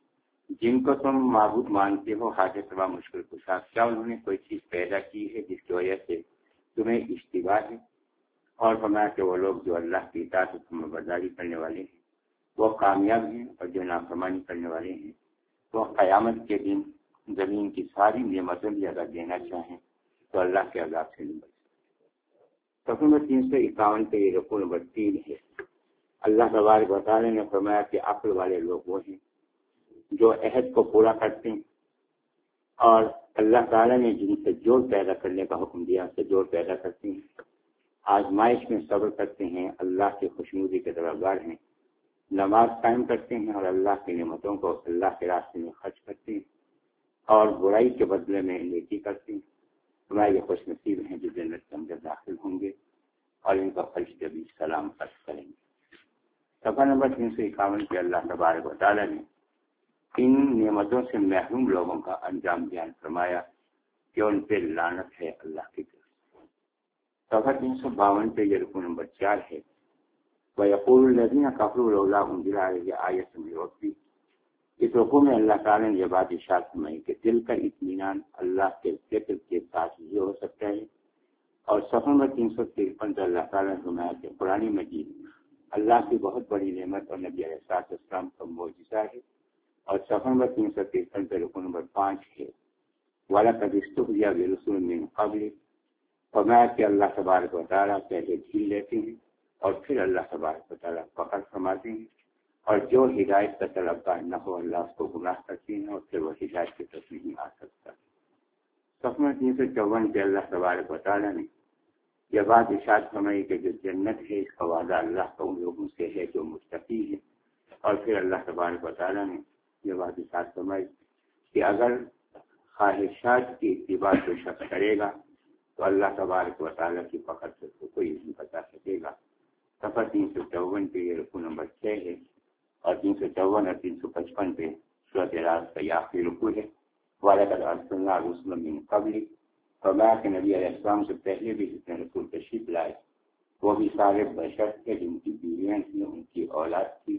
جن کو تم معبود مانتے ہو حاجت روا مشکل کشا، کیا انہوں نے کوئی چیز پیدا کی ہے جس کی وجہ سے تمہیں اشتباہ ہے؟ اور فرمایا کہ وہ لوگ جو اللہ کی اطاعت و فرمانبرداری کرنے والے ہیں وہ کامیاب ہیں، اور جو نافرمانی کرنے والے ہیں وہ قیامت کے دن زمین کی ساری نعمتوں بھی اگر دینا چاہیں تو اللہ کے عذاب سے نہیں بچ سکتے۔ صفحہ نمبر تین سو اکاون پہ یہ رکوع نمبر تین ہے۔ اللہ تبارک و تعالیٰ نے فرمایا کہ عقل والے لوگ وہ ہیں جو عہد کو پورا کرتے ہیں، اور اللہ تعالیٰ نے جن سے جوڑ پیدا کرنے کا حکم دیا سے جوڑ پیدا کرتے ہیں، آزمائش میں صبر کرتے ہیں، اللہ کی خوشنودی کے طلبگار ہیں، نماز قائم کرتے ہیں اور اللہ کی نعمتوں کو اللہ کے راستے میں خرچ کرتے ہیں، اور برائی کے بدلے میں نیکی کرتے ہیں۔ ہمارے یہ خوش نصیب ہیں جو جنت کے اندر داخل ہوں گے اور ان کا فرشتے بھی سلام عرض کریں گے۔ صفحہ نمبر تین سو اکاون کے اللہ تبارک و تعالیٰ نے ان نعمتوں سے محروم لوگوں کا انجام بیان فرمایا کہ ان پہ لعنت ہے اللہ کی طرف۔ صفحہ تین سو باون پہ یہ رکوع نمبر چار ہے۔ وَيَقُولُ الَّذِينَ كَفَرُوا لَوْلَا أُنزِلَ عَلَيْهِ آيَةٌ مِّن رَّبِّهِ۔ اس رکوع میں اللہ تعالیٰ نے یہ بات ارشاد فرمائی کہ دل کا اطمینان اللہ کے ذکر کے ساتھ ہی ہو سکتا ہے، اور صفحہ نمبر تین سو ترپن پر اللہ تعالیٰ نے فرمایا کہ قرآن مجید اللہ کی بہت بڑی نعمت اور نبی علیہ السلام کا معجزہ ہے، اور صفحہ نمبر تین سو ترپن پہ رکوع نمبر پانچ ہے۔ وَلَقَدِ اسْتُهْزِئَ بِرُسُلٍ مِّن قَبْلِكَ۔ فرمایا کہ اللہ تبارک و تعالیٰ پہلے جھیل لیتے ہیں اور پھر اللہ تبارک و تعالیٰ پکڑ فرماتے ہیں، اور جو ہدایت کا طلبگار نہ ہو اللہ اس کو گمراہ کرتے ہیں اور پھر وہ ہدایت کی طرف نہیں آ سکتا۔ صفحہ تین سو چون پہ اللہ تبارک و تعالیٰ نے یہ بات ارشاد فرمائی کہ جو جنت ہے اس کا وعدہ اللہ کا ان لوگوں سے ہے جو متقی ہے، اور پھر اللہ تبارک و تعالیٰ نے یہ بات ارشاد فرمائی کہ اگر خواہشات کی اتباع جو شخص کرے گا تو اللہ تبارک و تعالیٰ کی پکڑ سے تو کوئی نہیں بچا سکے گا۔ صفحہ تین سو چون پہ یہ رکوع نمبر چھ ہے، اور تین سو چون اور تین سو پچپن پہ سورۃ اعراف کا یہ آخری رکوع ہے۔ وَلَقَدْ أَرْسَلْنَا رُسُلًا مِّن قَبْلِكَ۔ فرمایا کہ نبی علیہ السلام سے پہلے بھی جتنے رسول تشریف لائے وہ بھی سارے بشر تھے جن کی بیویاں تھیں، ان کی اولاد تھی،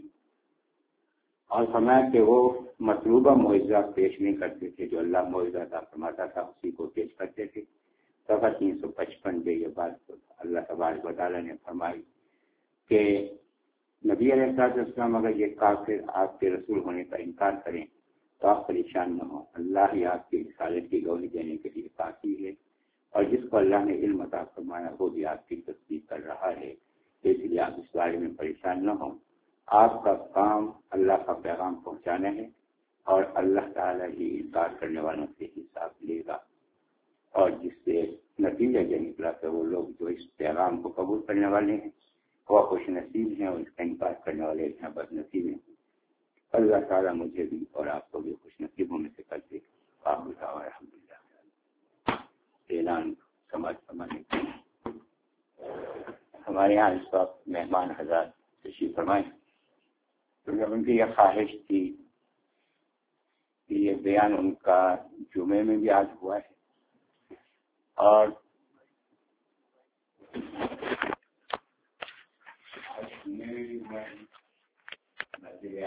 اور فرمایا کہ وہ مطلوبہ معجزہ پیش نہیں کرتے تھے، جو اللہ معجزہ عطا فرماتا تھا اسی کو پیش کرتے تھے۔ صفحہ تین سو پچپن پہ یہ بات اللہ تبارک و تعالیٰ نے فرمائی کہ نبی علیہ السلام اگر یہ کافر آپ کے رسول ہونے کا انکار کریں تو آپ پریشان نہ ہوں، اللہ ہی آپ کی رسالت کی گواہی دینے کے لیے کافی ہے، اور جس کو اللہ نے علم عطا فرمایا وہ بھی آپ کی تصدیق کر رہا ہے، اس لیے آپ اس بارے میں پریشان نہ ہوں۔ آپ کا کام اللہ کا پیغام پہنچانا ہے، اور اللہ تعالیٰ ہی انکار کرنے والوں سے حساب لے گا، اور جس سے نتیجہ یہ نکلا کہ وہ لوگ جو اس پیغام کو قبول کرنے والے ہیں وہ خوش نصیب ہیں، اور اس کا انکار کرنے والے ہیں بد نصیب ہیں۔ اللہ تعالیٰ مجھے بھی اور آپ کو بھی خوش نصیبوں میں سے کر دے۔ آپ بتاؤ الحمدللہ۔ اعلان سماج فرمانے کے ہمارے یہاں اس وقت مہمان حضرات تشریف فرمائیں، کیونکہ ان کی یہ خواہش تھی کہ یہ بیان ان کا جمعے میں بھی آج ہوا ہے، اور